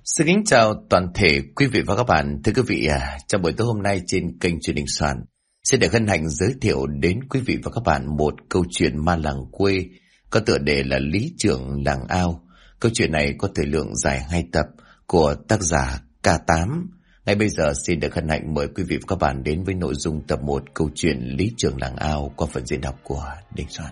Xin kính chào toàn thể quý vị và các bạn. Thưa quý vị, trong buổi tối hôm nay trên kênh truyền hình Soạn xin được hân hạnh giới thiệu đến quý vị và các bạn một câu chuyện ma làng quê có tựa đề là Lý Trưởng Làng Ao. Câu chuyện này có thời lượng dài 2 tập của tác giả K8. Ngay bây giờ xin được hân hạnh mời quý vị và các bạn đến với nội dung tập 1 câu chuyện Lý Trưởng Làng Ao qua phần diễn đọc của Đình Soạn.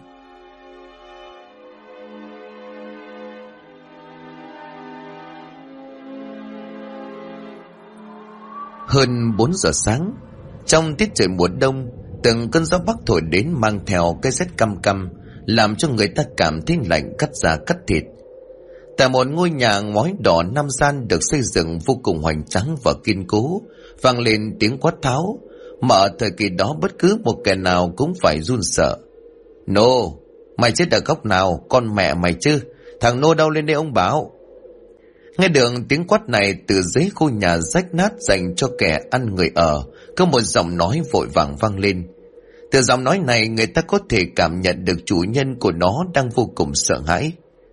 Hơn 4 giờ sáng, trong tiết trời mùa đông, từng cơn gió bắc thổi đến mang theo cái rét căm căm, làm cho người ta cảm thấy lạnh cắt da cắt thịt. Tại một ngôi nhà ngói đỏ 5 gian được xây dựng vô cùng hoành tráng và kiên cố, vang lên tiếng quát tháo, mà ở thời kỳ đó bất cứ một kẻ nào cũng phải run sợ. Nô, mày chết ở góc nào, con mẹ mày chứ, thằng Nô đâu lên đây ông bảo. Nghe được tiếng quát này từ dưới khu nhà rách nát dành cho kẻ ăn người ở, có một giọng nói vội vàng vang lên. Từ giọng nói này người ta có thể cảm nhận được chủ nhân của nó đang vô cùng sợ hãi.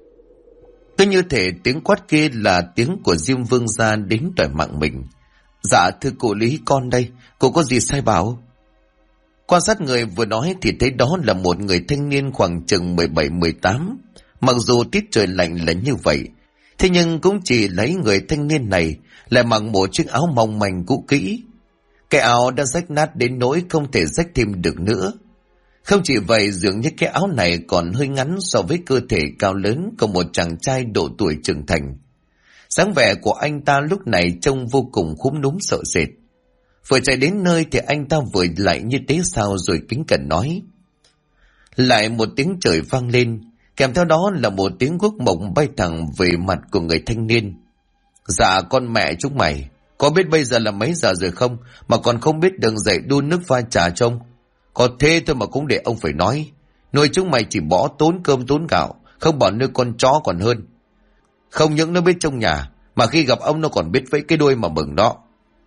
Cứ như thể tiếng quát kia là tiếng của Diêm Vương gia đến đòi mạng mình. Dạ thưa cụ Lý, con đây, cô có gì sai bảo? Quan sát người vừa nói thì thấy đó là một người thanh niên khoảng chừng 17-18. Mặc dù tiết trời lạnh là như vậy, thế nhưng cũng chỉ lấy người thanh niên này lại mặc một chiếc áo mỏng manh cũ kỹ. Cái áo đã rách nát đến nỗi không thể rách thêm được nữa. Không chỉ vậy, dường như cái áo này còn hơi ngắn so với cơ thể cao lớn của một chàng trai độ tuổi trưởng thành. Dáng vẻ của anh ta lúc này trông vô cùng khúm núm sợ sệt. Vừa chạy đến nơi thì anh ta vừa lại như thế sao rồi kính cẩn nói. Lại một tiếng trời vang lên, kèm theo đó là một tiếng guốc mộng bay thẳng về mặt của người thanh niên. Dạ con mẹ chúng mày, có biết bây giờ là mấy giờ rồi không mà còn không biết đường dậy đun nước pha trà trông? Có thế thôi mà cũng để ông phải nói. Nuôi chúng mày chỉ bỏ tốn cơm tốn gạo, không bỏ nuôi con chó còn hơn. Không những nó biết trong nhà, mà khi gặp ông nó còn biết vẫy cái đuôi mà mừng đó.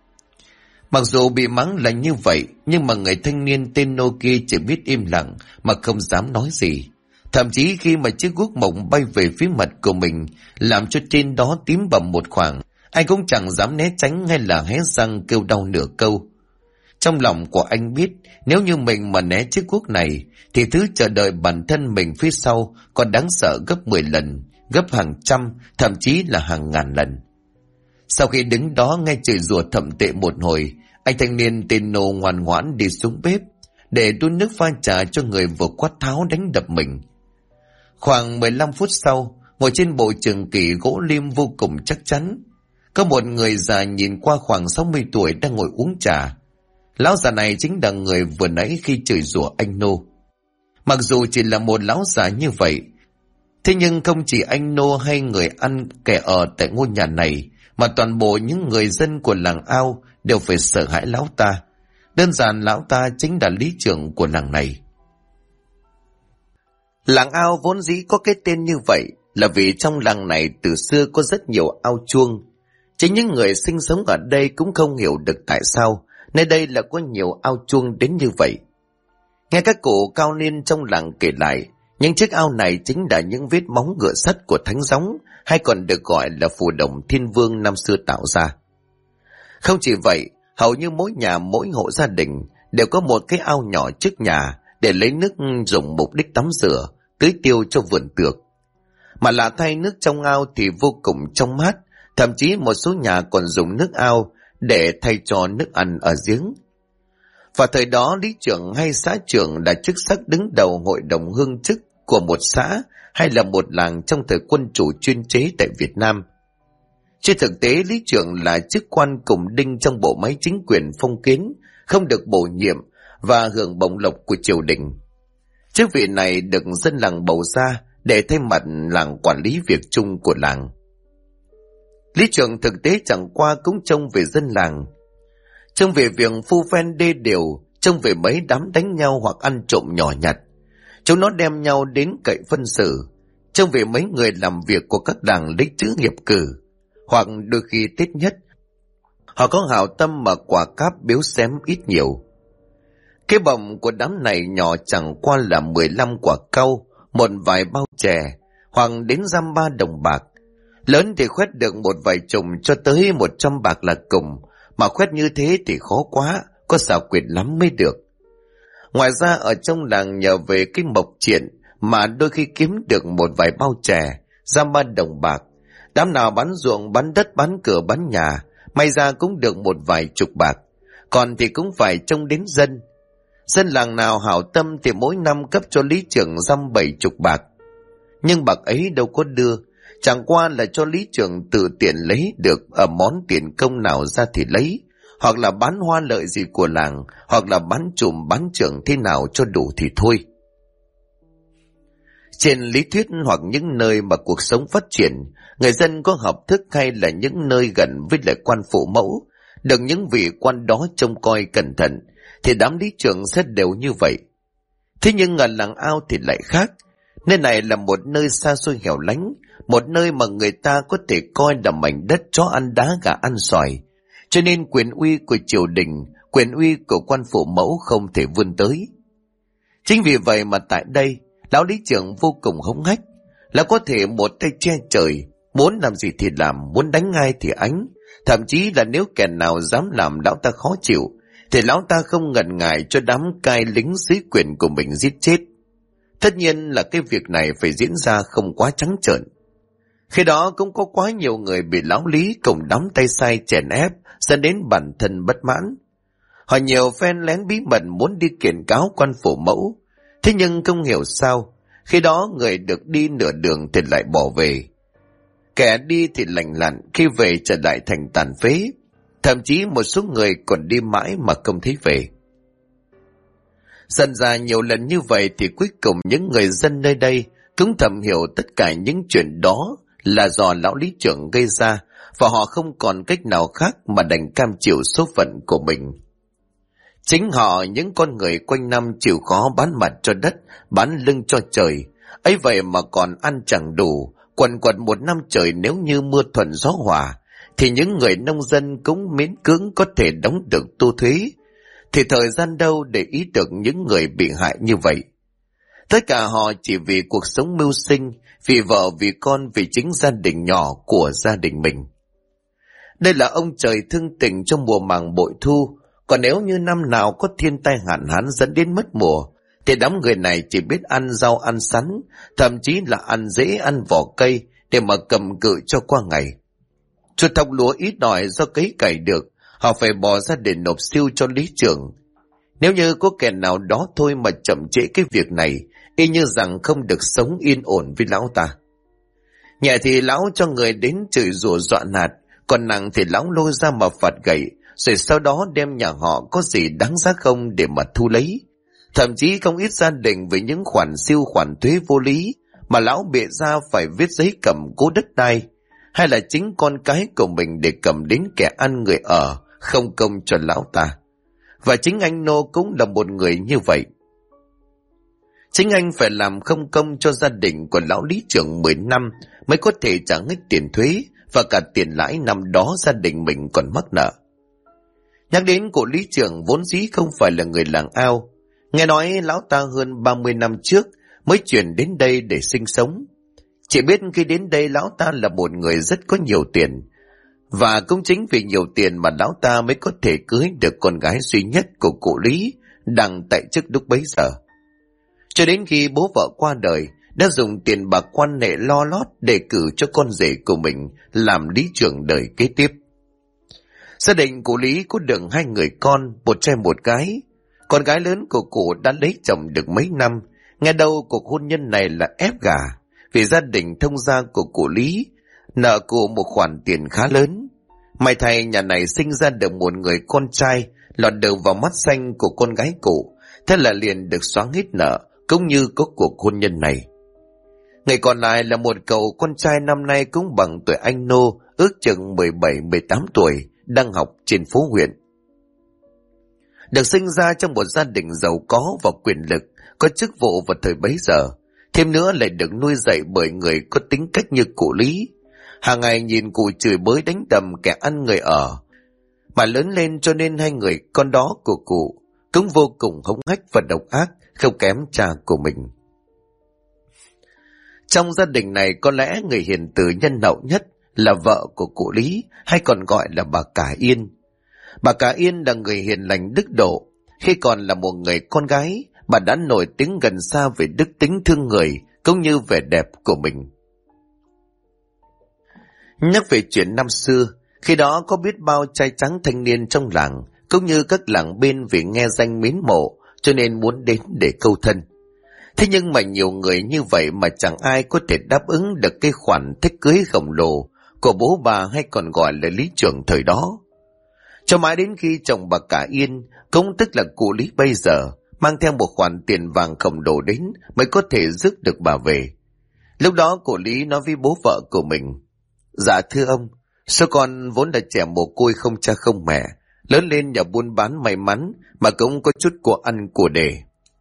Mặc dù bị mắng là như vậy, nhưng mà người thanh niên tên Nô kia chỉ biết im lặng mà không dám nói gì. Thậm chí khi mà chiếc guốc mộng bay về phía mặt của mình, làm cho trên đó tím bầm một khoảng, anh cũng chẳng dám né tránh hay là hé răng kêu đau nửa câu. Trong lòng của anh biết, nếu như mình mà né chiếc guốc này, thì thứ chờ đợi bản thân mình phía sau còn đáng sợ gấp 10 lần, gấp hàng trăm, thậm chí là hàng ngàn lần. Sau khi đứng đó nghe chửi rủa thậm tệ một hồi, anh thanh niên tên Nô ngoan ngoãn đi xuống bếp để đun nước pha trà cho người vừa quát tháo đánh đập mình. Khoảng 15 phút sau, ngồi trên bộ trường kỷ gỗ lim vô cùng chắc chắn, có một người già nhìn qua khoảng 60 tuổi đang ngồi uống trà. Lão già này chính là người vừa nãy khi chửi rủa anh Nô. Mặc dù chỉ là một lão già như vậy, thế nhưng không chỉ anh Nô hay người ăn kẻ ở tại ngôi nhà này, mà toàn bộ những người dân của làng Ao đều phải sợ hãi lão ta. Đơn giản lão ta chính là lý trưởng của làng này. Làng Ao vốn dĩ có cái tên như vậy là vì trong làng này từ xưa có rất nhiều ao chuông. Chính những người sinh sống ở đây cũng không hiểu được tại sao nơi đây là có nhiều ao chuông đến như vậy. Nghe các cụ cao niên trong làng kể lại, những chiếc ao này chính là những vết móng ngựa sắt của thánh gióng, hay còn được gọi là phù đồng thiên vương năm xưa tạo ra. Không chỉ vậy, hầu như mỗi nhà mỗi hộ gia đình đều có một cái ao nhỏ trước nhà để lấy nước dùng mục đích tắm rửa, tưới tiêu cho vườn tược. Mà lạ thay, nước trong ao thì vô cùng trong mát, thậm chí một số nhà còn dùng nước ao để thay cho nước ăn ở giếng. Vào thời đó, lý trưởng hay xã trưởng là chức sắc đứng đầu hội đồng hương chức của một xã hay là một làng trong thời quân chủ chuyên chế tại Việt Nam. Trên thực tế, lý trưởng là chức quan cùng đinh trong bộ máy chính quyền phong kiến, không được bổ nhiệm và hưởng bổng lộc của triều đình. Chức vị này được dân làng bầu ra để thay mặt làng quản lý việc chung của làng. Lý trưởng thực tế chẳng qua cũng trông về dân làng, trông về việc phu phen đê điều, trông về mấy đám đánh nhau hoặc ăn trộm nhỏ nhặt, chúng nó đem nhau đến cậy phân xử, trông về mấy người làm việc của các đảng lấy chữ nghiệp cử, hoặc đôi khi tết nhất họ có hảo tâm mà quả cáp biếu xém ít nhiều. Cái bồng của đám này nhỏ chẳng qua là 15 quả cau, một vài bao chè, hoặc đến 3 đồng bạc. Lớn thì khoét được một vài chùm cho tới 100 bạc là cùng, mà khoét như thế thì khó quá, có xảo quyệt lắm mới được. Ngoài ra ở trong làng nhờ về cái mộc triện mà đôi khi kiếm được một vài bao chè, ra 3 đồng bạc. Đám nào bán ruộng, bán đất, bán cửa, bán nhà, may ra cũng được một vài chục bạc. Còn thì cũng phải trông đến dân. Dân làng nào hảo tâm thì mỗi năm cấp cho lý trưởng dăm 70 bạc. Nhưng bạc ấy đâu có đưa, chẳng qua là cho lý trưởng tự tiện lấy được ở món tiền công nào ra thì lấy, hoặc là bán hoa lợi gì của làng, hoặc là bán chùm bán trưởng thế nào cho đủ thì thôi. Trên lý thuyết hoặc những nơi mà cuộc sống phát triển, người dân có học thức hay là những nơi gần với lại quan phụ mẫu, được những vị quan đó trông coi cẩn thận, thì đám lý trưởng sẽ đều như vậy. Thế nhưng ở làng Ao thì lại khác. Nơi này là một nơi xa xôi hẻo lánh, một nơi mà người ta có thể coi là mảnh đất chó ăn đá gà ăn xoài, cho nên quyền uy của triều đình, quyền uy của quan phụ mẫu không thể vươn tới. Chính vì vậy mà tại đây, lão lý trưởng vô cùng hống hách, là có thể một tay che trời, muốn làm gì thì làm, muốn đánh ai thì ánh, thậm chí là nếu kẻ nào dám làm lão ta khó chịu, thì lão ta không ngần ngại cho đám cai lính dưới quyền của mình giết chết. Tất nhiên là cái việc này phải diễn ra không quá trắng trợn. Khi đó cũng có quá nhiều người bị lão lý cùng đám tay sai chèn ép, dẫn đến bản thân bất mãn. Họ nhiều phen lén bí mật muốn đi kiện cáo quan phủ mẫu, thế nhưng không hiểu sao, khi đó người được đi nửa đường thì lại bỏ về. Kẻ đi thì lành lặn, khi về trở lại thành tàn phế, thậm chí một số người còn đi mãi mà không thấy về. Dần ra nhiều lần như vậy thì cuối cùng những người dân nơi đây cũng thầm hiểu tất cả những chuyện đó là do lão lý trưởng gây ra, và họ không còn cách nào khác mà đành cam chịu số phận của mình. Chính họ, những con người quanh năm chịu khó bán mặt cho đất, bán lưng cho trời, ấy vậy mà còn ăn chẳng đủ, quần quật một năm trời nếu như mưa thuận gió hòa, thì những người nông dân cũng miễn cưỡng có thể đóng được thu thuế, thì thời gian đâu để ý được những người bị hại như vậy. Tất cả họ chỉ vì cuộc sống mưu sinh, vì vợ, vì con, vì chính gia đình nhỏ của gia đình mình. Đây là ông trời thương tình trong mùa màng bội thu, còn nếu như năm nào có thiên tai hạn hán dẫn đến mất mùa, thì đám người này chỉ biết ăn rau ăn sắn, thậm chí là ăn rễ ăn vỏ cây để mà cầm cự cho qua ngày. Chuột thóc lúa ít ỏi do cấy cày được, họ phải bỏ ra để nộp siêu cho lý trưởng. Nếu như có kẻ nào đó thôi mà chậm trễ cái việc này, y như rằng không được sống yên ổn với lão ta. Nhẹ thì lão cho người đến chửi rủa dọa nạt, còn nặng thì lão lôi ra mà phạt gậy, rồi sau đó đem nhà họ có gì đáng giá không để mà thu lấy. Thậm chí không ít gia đình với những khoản siêu khoản thuế vô lý mà lão bịa ra phải viết giấy cầm cố đất đai, hay là chính con cái của mình để cầm đến kẻ ăn người ở, không công cho lão ta. Và chính anh Nô cũng là một người như vậy. Chính anh phải làm không công cho gia đình của lão lý trưởng 10 năm mới có thể trả hết tiền thuế và cả tiền lãi năm đó gia đình mình còn mắc nợ. Nhắc đến cụ lý trưởng vốn dĩ không phải là người làng Ao. Nghe nói lão ta hơn 30 năm trước mới chuyển đến đây để sinh sống. Chỉ biết khi đến đây lão ta là một người rất có nhiều tiền. Và cũng chính vì nhiều tiền mà lão ta mới có thể cưới được con gái duy nhất của cụ Lý đang tại chức lúc bấy giờ. Cho đến khi bố vợ qua đời, đã dùng tiền bạc quan hệ lo lót để cử cho con rể của mình làm lý trưởng đời kế tiếp. Gia đình cụ Lý có được 2 người con, một trai một gái. Con gái lớn của cụ đã lấy chồng được mấy năm, nghe đâu cuộc hôn nhân này là ép gả, vì gia đình thông gia của cụ Lý nợ cụ một khoản tiền khá lớn. May thay nhà này sinh ra được một người con trai lọt được vào mắt xanh của con gái cụ, thế là liền được xóa hết nợ, cũng như có cuộc hôn nhân này. Người còn lại là một cậu con trai năm nay cũng bằng tuổi anh Nô, ước chừng 17-18 tuổi, đang học trên phố huyện. Được sinh ra trong một gia đình giàu có và quyền lực, có chức vụ vào thời bấy giờ, thêm nữa lại được nuôi dạy bởi người có tính cách như cụ Lý. Hàng ngày nhìn cụ chửi bới đánh đập kẻ ăn người ở, mà lớn lên cho nên 2 người con đó của cụ cũng vô cùng hống hách và độc ác, không kém cha của mình. Trong gia đình này có lẽ người hiền từ nhân hậu nhất là vợ của cụ Lý, hay còn gọi là bà Cả Yên. Bà Cả Yên là người hiền lành đức độ. Khi còn là một người con gái, bà đã nổi tiếng gần xa về đức tính thương người cũng như vẻ đẹp của mình. Nhắc về chuyện năm xưa, khi đó có biết bao trai trắng thanh niên trong làng cũng như các làng bên vì nghe danh mến mộ cho nên muốn đến để câu thân. Thế nhưng mà nhiều người như vậy mà chẳng ai có thể đáp ứng được cái khoản thích cưới khổng lồ của bố bà, hay còn gọi là lý trưởng thời đó. Cho mãi đến khi chồng bà Cả Yên, cũng tức là cụ Lý bây giờ, mang theo một khoản tiền vàng khổng lồ đến mới có thể rước được bà về. Lúc đó cụ Lý nói với bố vợ của mình: "Dạ thưa ông, số con vốn là trẻ mồ côi không cha không mẹ, lớn lên nhờ buôn bán may mắn mà cũng có chút của ăn của để.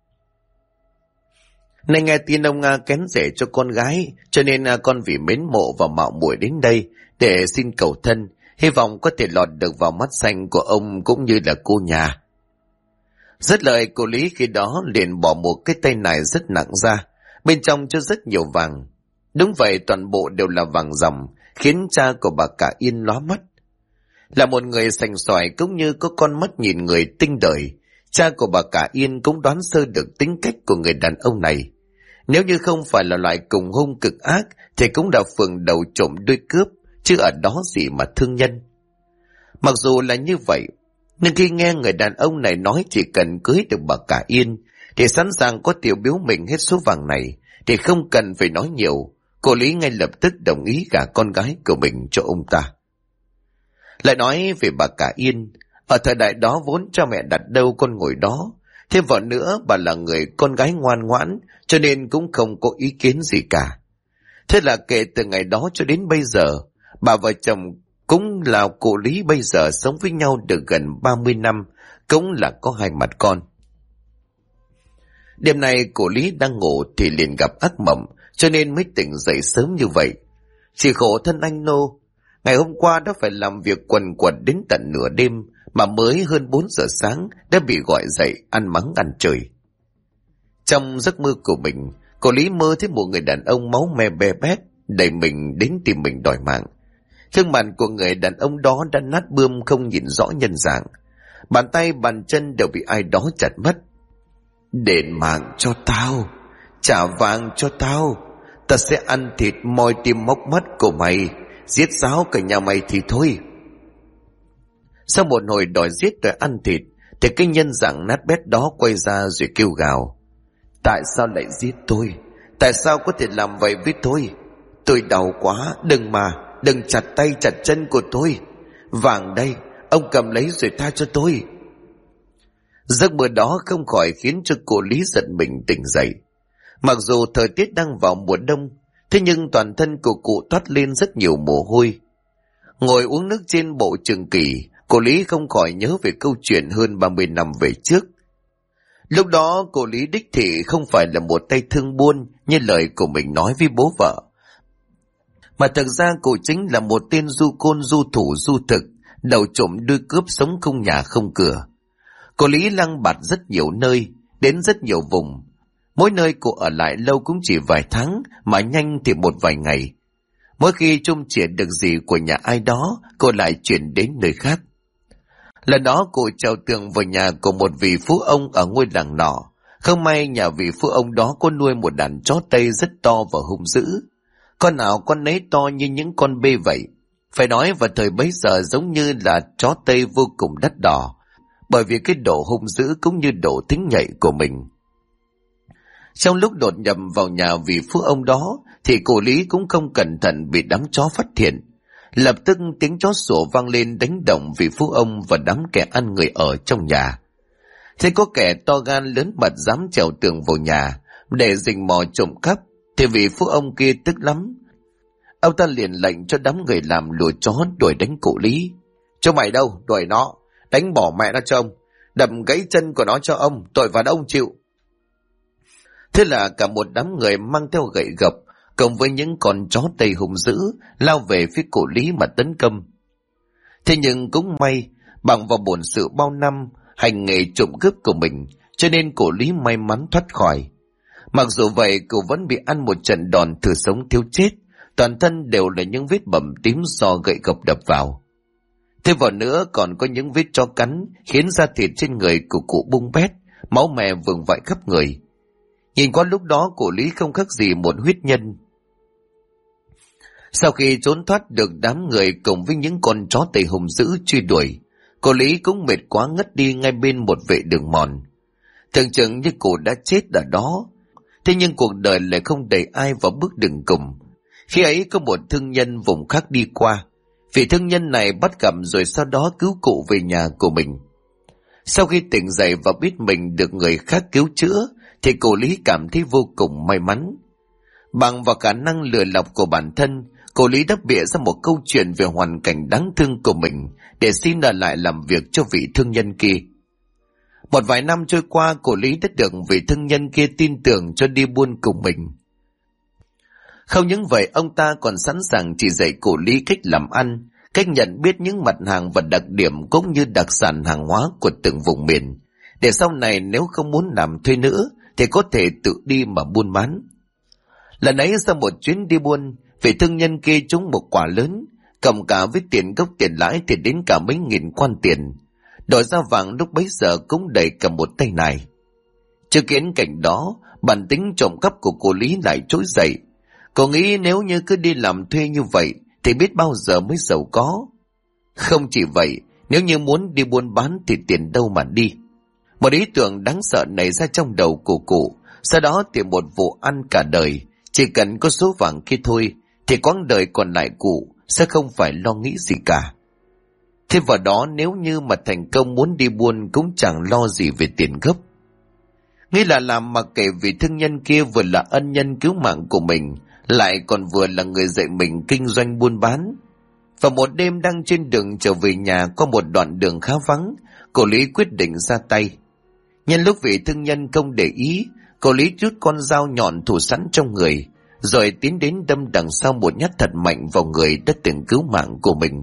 Nay nghe tin ông kén rể cho con gái, cho nên con vì mến mộ và mạo muội đến đây để xin cầu thân, hy vọng có thể lọt được vào mắt xanh của ông cũng như là cô nhà." Dứt lời, cô Lý khi đó liền bỏ một cái tay nải rất nặng ra, bên trong chứa rất nhiều vàng. Đúng vậy, toàn bộ đều là vàng ròng, khiến cha của bà Cả Yên lóa mắt. Là một người sành sỏi cũng như có con mắt nhìn người tinh đời, cha của bà Cả Yên cũng đoán sơ được tính cách của người đàn ông này. Nếu như không phải là loại cùng hung cực ác thì cũng đã phường đầu trộm đuôi cướp, chứ ở đó gì mà thương nhân. Mặc dù là như vậy, nhưng khi nghe người đàn ông này nói chỉ cần cưới được bà Cả Yên thì sẵn sàng có tiểu biếu mình hết số vàng này, thì không cần phải nói nhiều, cô Lý ngay lập tức đồng ý gả con gái của mình cho ông ta. Lại nói về bà Cả Yên, ở thời đại đó vốn cha mẹ đặt đâu con ngồi đó, thêm vào nữa bà là người con gái ngoan ngoãn cho nên cũng không có ý kiến gì cả. Thế là kể từ ngày đó cho đến bây giờ, bà vợ chồng cũng là cụ Lý bây giờ sống với nhau được gần 30 năm, cũng là có hai mặt con. Đêm nay cụ Lý đang ngủ thì liền gặp ác mộng, cho nên mới tỉnh dậy sớm như vậy. Chỉ khổ thân anh Nô, ngày hôm qua đã phải làm việc quần quật đến tận nửa đêm mà mới hơn 4 giờ sáng đã bị gọi dậy ăn mắng ăn chửi. Trong giấc mơ của mình, cô Lý mơ thấy một người đàn ông máu me be bét đẩy mình đến tìm mình đòi mạng. Gương mặt của người đàn ông đó đã nát bươm không nhìn rõ nhân dạng, bàn tay bàn chân đều bị ai đó chặt mất. "Đền mạng cho tao, trả vàng cho tao, ta sẽ ăn thịt moi tim móc mắt của mày, giết ráo cả nhà mày thì thôi." Sau một hồi đòi giết đòi ăn thịt thì cái nhân dạng nát bét đó quay ra rồi kêu gào: "Tại sao lại giết tôi? Tại sao có thể làm vậy với tôi? Tôi đau quá, đừng chặt tay chặt chân của tôi. Vàng đây, ông cầm lấy rồi tha cho tôi." Giấc mơ đó không khỏi khiến cho cô Lý giật mình tỉnh dậy. Mặc dù thời tiết đang vào mùa đông, thế nhưng toàn thân của cụ toát lên rất nhiều mồ hôi. Ngồi uống nước trên bộ trường kỳ, cô Lý không khỏi nhớ về câu chuyện hơn 30 năm về trước. Lúc đó cô Lý đích thị không phải là một tay thương buôn như lời của mình nói với bố vợ, mà thực ra cô chính là một tên du côn du thủ du thực, đầu trộm đuôi cướp sống không nhà không cửa. Cô Lý lăng bạt rất nhiều nơi, đến rất nhiều vùng. Mỗi nơi cô ở lại lâu cũng chỉ vài tháng, mà nhanh thì một vài ngày. Mỗi khi chung chia được gì của nhà ai đó, cô lại chuyển đến nơi khác. Lần đó cô trèo tường vào nhà của một vị phú ông ở ngôi làng nọ. Không may nhà vị phú ông đó có nuôi một đàn chó Tây rất to và hung dữ. Con nào con nấy to như những con bê vậy. Phải nói vào thời bấy giờ giống như là chó Tây vô cùng đắt đỏ, bởi vì cái độ hung dữ cũng như độ tính nhạy của mình. Trong lúc đột nhập vào nhà vị phú ông đó thì cô Lý cũng không cẩn thận bị đám chó phát hiện. Lập tức tiếng chó sủa vang lên đánh động vị phú ông và đám kẻ ăn người ở trong nhà. Thế có kẻ to gan lớn mật dám trèo tường vào nhà để rình mò trộm cắp thì vị phú ông kia tức lắm. Ông ta liền lệnh cho đám người làm lùa chó đuổi đánh cụ Lý. "Cho mày đâu, đuổi nó, đánh bỏ mẹ nó cho ông, đập gãy chân của nó cho ông, tội phạt ông chịu." Thế là cả một đám người mang theo gậy gộc cộng với những con chó Tây hung dữ lao về phía cụ Lý mà tấn công. Thế nhưng cũng may, bằng vào bổn sự bao năm hành nghề trộm cướp của mình, cho nên cụ Lý may mắn thoát khỏi. Mặc dù vậy, cụ vẫn bị ăn một trận đòn thử sống thiếu chết, toàn thân đều là những vết bầm tím do gậy gộc đập vào. Thêm vào nữa còn có những vết chó cắn khiến da thịt trên người của cụ bung bét, máu me vương vãi khắp người. Nhìn qua lúc đó cụ Lý không khác gì một huyết nhân. Sau khi trốn thoát được đám người cùng với những con chó tây hùng dữ truy đuổi, cô Lý cũng mệt quá ngất đi ngay bên một vệ đường mòn. Tưởng chừng như cụ đã chết ở đó. Thế nhưng cuộc đời lại không đẩy ai vào bước đường cùng. Khi ấy có một thương nhân vùng khác đi qua. Vị thương nhân này bắt gặp rồi sau đó cứu cụ về nhà của mình. Sau khi tỉnh dậy và biết mình được người khác cứu chữa, thì cô Lý cảm thấy vô cùng may mắn. Bằng vào khả năng lừa lọc của bản thân, cô Lý đã bịa ra một câu chuyện về hoàn cảnh đáng thương của mình để xin ở lại làm việc cho vị thương nhân kia. Một vài năm trôi qua, cô Lý đã được vị thương nhân kia tin tưởng cho đi buôn cùng mình. Không những vậy, ông ta còn sẵn sàng chỉ dạy cô Lý cách làm ăn, cách nhận biết những mặt hàng và đặc điểm cũng như đặc sản hàng hóa của từng vùng miền, để sau này nếu không muốn làm thuê nữa thì có thể tự đi mà buôn bán. Lần ấy sau một chuyến đi buôn, vị thương nhân kia trúng một quả lớn, cộng cả với tiền gốc tiền lãi thì đến cả mấy nghìn quan tiền. Đổi ra vàng lúc bấy giờ cũng đầy cả một tay này. Chứng kiến cảnh đó, bản tính trộm cắp của cô Lý lại trỗi dậy. Cô nghĩ nếu như cứ đi làm thuê như vậy thì biết bao giờ mới giàu có. Không chỉ vậy, nếu như muốn đi buôn bán thì tiền đâu mà đi. Một ý tưởng đáng sợ nảy ra trong đầu của cụ, sau đó tìm một vụ ăn cả đời. Chỉ cần có số vàng kia thôi thì quãng đời còn lại cụ sẽ không phải lo nghĩ gì cả. Thêm vào đó, nếu như mà thành công muốn đi buôn cũng chẳng lo gì về tiền gốc. Nghĩ là làm mặc kệ vị thương nhân kia vừa là ân nhân cứu mạng của mình, lại còn vừa là người dạy mình kinh doanh buôn bán. Và một đêm đang trên đường trở về nhà có một đoạn đường khá vắng, cô Lý quyết định ra tay. Nhân lúc vị thương nhân không để ý, cô Lý rút con dao nhọn thủ sẵn trong người, rồi tiến đến đâm đằng sau một nhát thật mạnh vào người đã từng cứu mạng của mình.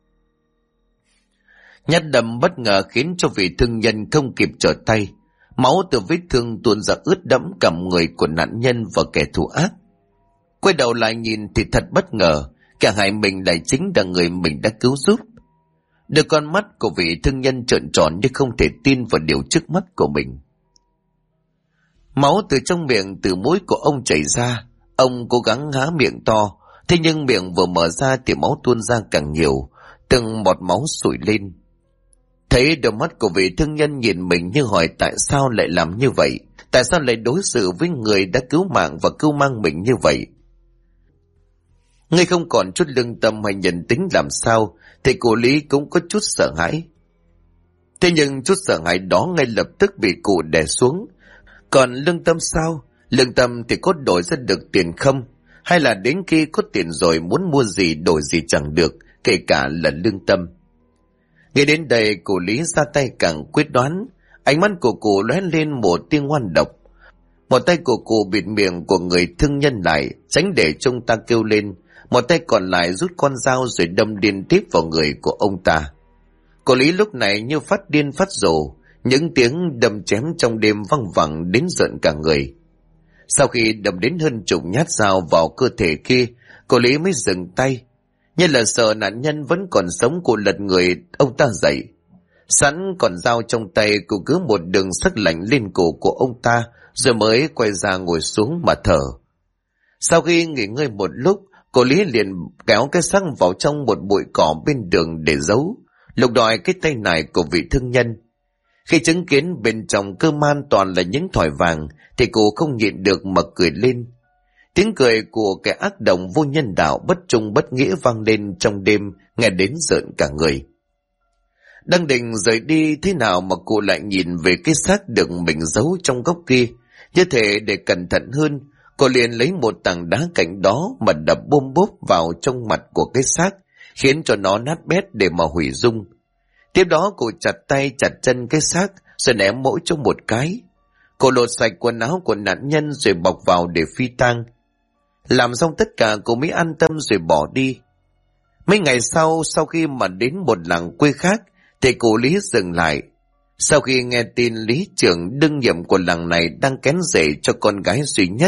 Nhát đâm bất ngờ khiến cho vị thương nhân không kịp trở tay, máu từ vết thương tuôn ra ướt đẫm cả người của nạn nhân và kẻ thù ác. Quay đầu lại nhìn thì thật bất ngờ, kẻ hại mình lại chính là người mình đã cứu giúp. Đôi con mắt của vị thương nhân trợn tròn như không thể tin vào điều trước mắt của mình. Máu từ trong miệng từ mũi của ông chảy ra, ông cố gắng há miệng to, thế nhưng miệng vừa mở ra thì máu tuôn ra càng nhiều, từng bọt máu sủi lên. Thấy đôi mắt của vị thương nhân nhìn mình như hỏi tại sao lại làm như vậy, tại sao lại đối xử với người đã cứu mạng và cứu mang mình như vậy. Ngươi không còn chút lương tâm hay nhân tính làm sao, thì cô Lý cũng có chút sợ hãi. Thế nhưng chút sợ hãi đó ngay lập tức bị cụ đè xuống. Còn lương tâm sao? Lương tâm thì có đổi ra được tiền không? Hay là đến khi có tiền rồi muốn mua gì đổi gì chẳng được, kể cả là lương tâm? Nghe đến đây, cụ Lý ra tay càng quyết đoán. Ánh mắt của cụ lóe lên một tia ngoan độc. Một tay của cụ bịt miệng của người thương nhân lại, tránh để trông ta kêu lên. Một tay còn lại rút con dao rồi đâm liên tiếp vào người của ông ta. Cụ Lý lúc này như phát điên phát rồ, những tiếng đâm chém trong đêm văng vẳng đến rợn cả người. Sau khi đâm đến hơn chục nhát dao vào cơ thể kia, cụ Lý mới dừng tay. Như là sợ nạn nhân vẫn còn sống, cụ lật người ông ta dậy. Sẵn còn dao trong tay, cụ cứ một đường sắc lạnh lên cổ của ông ta, rồi mới quay ra ngồi xuống mà thở. Sau khi nghỉ ngơi một lúc, cô Lý liền kéo cái xác vào trong một bụi cỏ bên đường để giấu, lục đòi cái tay này của vị thương nhân. Khi chứng kiến bên trong cơ man toàn là những thỏi vàng, thì cô không nhịn được mà cười lên. Tiếng cười của kẻ ác động vô nhân đạo bất trung bất nghĩa vang lên trong đêm, nghe đến rợn cả người. Đang định rời đi thế nào mà cô lại nhìn về cái xác được mình giấu trong góc kia. Như thể để cẩn thận hơn, cô liền lấy một tảng đá cạnh đó mà đập bôm bốp vào trong mặt của cái xác, khiến cho nó nát bét để mà hủy dung. Tiếp đó cô chặt tay chặt chân cái xác, rồi ném mỗi cho một cái. Cô lột sạch quần áo của nạn nhân rồi bọc vào để phi tang. Làm xong tất cả cô mới an tâm rồi bỏ đi. Mấy ngày sau khi mà đến một làng quê khác, thì cụ Lý dừng lại. Sau khi nghe tin lý trưởng đương nhiệm của làng này đang kén rể cho con gái duy nhất,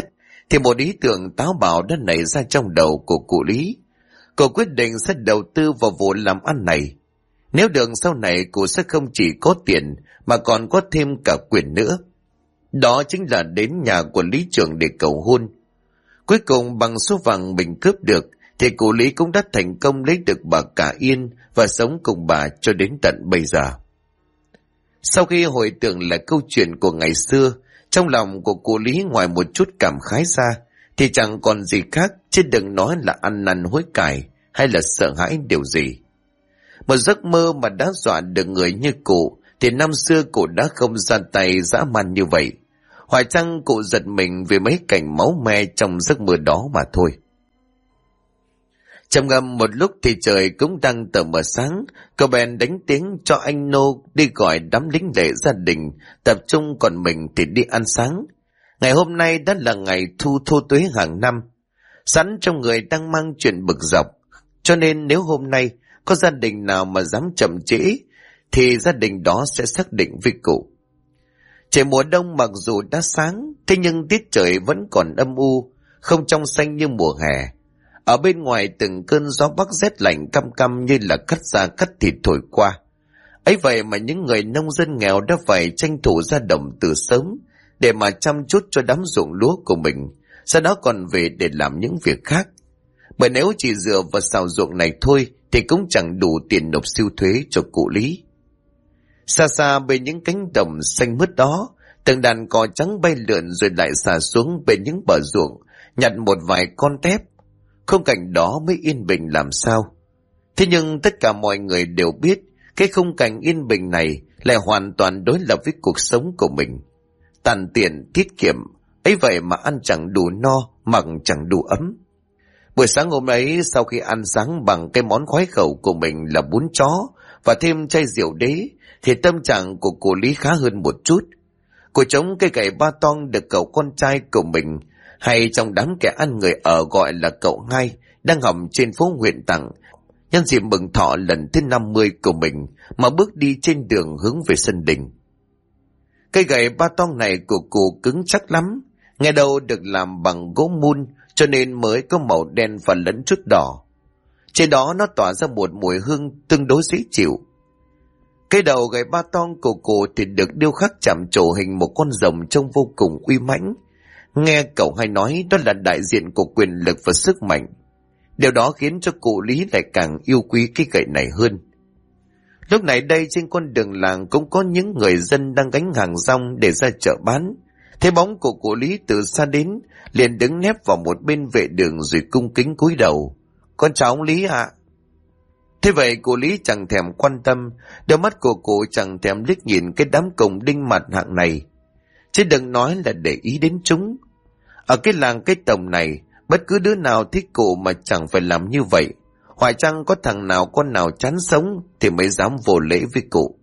thì một ý tưởng táo bạo đã nảy ra trong đầu của cụ Lý. Cô quyết định sẽ đầu tư vào vụ làm ăn này. Nếu được sau này cụ sẽ không chỉ có tiền mà còn có thêm cả quyền nữa. Đó chính là đến nhà của Lý trưởng để cầu hôn. Cuối cùng bằng số vàng mình cướp được thì cụ Lý cũng đã thành công lấy được bà Cả Yên và sống cùng bà cho đến tận bây giờ. Sau khi hồi tưởng lại câu chuyện của ngày xưa, trong lòng của cụ Lý ngoài một chút cảm khái ra thì chẳng còn gì khác, chứ đừng nói là ăn năn hối cải hay là sợ hãi điều gì. Một giấc mơ mà đã dọa được người như cụ thì năm xưa cụ đã không ra tay dã man như vậy. Hoài chăng cụ giật mình vì mấy cảnh máu me trong giấc mơ đó mà thôi. Trầm ngâm một lúc thì trời cũng đang tờ mờ sáng, cậu bèn đánh tiếng cho anh Nô đi gọi đám lính lệ gia đình tập trung, còn mình thì đi ăn sáng. Ngày hôm nay đã là ngày thu thô tuế hàng năm, sẵn trong người đang mang chuyện bực dọc, cho nên nếu hôm nay có gia đình nào mà dám chậm trễ thì gia đình đó sẽ xác định với cụ. Trời mùa đông mặc dù đã sáng, thế nhưng tiết trời vẫn còn âm u, không trong xanh như mùa hè. Ở bên ngoài từng cơn gió bắc rét lạnh căm căm như là cắt da cắt thịt thổi qua. Ấy vậy mà những người nông dân nghèo đã phải tranh thủ ra đồng từ sớm để mà chăm chút cho đám ruộng lúa của mình, sau đó còn về để làm những việc khác. Bởi nếu chỉ dựa vào xào ruộng này thôi thì cũng chẳng đủ tiền nộp siêu thuế cho cụ Lý. Xa xa bên những cánh đồng xanh mướt đó, từng đàn cò trắng bay lượn rồi lại xả xuống bên những bờ ruộng, nhặt một vài con tép. Khung cảnh đó mới yên bình làm sao. Thế nhưng tất cả mọi người đều biết cái khung cảnh yên bình này lại hoàn toàn đối lập với cuộc sống của mình. Tàn tiện, tiết kiệm, ấy vậy mà ăn chẳng đủ no, mặc chẳng đủ ấm. Buổi sáng hôm ấy, sau khi ăn sáng bằng cái món khoái khẩu của mình là bún chó và thêm chai rượu đế, thì tâm trạng của cô Lý khá hơn một chút. Cô chống cây cày ba tong được cậu con trai của mình, hay trong đám kẻ ăn người ở gọi là cậu Hai, đang học trên phố huyện tặng, nhân dịp mừng thọ lần thứ 50 của mình mà bước đi trên đường hướng về sân đình. Cây gậy ba tong này của cụ cứng chắc lắm, nghe đầu được làm bằng gỗ mun cho nên mới có màu đen và lẫn chút đỏ. Trên đó nó tỏa ra một mùi hương tương đối dễ chịu. Cái đầu gậy ba tong của cụ thì được điêu khắc chạm trổ hình một con rồng trông vô cùng uy mãnh. Nghe cậu Hai nói đó là đại diện của quyền lực và sức mạnh. Điều đó khiến cho cụ Lý lại càng yêu quý cái gậy này hơn. Lúc này đây trên con đường làng cũng có những người dân đang gánh hàng rong để ra chợ bán. Thấy bóng của cụ Lý từ xa đến, liền đứng nép vào một bên vệ đường rồi cung kính cúi đầu. Con chào ông Lý ạ. Thế vậy cụ Lý chẳng thèm quan tâm, đôi mắt của cụ chẳng thèm liếc nhìn cái đám cổng đinh mặt hạng này. Chứ đừng nói là để ý đến chúng. Ở cái làng cái tổng này, bất cứ đứa nào thích cụ mà chẳng phải làm như vậy. Hoài chăng có thằng nào con nào chán sống thì mới dám vô lễ với cụ.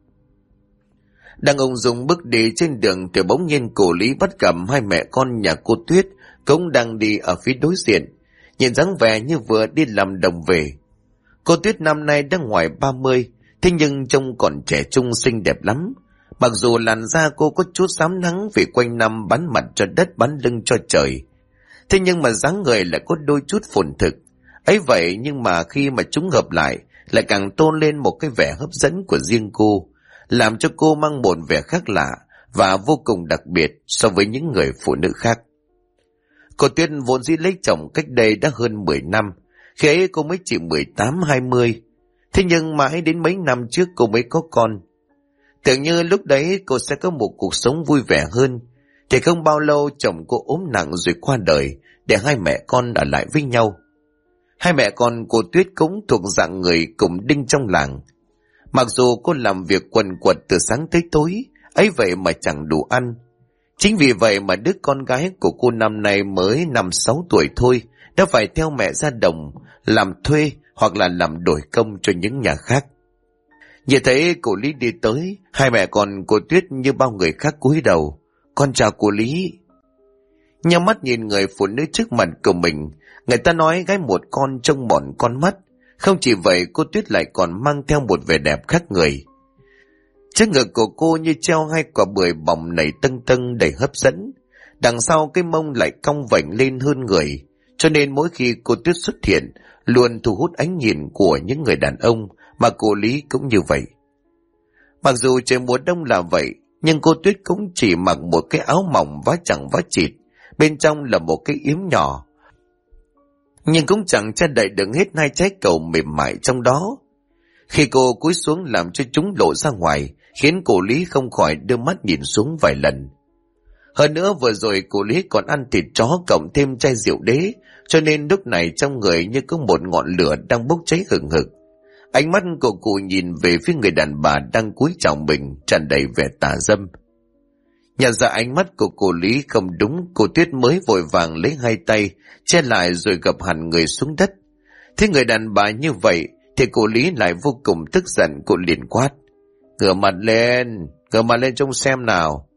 Đang ung dung bước đi trên đường thì bỗng nhiên cụ Lý bắt gặp hai mẹ con nhà cô Tuyết cũng đang đi ở phía đối diện, nhìn dáng vẻ như vừa đi làm đồng về. Cô Tuyết năm nay đã ngoài 30, thế nhưng trông còn trẻ trung xinh đẹp lắm. Mặc dù làn da cô có chút xám nắng vì quanh năm bán mặt cho đất bán lưng cho trời, thế nhưng mà dáng người lại có đôi chút phồn thực. Ấy vậy nhưng mà khi mà chúng hợp lại lại càng tôn lên một cái vẻ hấp dẫn của riêng cô, làm cho cô mang một vẻ khác lạ và vô cùng đặc biệt so với những người phụ nữ khác. Cô Tuyết vốn dĩ lấy chồng cách đây đã hơn 10 năm, khi ấy cô mới chỉ 18-20, thế nhưng mãi đến mấy năm trước cô mới có con. Tưởng như lúc đấy cô sẽ có một cuộc sống vui vẻ hơn, thì không bao lâu chồng cô ốm nặng rồi qua đời, để hai mẹ con ở lại với nhau. Hai mẹ con cô Tuyết cũng thuộc dạng người cùng đinh trong làng. Mặc dù cô làm việc quần quật từ sáng tới tối, ấy vậy mà chẳng đủ ăn. Chính vì vậy mà đứa con gái của cô năm nay mới 5-6 tuổi thôi, đã phải theo mẹ ra đồng, làm thuê hoặc là làm đổi công cho những nhà khác. Nhìn thấy cô Lý đi tới, hai mẹ con cô Tuyết như bao người khác cúi đầu. Con chào cô Lý. Nhắm mắt nhìn người phụ nữ trước mặt của mình, người ta nói gái một con trông mòn con mắt. Không chỉ vậy, cô Tuyết lại còn mang theo một vẻ đẹp khác người. Trước ngực của cô như treo hai quả bưởi bỏng nảy tưng tưng đầy hấp dẫn. Đằng sau cái mông lại cong vểnh lên hơn người, cho nên mỗi khi cô Tuyết xuất hiện luôn thu hút ánh nhìn của những người đàn ông, mà cô Lý cũng như vậy. Mặc dù trời mùa đông là vậy, nhưng cô Tuyết cũng chỉ mặc một cái áo mỏng vá chẳng vá chịt, bên trong là một cái yếm nhỏ, nhưng cũng chẳng che đậy được hết hai trái cầu mềm mại trong đó. Khi cô cúi xuống làm cho chúng lộ ra ngoài, khiến cô Lý không khỏi đưa mắt nhìn xuống vài lần. Hơn nữa vừa rồi cô Lý còn ăn thịt chó cộng thêm chai rượu đế, cho nên lúc này trong người như có một ngọn lửa đang bốc cháy hừng hực. Ánh mắt của cụ nhìn về phía người đàn bà đang cúi chào mình, tràn đầy vẻ tà dâm. Nhận ra ánh mắt của cô Lý không đúng, cô Tuyết mới vội vàng lấy hai tay che lại rồi gập hẳn người xuống đất. Thế người đàn bà như vậy thì cô Lý lại vô cùng tức giận, cô liền quát: ngửa mặt lên trông xem nào.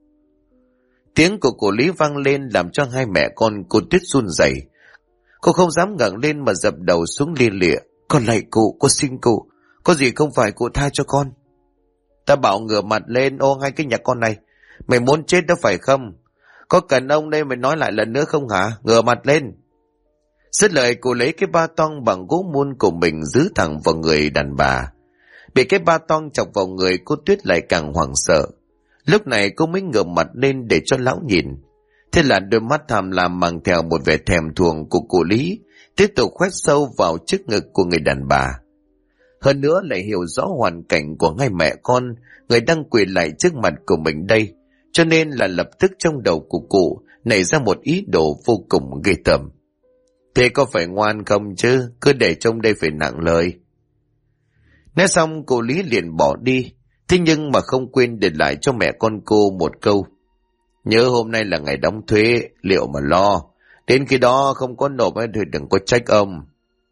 Tiếng của cô Lý vang lên làm cho hai mẹ con cô Tuyết run rẩy. Cô không dám ngẩng lên mà dập đầu xuống lia lịa: con lạy cụ, con xin cụ, có gì không phải cụ tha cho con. Ta bảo ngửa mặt lên, ô hai cái nhà con này, mày muốn chết đó phải không? Có cần ông đây mày nói lại lần nữa không hả? Ngửa mặt lên. Dứt lời cô lấy cái ba toang bằng gỗ muôn của mình giữ thẳng vào người đàn bà. Bị cái ba toang chọc vào người, cô Tuyết lại càng hoảng sợ. Lúc này cô mới ngửa mặt lên để cho lão nhìn. Thế là đôi mắt tham lam mang theo một vẻ thèm thuồng của cô Lý tiếp tục khoét sâu vào trước ngực của người đàn bà. Hơn nữa lại hiểu rõ hoàn cảnh của hai mẹ con, người đang quỳ lại trước mặt của mình đây, cho nên là lập tức trong đầu của cụ nảy ra một ý đồ vô cùng ghê tởm. Thế có phải ngoan không chứ, cứ để trong đây phải nặng lời. Nói xong cô Lý liền bỏ đi, thế nhưng mà không quên để lại cho mẹ con cô một câu: nhớ hôm nay là ngày đóng thuế, liệu mà lo, đến khi đó không có nộp thì đừng có trách ông.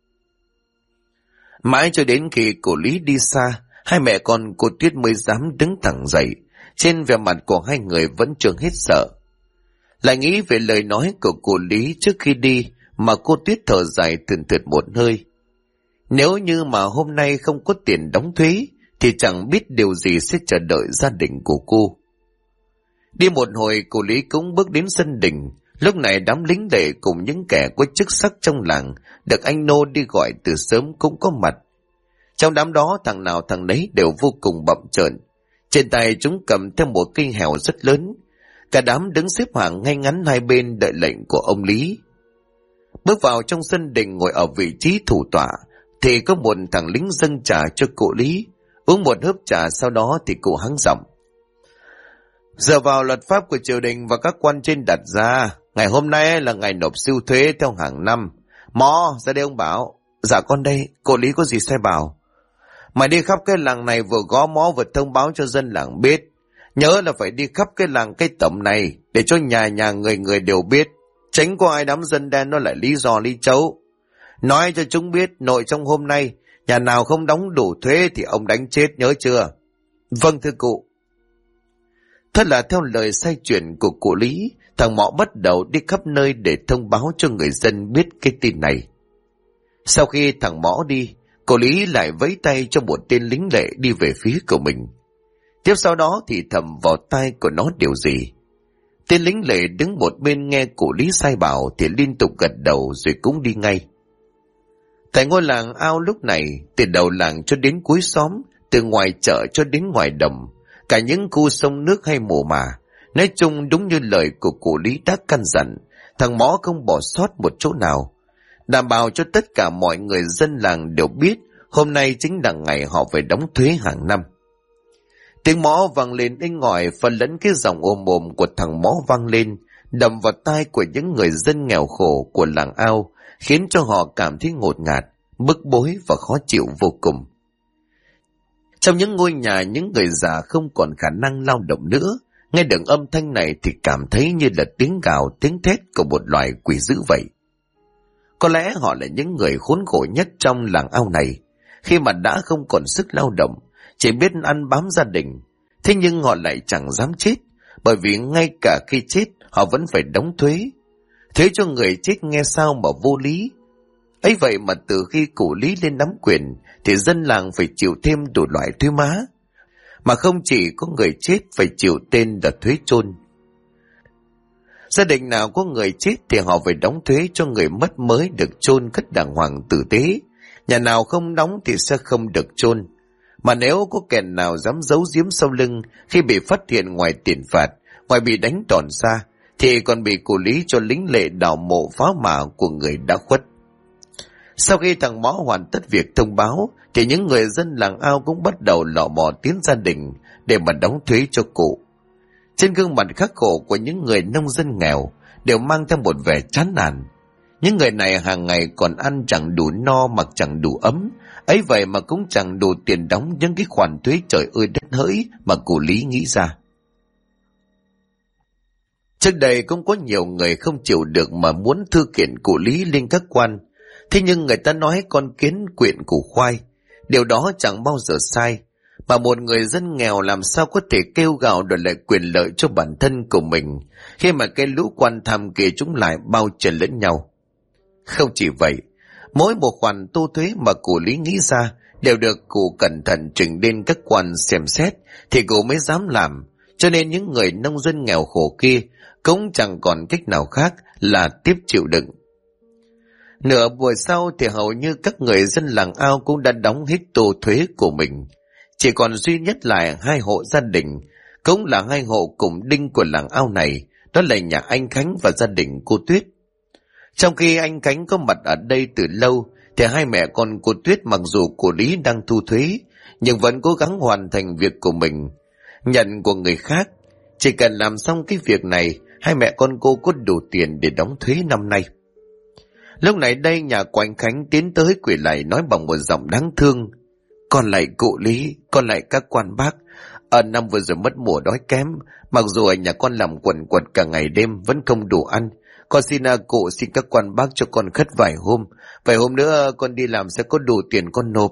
Mãi cho đến khi cô Lý đi xa, hai mẹ con cô Tuyết mới dám đứng thẳng dậy. Trên vẻ mặt của hai người vẫn chưa hết sợ. Lại nghĩ về lời nói của cô Lý trước khi đi mà cô Tuyết thở dài thườn thượt một hơi. Nếu như mà hôm nay không có tiền đóng thuế thì chẳng biết điều gì sẽ chờ đợi gia đình của cô. Đi một hồi cô Lý cũng bước đến sân đình. Lúc này đám lính đệ cùng những kẻ có chức sắc trong làng được anh Nô đi gọi từ sớm cũng có mặt. Trong đám đó thằng nào thằng nấy đều vô cùng bậm trợn. Trên tay chúng cầm theo một cây hèo rất lớn. Cả đám đứng xếp hàng ngay ngắn hai bên đợi lệnh của ông Lý. Bước vào trong sân đình ngồi ở vị trí thủ tọa thì có một thằng lính dâng trà cho cụ Lý. Uống một hớp trà sau đó thì cụ hắng giọng: dựa vào luật pháp của triều đình và các quan trên đặt ra, ngày hôm nay là ngày nộp siêu thuế theo hàng năm. Mò ra đây ông Bảo. Dạ con đây, cô Lý có gì sai bảo. Mày đi khắp cái làng này vừa gõ mõ vừa thông báo cho dân làng biết. Nhớ là phải đi khắp cái làng cây tẩm này để cho nhà nhà người người đều biết, tránh có ai đám dân đen nó lại lý do lý chấu. Nói cho chúng biết nội trong hôm nay nhà nào không đóng đủ thuế thì ông đánh chết, nhớ chưa? Vâng thưa cụ. Thế là theo lời sai truyền của cụ Lý, thằng Mõ bắt đầu đi khắp nơi để thông báo cho người dân biết cái tin này. Sau khi thằng Mõ đi, cụ Lý lại vẫy tay cho một tên lính lệ đi về phía của mình. Tiếp sau đó thì thầm vào tai của nó điều gì. Tên lính lệ đứng một bên nghe cụ Lý sai bảo thì liên tục gật đầu rồi cũng đi ngay. Tại ngôi làng ao lúc này, từ đầu làng cho đến cuối xóm, từ ngoài chợ cho đến ngoài đồng, cả những khu sông nước hay mồ mả, nói chung đúng như lời của cụ Lý đã căn dặn, thằng Mõ không bỏ sót một chỗ nào, đảm bảo cho tất cả mọi người dân làng đều biết hôm nay chính là ngày họ phải đóng thuế hàng năm. Tiếng mõ vang lên inh ỏi, phần lẫn cái giọng ồm ồm của thằng Mõ vang lên, đầm vào tai của những người dân nghèo khổ của làng ao, khiến cho họ cảm thấy ngột ngạt, bức bối và khó chịu vô cùng. Trong những ngôi nhà, những người già không còn khả năng lao động nữa, nghe được âm thanh này thì cảm thấy như là tiếng gào, tiếng thét của một loài quỷ dữ vậy. Có lẽ họ là những người khốn khổ nhất trong làng ao này, khi mà đã không còn sức lao động, chỉ biết ăn bám gia đình. Thế nhưng họ lại chẳng dám chết, bởi vì ngay cả khi chết họ vẫn phải đóng thuế. Thuế cho người chết nghe sao mà vô lý. Ấy vậy mà từ khi cụ Lý lên nắm quyền thì dân làng phải chịu thêm đủ loại thuế má, mà không chỉ có người chết phải chịu tên là thuế chôn. Gia đình nào có người chết thì họ phải đóng thuế cho người mất mới được chôn cất đàng hoàng tử tế. Nhà nào không đóng thì sẽ không được chôn. Mà nếu có kẻ nào dám giấu giếm sau lưng khi bị phát hiện, ngoài tiền phạt, ngoài bị đánh đòn ra, thì còn bị cụ Lý cho lính lệ đào mộ phá mả của người đã khuất. Sau khi thằng Mõ hoàn tất việc thông báo, thì những người dân làng Ao cũng bắt đầu lò mò tiến gia đình để mà đóng thuế cho cụ. Trên gương mặt khắc khổ của những người nông dân nghèo đều mang theo một vẻ chán nản. Những người này hàng ngày còn ăn chẳng đủ no, mặc chẳng đủ ấm, ấy vậy mà cũng chẳng đủ tiền đóng những cái khoản thuế trời ơi đất hỡi mà cụ Lý nghĩ ra. Trước đây cũng có nhiều người không chịu được mà muốn thư kiện cụ Lý lên các quan. Thế nhưng người ta nói con kiến quyện củ khoai, điều đó chẳng bao giờ sai. Mà một người dân nghèo làm sao có thể kêu gào đòi lại quyền lợi cho bản thân của mình khi mà cái lũ quan tham kia chúng lại bao trần lẫn nhau. Không chỉ vậy, mỗi một khoản thu thuế mà cụ Lý nghĩ ra đều được cụ cẩn thận trình lên các quan xem xét thì cụ mới dám làm, cho nên những người nông dân nghèo khổ kia cũng chẳng còn cách nào khác là tiếp chịu đựng. Nửa buổi sau thì hầu như các người dân làng Ao cũng đã đóng hết thu thuế của mình. Chỉ còn duy nhất lại 2 hộ gia đình, cũng là 2 hộ cùng đinh của làng Ao này, đó là nhà anh Khánh và gia đình cô Tuyết. Trong khi anh Khánh có mặt ở đây từ lâu, thì 2 mẹ con cô Tuyết mặc dù cụ Lý đang thu thuế, nhưng vẫn cố gắng hoàn thành việc của mình, nhận của người khác. Chỉ cần làm xong cái việc này, 2 mẹ con cô có đủ tiền để đóng thuế năm nay. Lúc này đây nhà của anh Khánh tiến tới quỳ lại nói bằng một giọng đáng thương: "Con lạy cụ Lý, con lạy các quan bác, ở năm vừa rồi mất mùa đói kém, mặc dù ở nhà con làm quần quật cả ngày đêm vẫn không đủ ăn. Con xin cụ, xin các quan bác cho con khất vài hôm nữa con đi làm sẽ có đủ tiền con nộp."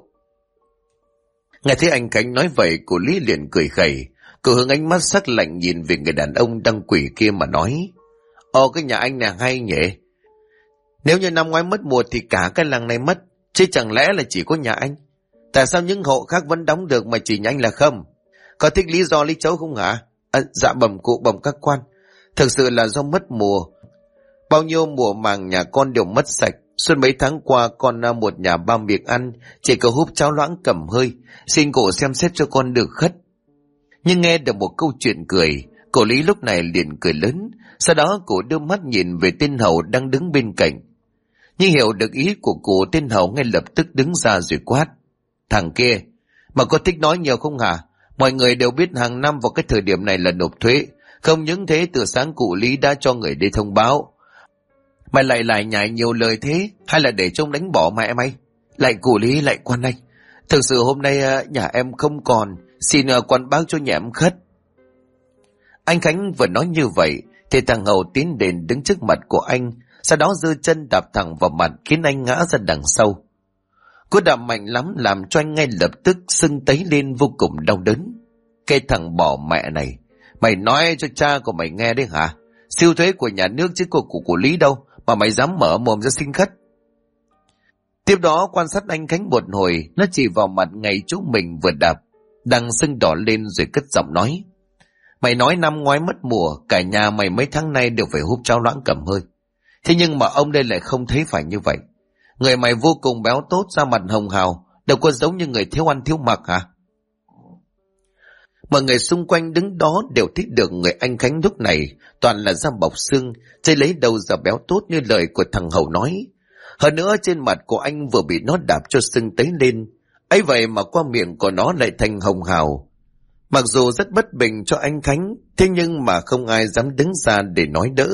Nghe thấy anh Khánh nói vậy, cụ Lý liền cười khẩy, cụ hướng ánh mắt sắc lạnh nhìn về người đàn ông đang quỳ kia mà nói: "Ồ, cái nhà anh này hay nhỉ? Nếu như năm ngoái mất mùa thì cả cái làng này mất, chứ chẳng lẽ là chỉ có nhà anh? Tại sao những hộ khác vẫn đóng được mà chỉ nhà anh là không? Có thích lý do lý chấu không hả?" Dạ bẩm cụ, bẩm các quan, thực sự là do mất mùa. Bao nhiêu mùa màng nhà con đều mất sạch. Suốt mấy tháng qua con một nhà 3 miệng ăn, chỉ có húp cháo loãng cầm hơi. Xin cụ xem xét cho con được khất. Nhưng nghe được một câu chuyện cười, cụ Lý lúc này liền cười lớn. Sau đó cụ đưa mắt nhìn về tên hầu đang đứng bên cạnh. Nhưng hiểu được ý của cụ, tên hầu ngay lập tức đứng ra rồi quát: "Thằng kia, mà có thích nói nhiều không hả? Mọi người đều biết hàng năm vào cái thời điểm này là nộp thuế. Không những thế, từ sáng cụ Lý đã cho người đi thông báo. Mày lại nhảy nhiều lời thế, hay là để trông đánh bỏ mẹ mày? Lại cụ Lý, lại quan anh, thực sự hôm nay nhà em không còn, xin quan bác cho nhà em khất." Anh Khánh vừa nói như vậy thì thằng hầu tiến đến đứng trước mặt của anh, sau đó giơ chân đạp thẳng vào mặt khiến anh ngã ra đằng sau. Cú đạp mạnh lắm làm cho anh ngay lập tức sưng tấy lên vô cùng đau đớn. "Cái thằng bỏ mẹ này, mày nói cho cha của mày nghe đấy hả? Siêu thuế của nhà nước chứ của Lý đâu mà mày dám mở mồm ra xin khất." Tiếp đó quan sát anh Khánh một hồi, nó chỉ vào mặt ngày chỗ mình vừa đạp đang sưng đỏ lên rồi cất giọng nói: "Mày nói năm ngoái mất mùa, cả nhà mày mấy tháng nay đều phải húp cháo loãng cầm hơi. Thế nhưng mà ông đây lại không thấy phải như vậy. Người mày vô cùng béo tốt, da mặt hồng hào, đâu có giống như người thiếu ăn thiếu mặc hả?" Mọi người xung quanh đứng đó đều thích được người anh Khánh lúc này toàn là da bọc xương, chứ lấy đâu ra béo tốt như lời của thằng hầu nói. Hơn nữa trên mặt của anh vừa bị nó đạp cho sưng tấy lên, ấy vậy mà qua miệng của nó lại thành hồng hào. Mặc dù rất bất bình cho anh Khánh, thế nhưng mà không ai dám đứng ra để nói đỡ.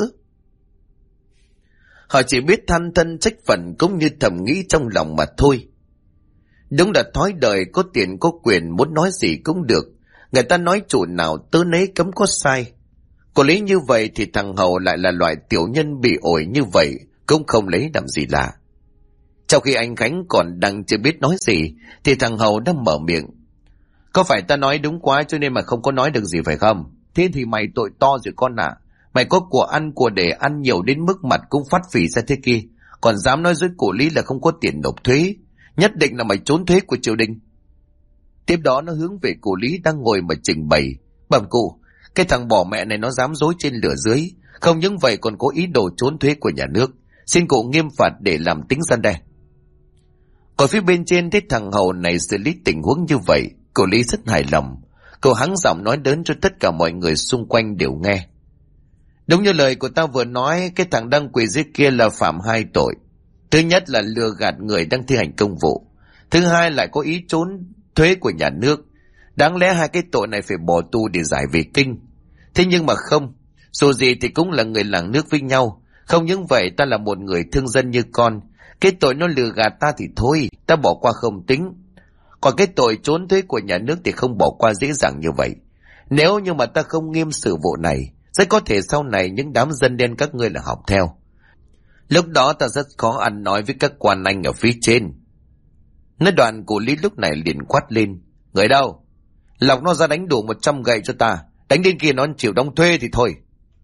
Họ chỉ biết than thân trách phận cũng như thầm nghĩ trong lòng mà thôi. Đúng là thói đời, có tiền có quyền, muốn nói gì cũng được. Người ta nói chủ nào tớ nấy cấm có sai. Có lý như vậy thì thằng hầu lại là loại tiểu nhân bị ổi như vậy, cũng không lấy làm gì lạ. Trong khi anh Khánh còn đang chưa biết nói gì thì thằng hầu đã mở miệng: "Có phải ta nói đúng quá cho nên mà không có nói được gì phải không? Thế thì mày tội to rồi con ạ. Mày có của ăn của để ăn nhiều đến mức mặt cũng phát phì ra thế kia, còn dám nói dối cụ Lý là không có tiền nộp thuế. Nhất định là mày trốn thuế của triều đình." Tiếp đó nó hướng về cụ Lý đang ngồi mà trình bày: "Bẩm cụ, cái thằng bỏ mẹ này nó dám dối trên lửa dưới, Không những vậy còn có ý đồ trốn thuế của nhà nước. Xin cụ nghiêm phạt để làm tính răn đe. Còn phía bên trên thấy thằng Hầu này xử lý tình huống như vậy, cô Lý rất hài lòng. Cô hắng giọng nói lớn cho tất cả mọi người xung quanh đều nghe. Đúng như lời của tao vừa nói, cái thằng đang quỳ dưới kia là phạm 2 tội. Thứ nhất là lừa gạt người đang thi hành công vụ. Thứ hai lại có ý trốn thuế của nhà nước. Đáng lẽ 2 cái tội này phải bỏ tù để giải về kinh. Thế nhưng mà không, dù gì thì cũng là người làng nước với nhau. Không những vậy, ta là một người thương dân như con. Cái tội nó lừa gạt ta thì thôi, ta bỏ qua không tính. Còn cái tội trốn thuế của nhà nước thì không bỏ qua dễ dàng như vậy. Nếu như mà ta không nghiêm xử vụ này, rất có thể sau này những đám dân đen các ngươi là học theo. Lúc đó ta rất khó ăn nói với các quan anh ở phía trên. Nói đoạn cụ Lý lúc này liền quát lên. Người đâu? Lọc nó ra đánh đủ 100 gậy cho ta. Đánh đến kia nó chịu đóng thuê thì thôi.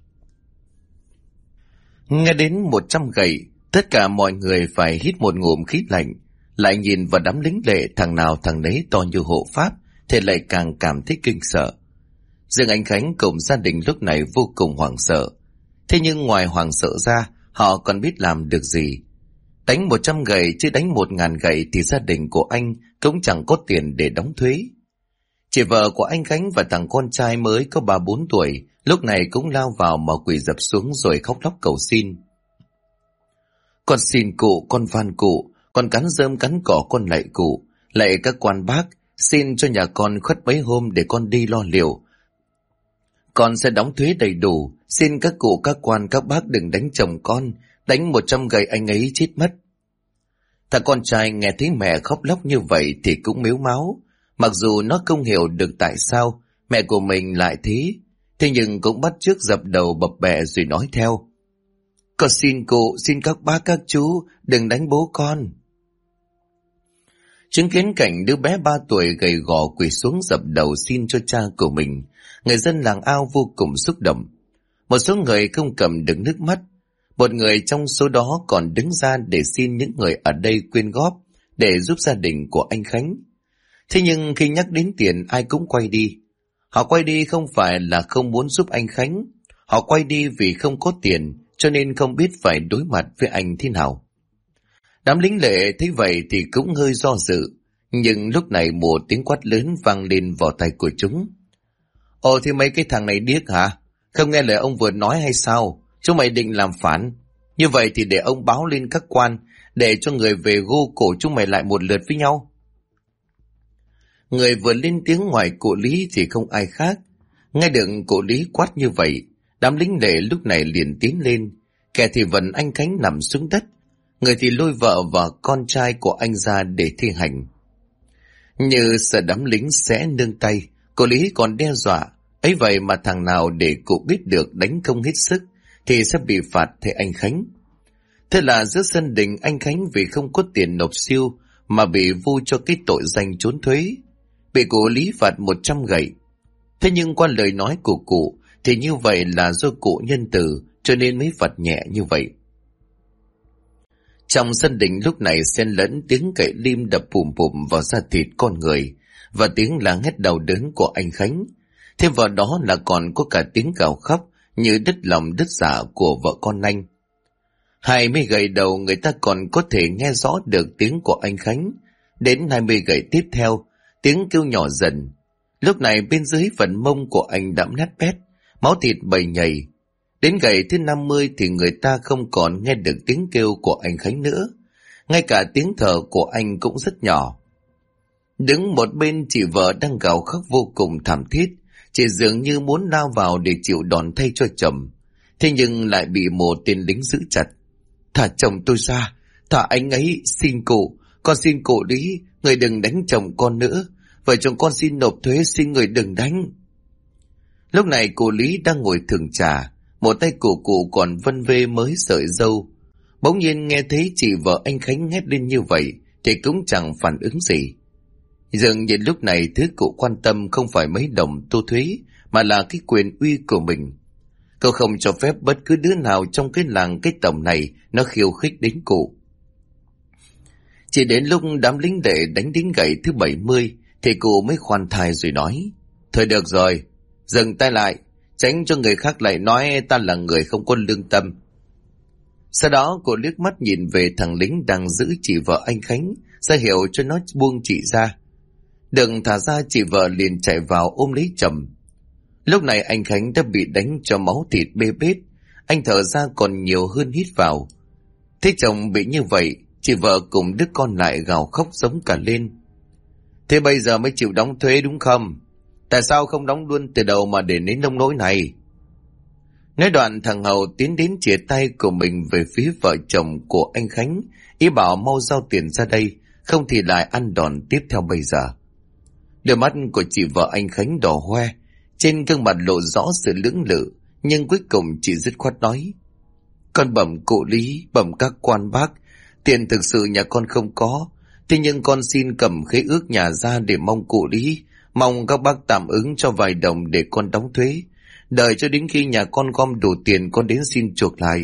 Nghe đến 100 gậy, tất cả mọi người phải hít một ngụm khí lạnh. Lại nhìn vào đám lính lệ, thằng nào thằng nấy to như hộ pháp, thì lại càng cảm thấy kinh sợ. Riêng anh Khánh cùng gia đình lúc này vô cùng hoảng sợ. Thế nhưng ngoài hoảng sợ ra, họ còn biết làm được gì. Đánh 100 gậy chứ đánh 1000 gậy thì gia đình của anh cũng chẳng có tiền để đóng thuế. Chị vợ của anh Khánh và thằng con trai mới có 3-4 tuổi lúc này cũng lao vào mà quỳ dập xuống rồi khóc lóc cầu xin. Con xin cụ, con van cụ, con cắn rơm cắn cỏ con lạy cụ, lạy các quan bác, xin cho nhà con khuất mấy hôm để con đi lo liệu. Con sẽ đóng thuế đầy đủ, xin các cụ các quan các bác đừng đánh chồng con, đánh 100 gậy anh ấy chết mất. Thằng con trai nghe thấy mẹ khóc lóc như vậy thì cũng mếu máo, mặc dù nó không hiểu được tại sao mẹ của mình lại thế, thế nhưng cũng bắt chước dập đầu bập bẹ rồi nói theo. Con xin cụ, xin các bác các chú đừng đánh bố con. Chứng kiến cảnh đứa bé 3 tuổi gầy gò quỳ xuống dập đầu xin cho cha của mình, người dân làng Ao vô cùng xúc động. Một số người không cầm được nước mắt. Một người trong số đó còn đứng ra để xin những người ở đây quyên góp để giúp gia đình của anh Khánh. Thế nhưng khi nhắc đến tiền ai cũng quay đi. Họ quay đi không phải là không muốn giúp anh Khánh. Họ quay đi vì không có tiền cho nên không biết phải đối mặt với anh thế nào. Đám lính lệ thấy vậy thì cũng hơi do dự. Nhưng lúc này một tiếng quát lớn vang lên vào tai của chúng. Ồ thì mấy cái thằng này điếc hả? Không nghe lời ông vừa nói hay sao? Chúng mày định làm phản. Như vậy thì để ông báo lên các quan, để cho người về gô cổ chúng mày lại một lượt với nhau. Người vừa lên tiếng ngoài cụ Lý thì không ai khác. Nghe được cụ Lý quát như vậy, đám lính lệ lúc này liền tiến lên. Kẻ thì vần anh Khánh nằm xuống đất, người thì lôi vợ và con trai của anh ra để thi hành. Như sợ đám lính sẽ nương tay, cụ Lý còn đe dọa. Ấy vậy mà thằng nào để cụ biết được đánh không hết sức thì sẽ bị phạt theo anh Khánh. Thế là giữa sân đình, anh Khánh vì không có tiền nộp siêu mà bị vu cho cái tội danh trốn thuế, bị cụ Lý phạt 100 gậy. Thế nhưng qua lời nói của cụ thì như vậy là do cụ nhân từ cho nên mới phạt nhẹ như vậy. Trong sân đình lúc này xen lẫn tiếng cậy lim đập bùm bùm vào da thịt con người và tiếng la hét đau đớn của anh Khánh. Thêm vào đó là còn có cả tiếng gào khóc như đứt lòng đứt dạ của vợ con anh. 20 gậy đầu người ta còn có thể nghe rõ được tiếng của anh Khánh. Đến 20 gậy tiếp theo, tiếng kêu nhỏ dần. Lúc này bên dưới phần mông của anh đã nát bét, máu thịt bầy nhầy. Đến gậy thứ 50 thì người ta không còn nghe được tiếng kêu của anh Khánh nữa. Ngay cả tiếng thở của anh cũng rất nhỏ. Đứng một bên chị vợ đang gào khóc vô cùng thảm thiết. Chị dường như muốn lao vào để chịu đòn thay cho chồng. Thế nhưng lại bị một tên lính giữ chặt. Thả chồng tôi ra, thả anh ấy, xin cụ, con xin cụ Lý, người đừng đánh chồng con nữa. Vợ chồng con xin nộp thuế, xin người đừng đánh. Lúc này cụ Lý đang ngồi thưởng trà, một tay của cụ còn vân vê mới sợi râu. Bỗng nhiên nghe thấy chị vợ anh Khánh hét lên như vậy thì cũng chẳng phản ứng gì. Dường như lúc này thứ cụ quan tâm không phải mấy đồng thu thuế mà là cái quyền uy của mình. Cậu không cho phép bất cứ đứa nào trong cái làng cái tổng này nó khiêu khích đến cụ. Chỉ đến lúc đám lính đệ đánh đến gậy thứ 70 thì cụ mới khoan thai rồi nói: Thôi được rồi, dừng tay lại, tránh cho người khác lại nói ta là người không có lương tâm. Sau đó cô liếc mắt nhìn về thằng lính đang giữ chị vợ anh Khánh, ra hiệu cho nó buông chị ra. Đừng thả ra, chị vợ liền chạy vào ôm lấy chồng. Lúc này anh Khánh đã bị đánh cho máu thịt bê bết, anh thở ra còn nhiều hơn hít vào. Thấy chồng bị như vậy, chị vợ cùng đứa con lại gào khóc giống cả lên. Thế bây giờ mới chịu đóng thuế đúng không? Tại sao không đóng luôn từ đầu mà để đến nông nỗi này? Nói đoạn thằng Hậu tiến đến chìa tay của mình về phía vợ chồng của anh Khánh, ý bảo mau giao tiền ra đây, không thì lại ăn đòn tiếp theo bây giờ. Đôi mắt của chị vợ anh Khánh đỏ hoe, trên gương mặt lộ rõ sự lưỡng lự, nhưng cuối cùng chị dứt khoát nói: Con bẩm cụ Lý, bẩm các quan bác, tiền thực sự nhà con không có, thế nhưng con xin cầm khế ước nhà ra để mong cụ Lý, mong các bác tạm ứng cho vài đồng để con đóng thuế. Đợi cho đến khi nhà con gom đủ tiền con đến xin chuộc lại.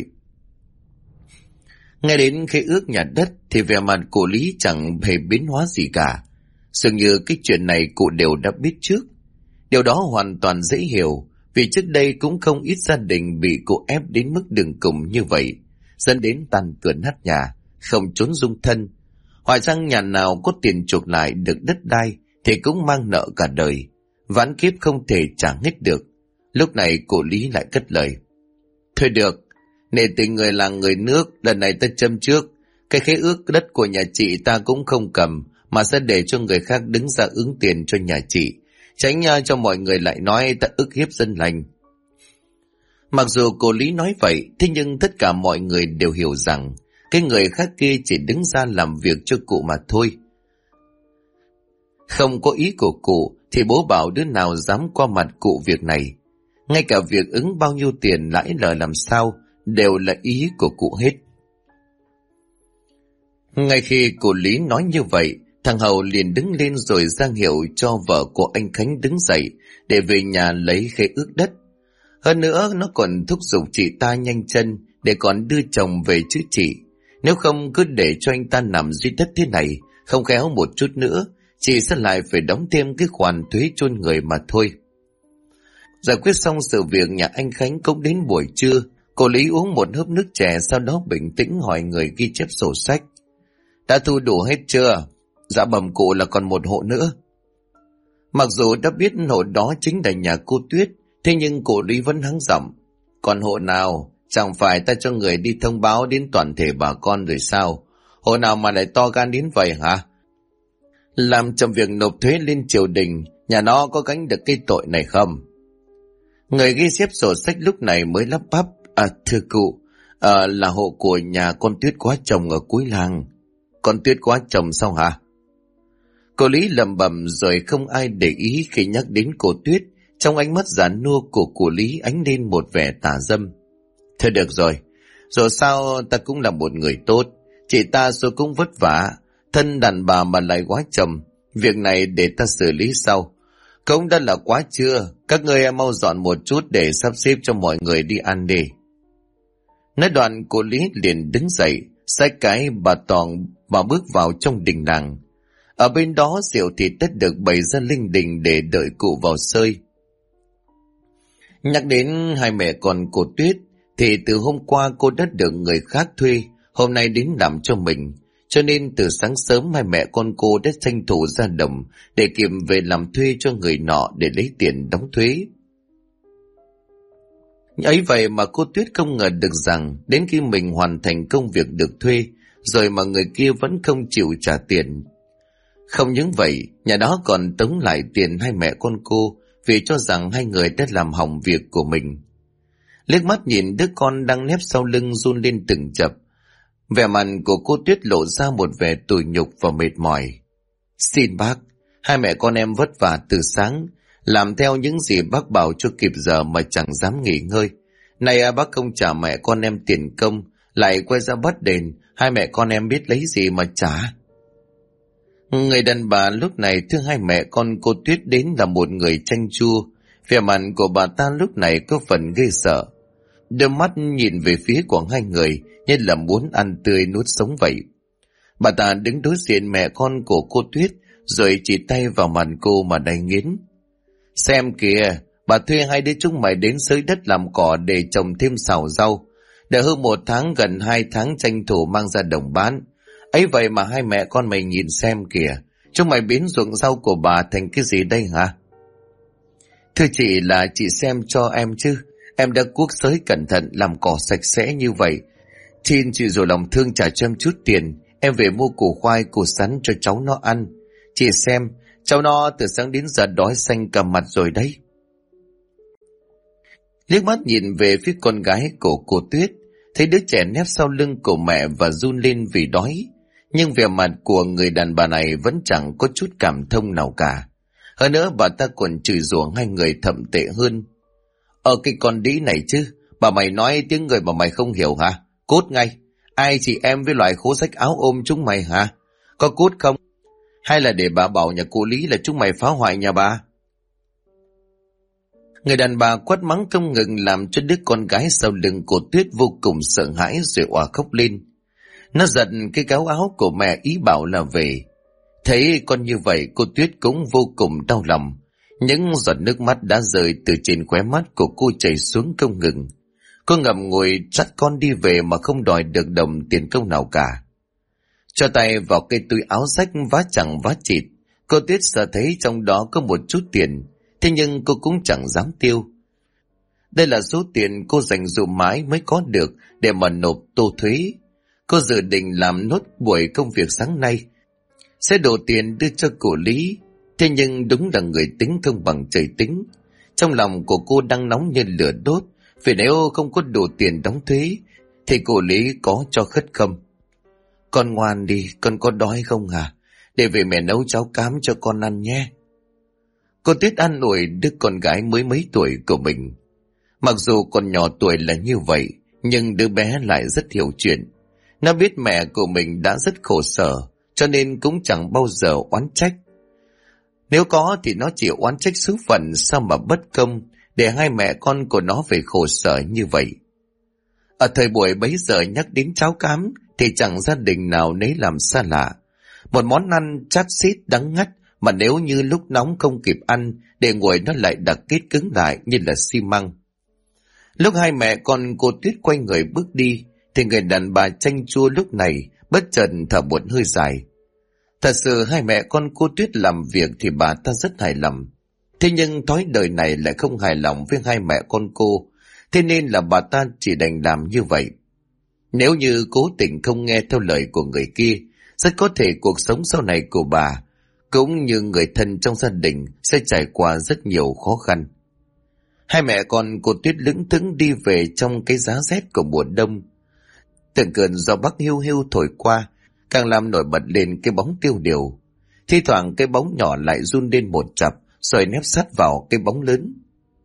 Nghe đến khế ước nhà đất thì vẻ mặt cụ Lý chẳng hề biến hóa gì cả. Dường như cái chuyện này cụ đều đã biết trước. Điều đó hoàn toàn dễ hiểu, vì trước đây cũng không ít gia đình bị cụ ép đến mức đường cùng như vậy, dẫn đến tan cửa nát nhà, không trốn dung thân. Hỏi rằng nhà nào có tiền chuộc lại được đất đai thì cũng mang nợ cả đời, ván kiếp không thể trả hết được. Lúc này cụ Lý lại cất lời: Thôi được, nể tình người là người nước, lần này ta châm trước. Cái khế ước đất của nhà chị ta cũng không cầm, mà sẽ để cho người khác đứng ra ứng tiền cho nhà chị, tránh cho mọi người lại nói ta ức hiếp dân lành. Mặc dù cụ Lý nói vậy, thế nhưng tất cả mọi người đều hiểu rằng cái người khác kia chỉ đứng ra làm việc cho cụ mà thôi. Không có ý của cụ thì bố bảo đứa nào dám qua mặt cụ việc này. Ngay cả việc ứng bao nhiêu tiền lãi lời làm sao đều là ý của cụ hết. Ngay khi cụ Lý nói như vậy, thằng Hậu liền đứng lên rồi ra hiệu cho vợ của anh Khánh đứng dậy để về nhà lấy khế ước đất. Hơn nữa nó còn thúc giục chị ta nhanh chân để còn đưa chồng về chữ chị. Nếu không cứ để cho anh ta nằm dưới đất thế này, không khéo một chút nữa chị sẽ lại phải đóng thêm cái khoản thuế chôn người mà thôi. Giải quyết xong sự việc nhà anh Khánh cũng đến buổi trưa. Cô Lý uống một hớp nước chè, sau đó bình tĩnh hỏi người ghi chép sổ sách: Đã thu đủ hết chưa? Dạ bẩm cụ là còn một hộ nữa. Mặc dù đã biết hộ đó chính là nhà cô Tuyết, thế nhưng cô Lý vẫn hắng giọng: Còn hộ nào? Chẳng phải ta cho người đi thông báo đến toàn thể bà con rồi sao? Hộ nào mà lại to gan đến vậy hả? Làm chậm việc nộp thuế lên triều đình, nhà nó có gánh được cái tội này không? Người ghi xếp sổ sách lúc này mới lắp bắp: Thưa cụ, là hộ của nhà con Tuyết quá chồng ở cuối làng. Con Tuyết quá chồng sao hả? Cô Lý lẩm bẩm rồi không ai để ý khi nhắc đến cô Tuyết. Trong ánh mắt già nua của cụ Lý ánh lên một vẻ tà dâm. Thôi được rồi, dù sao ta cũng là một người tốt, chị ta rồi cũng vất vả, thân đàn bà mà lại quá chồng, việc này để ta xử lý sau. Cũng đã là quá trưa, các ngươi mau dọn một chút để sắp xếp cho mọi người đi ăn đi. Nói đoạn cô Lý liền đứng dậy, xách cái bà tòng mà bước vào trong đình làng. Ở bên đó rượu thịt đã được bày ra linh đình để đợi cụ vào xơi. Nhắc đến hai mẹ con cô Tuyết thì từ hôm qua cô đã được người khác thuê, hôm nay đến làm cho mình. Cho nên từ sáng sớm hai mẹ con cô đã tranh thủ ra đồng để kịp về làm thuê cho người nọ để lấy tiền đóng thuế. Ấy vậy mà cô Tuyết không ngờ được rằng đến khi mình hoàn thành công việc được thuê rồi mà người kia vẫn không chịu trả tiền. Không những vậy, nhà đó còn tống lại tiền hai mẹ con cô vì cho rằng hai người đã làm hỏng việc của mình. Liếc mắt nhìn đứa con đang nép sau lưng run lên từng chập, vẻ mặt của cô Tuyết lộ ra một vẻ tủi nhục và mệt mỏi. Xin bác, hai mẹ con em vất vả từ sáng, làm theo những gì bác bảo cho kịp giờ mà chẳng dám nghỉ ngơi. Nay bác không trả mẹ con em tiền công, lại quay ra bắt đền, hai mẹ con em biết lấy gì mà trả. Người đàn bà lúc này thương hai mẹ con cô Tuyết đến là một người chanh chua, vẻ mặt của bà ta lúc này có phần ghê sợ. Đôi mắt nhìn về phía của hai người như là muốn ăn tươi nuốt sống vậy. Bà ta đứng đối diện mẹ con của cô Tuyết rồi chỉ tay vào mặt cô mà đay nghiến. Xem kìa, Bà thuê hai đứa chúng mày đến xới đất làm cỏ để trồng thêm xào rau. Đã hơn 1 tháng, gần 2 tháng tranh thủ mang ra đồng bán. Ấy vậy mà hai mẹ con mày nhìn xem kìa, chúng mày biến ruộng rau của bà thành cái gì đây hả? Thưa chị, là chị xem cho em chứ. Em đã cuốc xới cẩn thận, làm cỏ sạch sẽ như vậy. Xin chị rồi lòng thương trả cho em chút tiền. Em về mua củ khoai, củ sắn cho cháu nó ăn. Chị xem, cháu nó từ sáng đến giờ đói xanh cả mặt rồi đấy. Liếc mắt nhìn về phía con gái của cô Tuyết, thấy đứa trẻ nép sau lưng của mẹ và run lên vì đói. Nhưng vẻ mặt của người đàn bà này vẫn chẳng có chút cảm thông nào cả. Hơn nữa bà ta còn chửi rủa hai người thậm tệ hơn. Cái con đĩ này chứ, bà mày nói tiếng người mà mày không hiểu hả? Cút ngay, ai chị em với loại khố rách áo ôm chúng mày hả? Có cút không? Hay là để bà bảo nhà cô Lý là chúng mày phá hoại nhà bà? Người đàn bà quát mắng không ngừng làm cho đứa con gái sau lưng của Tuyết vô cùng sợ hãi rồi òa khóc lên. Nó giật cái gáo áo của mẹ ý bảo là về. Thấy con như vậy, cô Tuyết cũng vô cùng đau lòng. Những giọt nước mắt đã rơi từ trên khóe mắt của cô chảy xuống không ngừng. Cô ngậm ngùi dắt con đi về mà không đòi được đồng tiền công nào cả. Cho tay vào cái túi áo rách vá chẳng vá chịt, cô Tuyết sợ thấy trong đó có một chút tiền, thế nhưng cô cũng chẳng dám tiêu. Đây là số tiền cô dành dụm mãi mới có được để mà nộp tô thuế. Cô dự định làm nốt buổi công việc sáng nay, sẽ đổ tiền đưa cho cô Lý. Thế nhưng đúng là người tính không bằng trời tính. Trong lòng của cô đang nóng như lửa đốt, vì nếu không có đủ tiền đóng thuế thì cô Lý có cho khất không? Con ngoan đi, con có đói không hả? Để về mẹ nấu cháo cám cho con ăn nhé. Cô Tuyết an ủi đứa con gái mới mấy tuổi của mình. Mặc dù còn nhỏ tuổi là như vậy, nhưng đứa bé lại rất hiểu chuyện. Nó biết mẹ của mình đã rất khổ sở, cho nên cũng chẳng bao giờ oán trách. Nếu có thì nó chỉ oán trách số phận sao mà bất công để hai mẹ con của nó phải khổ sở như vậy. Ở thời buổi bấy giờ nhắc đến cháo cám thì chẳng gia đình nào nấy làm xa lạ. Một món ăn chát xít đắng ngắt mà nếu như lúc nóng không kịp ăn để nguội nó lại đặc kết cứng lại như là xi măng. Lúc hai mẹ con cô Tuyết quay người bước đi thì người đàn bà chanh chua lúc này bất chợt thở một hơi dài. Thật sự hai mẹ con cô Tuyết làm việc thì bà ta rất hài lòng. Thế nhưng thói đời này lại không hài lòng với hai mẹ con cô, thế nên là bà ta chỉ đành làm như vậy. Nếu như cố tình không nghe theo lời của người kia, rất có thể cuộc sống sau này của bà cũng như người thân trong gia đình sẽ trải qua rất nhiều khó khăn. Hai mẹ con cô Tuyết lững thững đi về trong cái giá rét của mùa đông. Từng cơn gió bắc hiu hiu thổi qua càng làm nổi bật lên cái bóng tiêu điều. Thi thoảng cái bóng nhỏ lại run lên một chập rồi nép sát vào cái bóng lớn.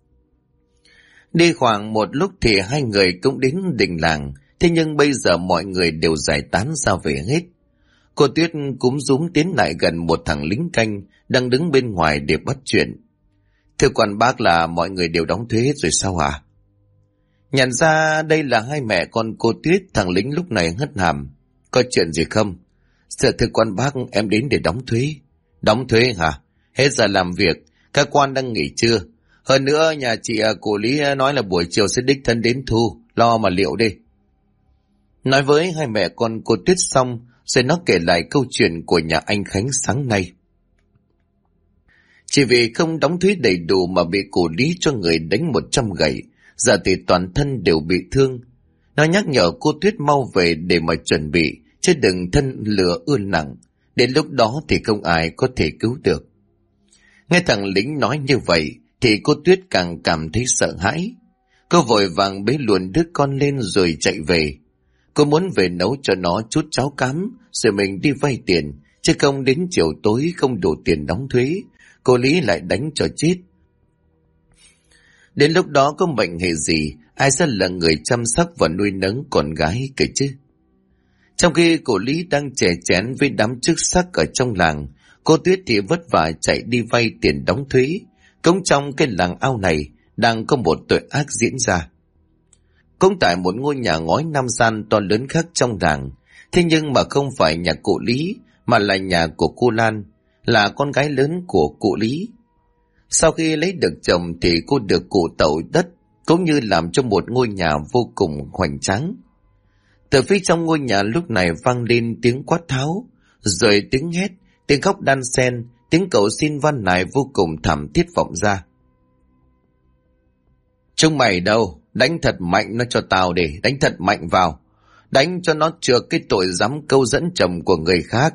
Đi khoảng một lúc thì hai người cũng đến đình làng, thế nhưng bây giờ mọi người đều giải tán ra về hết. Cô Tuyết cúm rúm tiến lại gần một thằng lính canh đang đứng bên ngoài để bắt chuyện. Thưa quan bác, là mọi người đều đóng thuế hết rồi sao hả? Nhận ra đây là hai mẹ con cô Tuyết, thằng lính lúc này hất hàm. Có chuyện gì không? Dạ thưa quan bác, em đến để đóng thuế. Đóng thuế hả? Hết giờ làm việc, các quan đang nghỉ trưa. Hơn nữa nhà chị cô Lý nói là buổi chiều sẽ đích thân đến thu, lo mà liệu đi. Nói với hai mẹ con cô Tuyết xong, rồi nó kể lại câu chuyện của nhà anh Khánh sáng nay. Chỉ vì không đóng thuế đầy đủ mà bị cô Lý cho người đánh 100 gậy, giờ thì toàn thân đều bị thương. Nó nhắc nhở cô Tuyết mau về để mà chuẩn bị, chứ đừng thân lửa ươn nặng, đến lúc đó thì không ai có thể cứu được. Nghe thằng lính nói như vậy thì cô Tuyết càng cảm thấy sợ hãi. Cô vội vàng bế luồn đứa con lên rồi chạy về. Cô muốn về nấu cho nó chút cháo cám rồi mình đi vay tiền, chứ không đến chiều tối không đủ tiền đóng thuế, cô Lý lại đánh cho chết. Đến lúc đó có bệnh hệ gì, ai sẽ là người chăm sóc và nuôi nấng con gái kể chứ? Trong khi cô Lý đang chè chén với đám chức sắc ở trong làng, cô Tuyết thì vất vả chạy đi vay tiền đóng thuế. Cũng trong cái làng ao này đang có một tội ác diễn ra. Cũng tại một ngôi nhà ngói 5 gian to lớn khác trong làng, thế nhưng mà không phải nhà cụ Lý mà là nhà của cô Lan, là con gái lớn của cụ Lý. Sau khi lấy được chồng thì cô được cụ tậu đất, cũng như làm cho một ngôi nhà vô cùng hoành tráng. Từ phía trong ngôi nhà lúc này vang lên tiếng quát tháo, rồi tiếng hét, tiếng khóc đan xen, tiếng cầu xin van nài vô cùng thảm thiết vọng ra. Chúng mày đâu, đánh thật mạnh nó cho tao đi, đánh thật mạnh vào, đánh cho nó chừa cái tội dám câu dẫn chồng của người khác.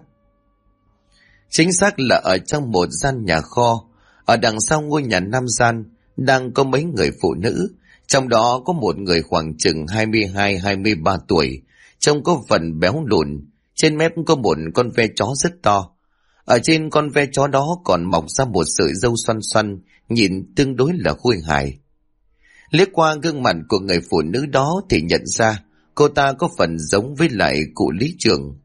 Chính xác là ở trong một gian nhà kho, ở đằng sau ngôi nhà nam gian, đang có mấy người phụ nữ, trong đó có một người khoảng chừng 22-23 tuổi, trông có phần béo lùn, trên mép có một con ve chó rất to. Ở trên con ve chó đó còn mọc ra một sợi râu xoăn xoăn, nhìn tương đối là khôi hài. Liếc qua gương mặt của người phụ nữ đó thì nhận ra cô ta có phần giống với lại cụ lý trưởng.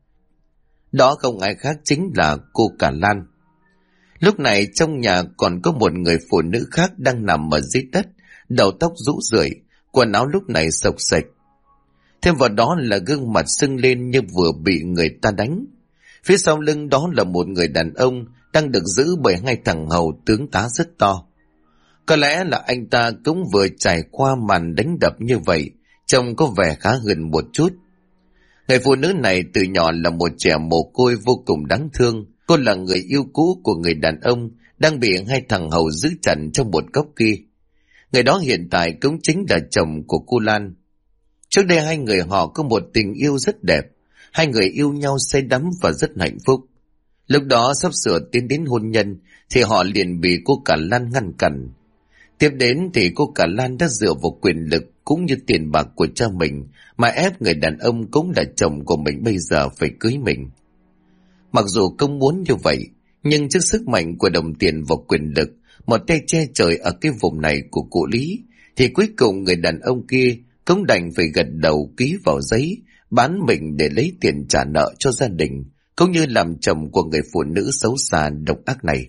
Đó không ai khác chính là cô Cả Lan. Lúc này trong nhà còn có một người phụ nữ khác đang nằm ở dưới đất, đầu tóc rũ rượi, quần áo lúc này xộc xệch. Thêm vào đó là gương mặt sưng lên như vừa bị người ta đánh. Phía sau lưng đó là một người đàn ông đang được giữ bởi hai thằng hầu tướng tá rất to. Có lẽ là anh ta cũng vừa trải qua màn đánh đập như vậy, trông có vẻ khá hơn một chút. Người phụ nữ này từ nhỏ là một trẻ mồ côi vô cùng đáng thương. Cô là người yêu cũ của người đàn ông đang bị hai thằng hầu giữ chặt trong một góc kia. Người đó hiện tại cũng chính là chồng của cô Lan. Trước đây hai người họ có một tình yêu rất đẹp. Hai người yêu nhau say đắm và rất hạnh phúc. Lúc đó sắp sửa tiến đến hôn nhân thì họ liền bị cô Cả Lan ngăn cản. Tiếp đến thì cô Cả Lan đã dựa vào quyền lực cũng như tiền bạc của cha mình mà ép người đàn ông cũng là chồng của mình bây giờ phải cưới mình. Mặc dù không muốn như vậy, nhưng trước sức mạnh của đồng tiền và quyền lực, một tay che trời ở cái vùng này của cụ Lý, thì cuối cùng người đàn ông kia cũng đành phải gật đầu ký vào giấy, bán mình để lấy tiền trả nợ cho gia đình, cũng như làm chồng của người phụ nữ xấu xa độc ác này.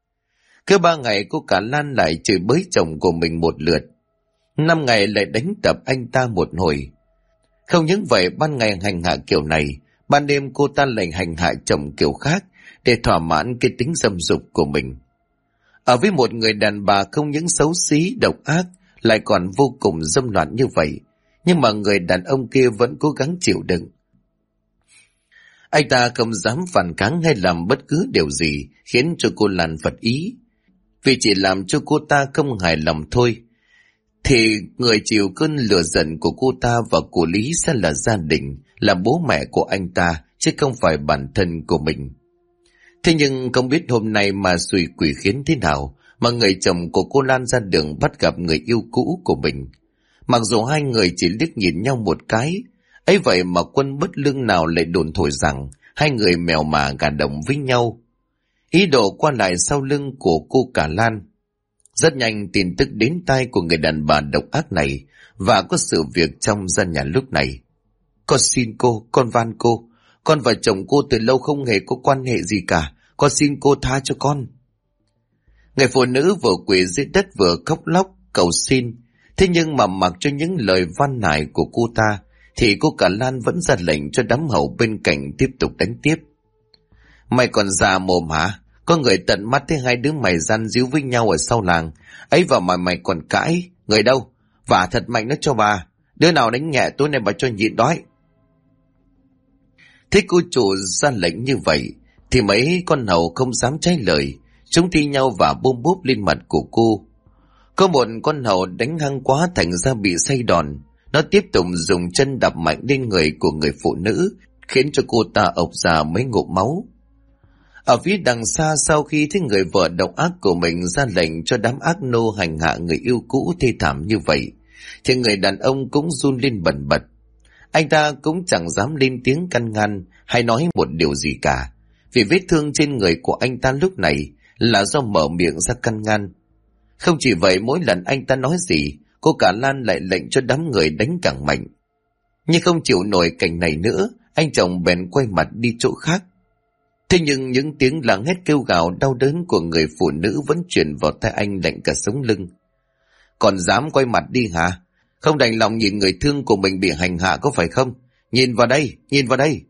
Cứ 3 ngày cô Cả Lan lại chửi bới chồng của mình một lượt, 5 ngày lại đánh đập anh ta một hồi. Không những vậy, ban ngày hành hạ kiểu này, ban đêm cô ta lại hành hạ chồng kiểu khác để thỏa mãn cái tính dâm dục của mình. Ở với một người đàn bà không những xấu xí, độc ác, lại còn vô cùng dâm loạn như vậy, nhưng mà người đàn ông kia vẫn cố gắng chịu đựng. Anh ta không dám phản kháng hay làm bất cứ điều gì khiến cho cô Lan phật ý. Vì chỉ làm cho cô ta không hài lòng thôi, thì người chịu cơn lửa giận của cô ta và của Lý sẽ là gia đình, là bố mẹ của anh ta, chứ không phải bản thân của mình. Thế nhưng không biết hôm nay mà xui quỷ khiến thế nào, mà người chồng của cô Lan ra đường bắt gặp người yêu cũ của mình. Mặc dù hai người chỉ liếc nhìn nhau một cái, ấy vậy mà quân bất lương nào lại đồn thổi rằng hai người mèo mà gà đồng với nhau. Ý đồ qua lại sau lưng của cô Cả Lan. Rất nhanh tin tức đến tai của người đàn bà độc ác này, và có sự việc trong gian nhà lúc này. Con xin cô, con van cô, con và chồng cô từ lâu không hề có quan hệ gì cả, con xin cô tha cho con. Người phụ nữ vừa quỳ dưới đất vừa khóc lóc cầu xin. Thế nhưng mà mặc cho những lời van nài của cô ta, thì cô Cả Lan vẫn ra lệnh cho đám hầu bên cạnh tiếp tục đánh tiếp. Mày còn già mồm hả? Có người tận mắt thấy hai đứa mày gian díu với nhau ở sau làng, ấy và mày còn cãi. Người đâu? Vả thật mạnh nó cho bà. Đứa nào đánh nhẹ tối nay bà cho nhịn đói. Thế cô chủ ra lệnh như vậy thì mấy con hầu không dám trái lời, chúng thi nhau và bôm bốp lên mặt của cô. Có một con hầu đánh hăng quá thành ra bị say đòn, nó tiếp tục dùng chân đập mạnh lên người của người phụ nữ, khiến cho cô ta ộc ra mấy ngụm máu. Ở phía đằng xa, sau khi thấy người vợ độc ác của mình ra lệnh cho đám ác nô hành hạ người yêu cũ thê thảm như vậy, thì người đàn ông cũng run lên bần bật. Anh ta cũng chẳng dám lên tiếng can ngăn hay nói một điều gì cả, vì vết thương trên người của anh ta lúc này là do mở miệng ra can ngăn. Không chỉ vậy, mỗi lần anh ta nói gì, cô Cả Lan lại lệnh cho đám người đánh càng mạnh. Nhưng không chịu nổi cảnh này nữa, anh chồng bèn quay mặt đi chỗ khác. Thế nhưng những tiếng làng hét kêu gào đau đớn của người phụ nữ vẫn truyền vào tai anh lạnh cả sống lưng. Còn dám quay mặt đi hả? Không đành lòng nhìn người thương của mình bị hành hạ có phải không? Nhìn vào đây, nhìn vào đây.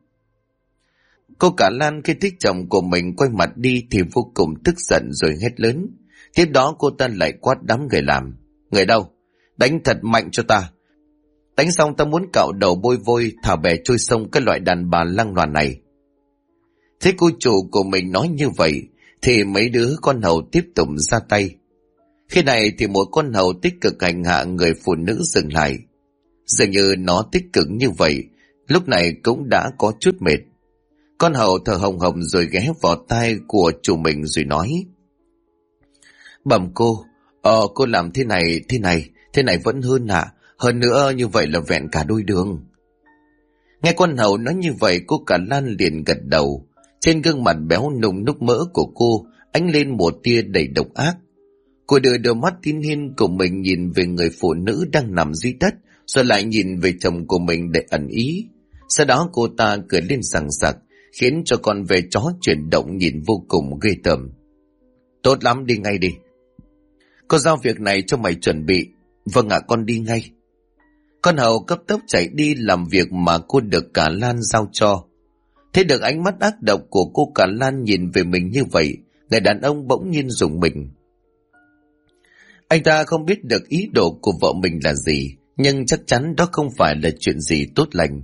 Cô Cả Lan khi thích chồng của mình quay mặt đi thì vô cùng tức giận rồi hét lớn. Tiếp đó cô ta lại quát đám người làm: người đâu? Đánh thật mạnh cho ta. Đánh xong ta muốn cạo đầu bôi vôi, thả bè trôi sông cái loại đàn bà lăng loàn này. Thế cô chủ của mình nói như vậy thì mấy đứa con hầu tiếp tục ra tay. Khi này thì một con hầu tích cực hành hạ người phụ nữ dừng lại. Dường như nó tích cực như vậy, lúc này cũng đã có chút mệt. Con hầu thở hồng hồng rồi ghé vào tai của chủ mình rồi nói: bẩm cô, cô làm thế này vẫn hơn ạ. Hơn nữa như vậy là vẹn cả đôi đường. Nghe con hầu nói như vậy, cô Cả Lan liền gật đầu. Trên gương mặt béo nùng núc mỡ của cô ánh lên một tia đầy độc ác. Cô đưa đôi mắt tin hiên của mình nhìn về người phụ nữ đang nằm dưới đất, rồi lại nhìn về chồng của mình để ẩn ý. Sau đó cô ta cười lên sằng sặc, khiến cho con ve chó chuyển động nhìn vô cùng ghê tởm. Tốt lắm, đi ngay đi. Cô giao việc này cho mày chuẩn bị. Vâng ạ, con đi ngay. Con hầu cấp tốc chạy đi làm việc mà cô được Cả Lan giao cho. Thấy được ánh mắt ác độc của cô Cả Lan nhìn về mình như vậy, người đàn ông bỗng nhiên rùng mình. Anh ta không biết được ý đồ của vợ mình là gì, nhưng chắc chắn đó không phải là chuyện gì tốt lành.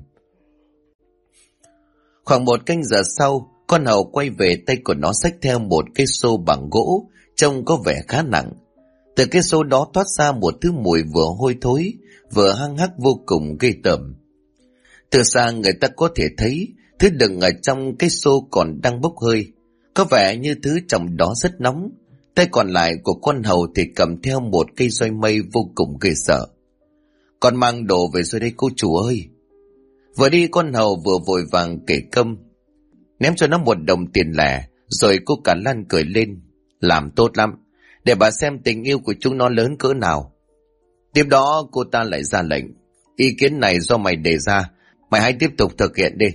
Khoảng 1 canh giờ sau, con hầu quay về, tay của nó xách theo một cái xô bằng gỗ, trông có vẻ khá nặng. Từ cái xô đó toát ra một thứ mùi vừa hôi thối, vừa hăng hắc vô cùng ghê tởm. Từ xa người ta có thể thấy thứ đựng ở trong cái xô còn đang bốc hơi, có vẻ như thứ trong đó rất nóng. Tay còn lại của con hầu thì cầm theo một cây roi mây vô cùng ghê sợ. Con mang đồ về rồi đây cô chủ ơi. Vừa đi con hầu vừa vội vàng kể công, ném cho nó 1 đồng tiền lẻ, rồi cô Cả Lan cười lên. Làm tốt lắm, để bà xem tình yêu của chúng nó lớn cỡ nào. Tiếp đó cô ta lại ra lệnh: ý kiến này do mày đề ra, mày hãy tiếp tục thực hiện đi.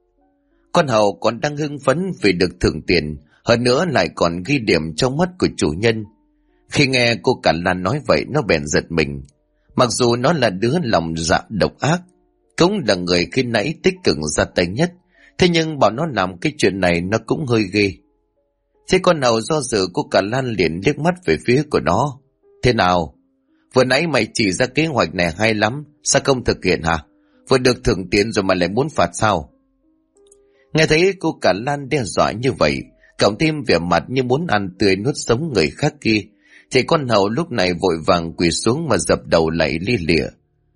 Con hầu còn đang hưng phấn vì được thưởng tiền, hơn nữa lại còn ghi điểm trong mắt của chủ nhân. Khi nghe cô Cả Lan nói vậy, nó bèn giật mình. Mặc dù nó là đứa lòng dạ độc ác, cũng là người khi nãy tích cực ra tay nhất, thế nhưng bảo nó làm cái chuyện này nó cũng hơi ghê. Thế con hầu do dự, cô Cả Lan liền liếc mắt về phía của nó. Thế nào? Vừa nãy mày chỉ ra kế hoạch này hay lắm, sao không thực hiện hả? Vừa được thưởng tiền rồi mà lại muốn phạt sao? Nghe thấy cô Cả Lan đe dọa như vậy, cộng thêm vẻ mặt như muốn ăn tươi nuốt sống người khác kia, thì con hầu lúc này vội vàng quỳ xuống mà dập đầu lạy lia lịa.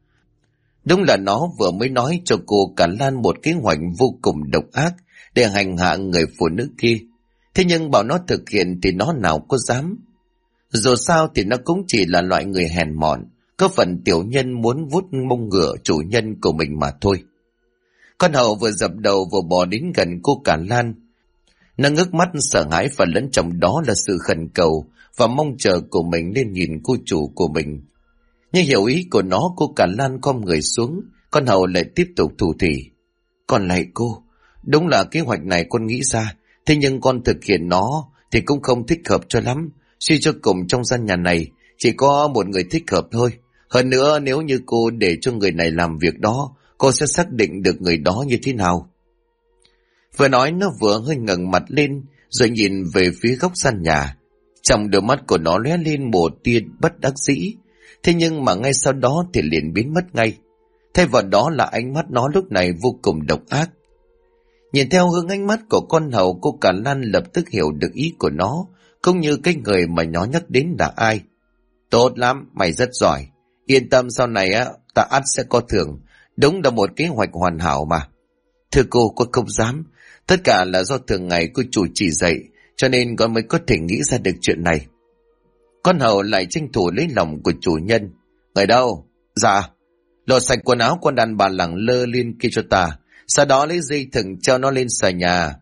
Đúng là nó vừa mới nói cho cô Cả Lan một kế hoạch vô cùng độc ác để hành hạ người phụ nữ kia. Thế nhưng bảo nó thực hiện thì nó nào có dám. Dù sao thì nó cũng chỉ là loại người hèn mọn, có phần tiểu nhân muốn vuốt mông ngựa chủ nhân của mình mà thôi. Con hầu vừa dập đầu vừa bò đến gần cô Cả Lan. Nó ngước mắt sợ hãi và lẫn trong đó là sự khẩn cầu và mong chờ của mình lên nhìn cô chủ của mình. Nhưng hiểu ý của nó, cô Cả Lan khom người xuống, con hầu lại tiếp tục thủ thỉ. Còn lại cô, đúng là kế hoạch này con nghĩ ra, thế nhưng con thực hiện nó thì cũng không thích hợp cho lắm. Suy cho cùng trong gian nhà này chỉ có một người thích hợp thôi. Hơn nữa nếu như cô để cho người này làm việc đó, cô sẽ xác định được người đó như thế nào. Vừa nói nó vừa hơi ngẩng mặt lên rồi nhìn về phía góc sàn nhà. Trong đôi mắt của nó lóe lên một tia bất đắc dĩ, thế nhưng mà ngay sau đó thì liền biến mất ngay. Thay vào đó là ánh mắt nó lúc này vô cùng độc ác. Nhìn theo hướng ánh mắt của con hầu, cô Cả Lan lập tức hiểu được ý của nó, cũng như cái người mà nó nhắc đến là ai. Tốt lắm, mày rất giỏi. Yên tâm, sau này ta ắt sẽ có thưởng. Đúng là một kế hoạch hoàn hảo mà. Thưa cô không dám. Tất cả là do thường ngày cô chủ chỉ dạy, cho nên con mới có thể nghĩ ra được chuyện này. Con hầu lại tranh thủ lấy lòng của chủ nhân. Người đâu? Dạ. Lột sạch quần áo con đàn bà lẳng lơ lên kia cho ta, sau đó lấy dây thừng treo nó lên xà nhà.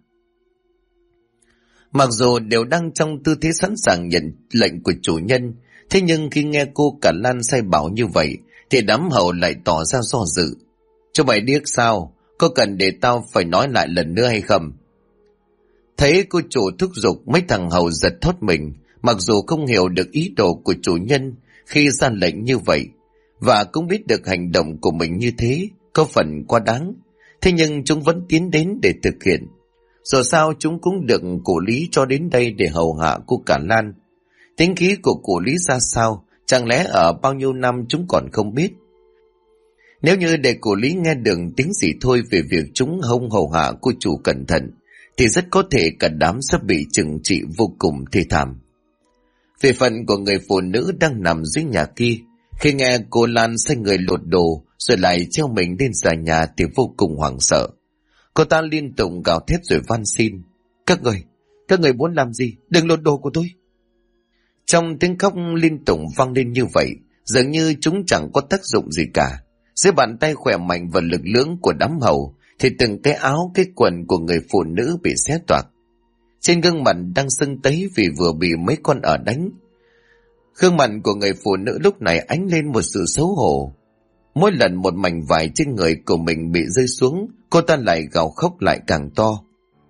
Mặc dù đều đang trong tư thế sẵn sàng nhận lệnh của chủ nhân, thế nhưng khi nghe cô Cả Lan sai bảo như vậy thì đám hầu lại tỏ ra do dự. Cho mày điếc sao? Có cần để tao phải nói lại lần nữa hay không? Thấy cô chủ thúc giục, mấy thằng hầu giật thót mình, mặc dù không hiểu được ý đồ của chủ nhân khi ra lệnh như vậy, và cũng biết được hành động của mình như thế có phần quá đáng, thế nhưng chúng vẫn tiến đến để thực hiện. Dù sao chúng cũng được cổ lý cho đến đây để hầu hạ cô Cả Lan. Tính khí của cụ Lý ra sao, chẳng lẽ ở bao nhiêu năm chúng còn không biết? Nếu như để cụ Lý nghe được tiếng gì thôi về việc chúng hông hầu hạ cô chủ cẩn thận, thì rất có thể cả đám sẽ bị trừng trị vô cùng thê thảm. Về phần của người phụ nữ đang nằm dưới nhà kia, khi nghe cô Lan sai người lột đồ rồi lại treo mình lên xà nhà thì vô cùng hoảng sợ. Cô ta liên tục gào thét rồi van xin: Các người muốn làm gì? Đừng lột đồ của tôi. Trong tiếng khóc liên tục vang lên như vậy, dường như chúng chẳng có tác dụng gì cả. Dưới bàn tay khỏe mạnh và lực lưỡng của đám hầu thì từng cái áo cái quần của người phụ nữ bị xé toạc. Trên gương mặt đang sưng tấy vì vừa bị mấy con ở đánh. Gương mặt của người phụ nữ lúc này ánh lên một sự xấu hổ. Mỗi lần một mảnh vải trên người của mình bị rơi xuống, cô ta lại gào khóc lại càng to.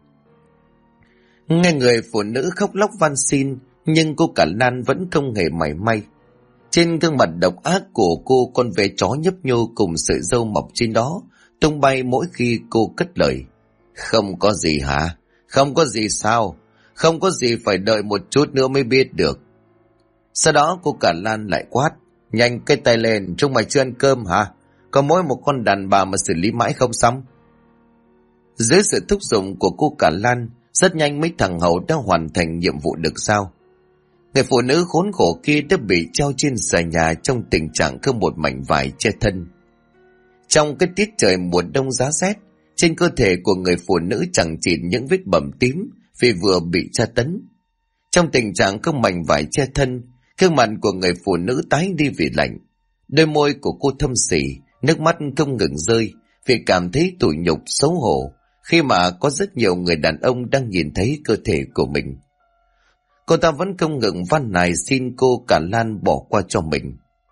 Nghe người phụ nữ khóc lóc van xin, nhưng cô cả Lan vẫn không hề mảy may. Trên gương mặt độc ác của cô, con ve chó nhấp nhô cùng sợi râu mọc trên đó tung bay mỗi khi cô cất lời: Không có gì hả? Không có gì sao? Không có gì phải đợi một chút nữa mới biết được. Sau đó cô cả Lan lại quát: Nhanh cái tay lên, chúng mày chưa ăn cơm hả? Có mỗi một con đàn bà mà xử lý mãi không xong. Dưới sự thúc giục của cô cả Lan, rất nhanh mấy thằng hầu đã hoàn thành nhiệm vụ được giao. Người phụ nữ khốn khổ kia đã bị treo trên xà nhà trong tình trạng không một mảnh vải che thân. Trong cái tiết trời mùa đông giá rét, trên cơ thể của người phụ nữ chẳng chịt những vết bầm tím vì vừa bị tra tấn. Trong tình trạng không mảnh vải che thân, gương mặt của người phụ nữ tái đi vì lạnh. Đôi môi của cô thâm sỉ, nước mắt không ngừng rơi vì cảm thấy tủi nhục xấu hổ khi mà có rất nhiều người đàn ông đang nhìn thấy cơ thể của mình. Cô ta vẫn không ngừng van nài xin cô cả Lan bỏ qua cho mình.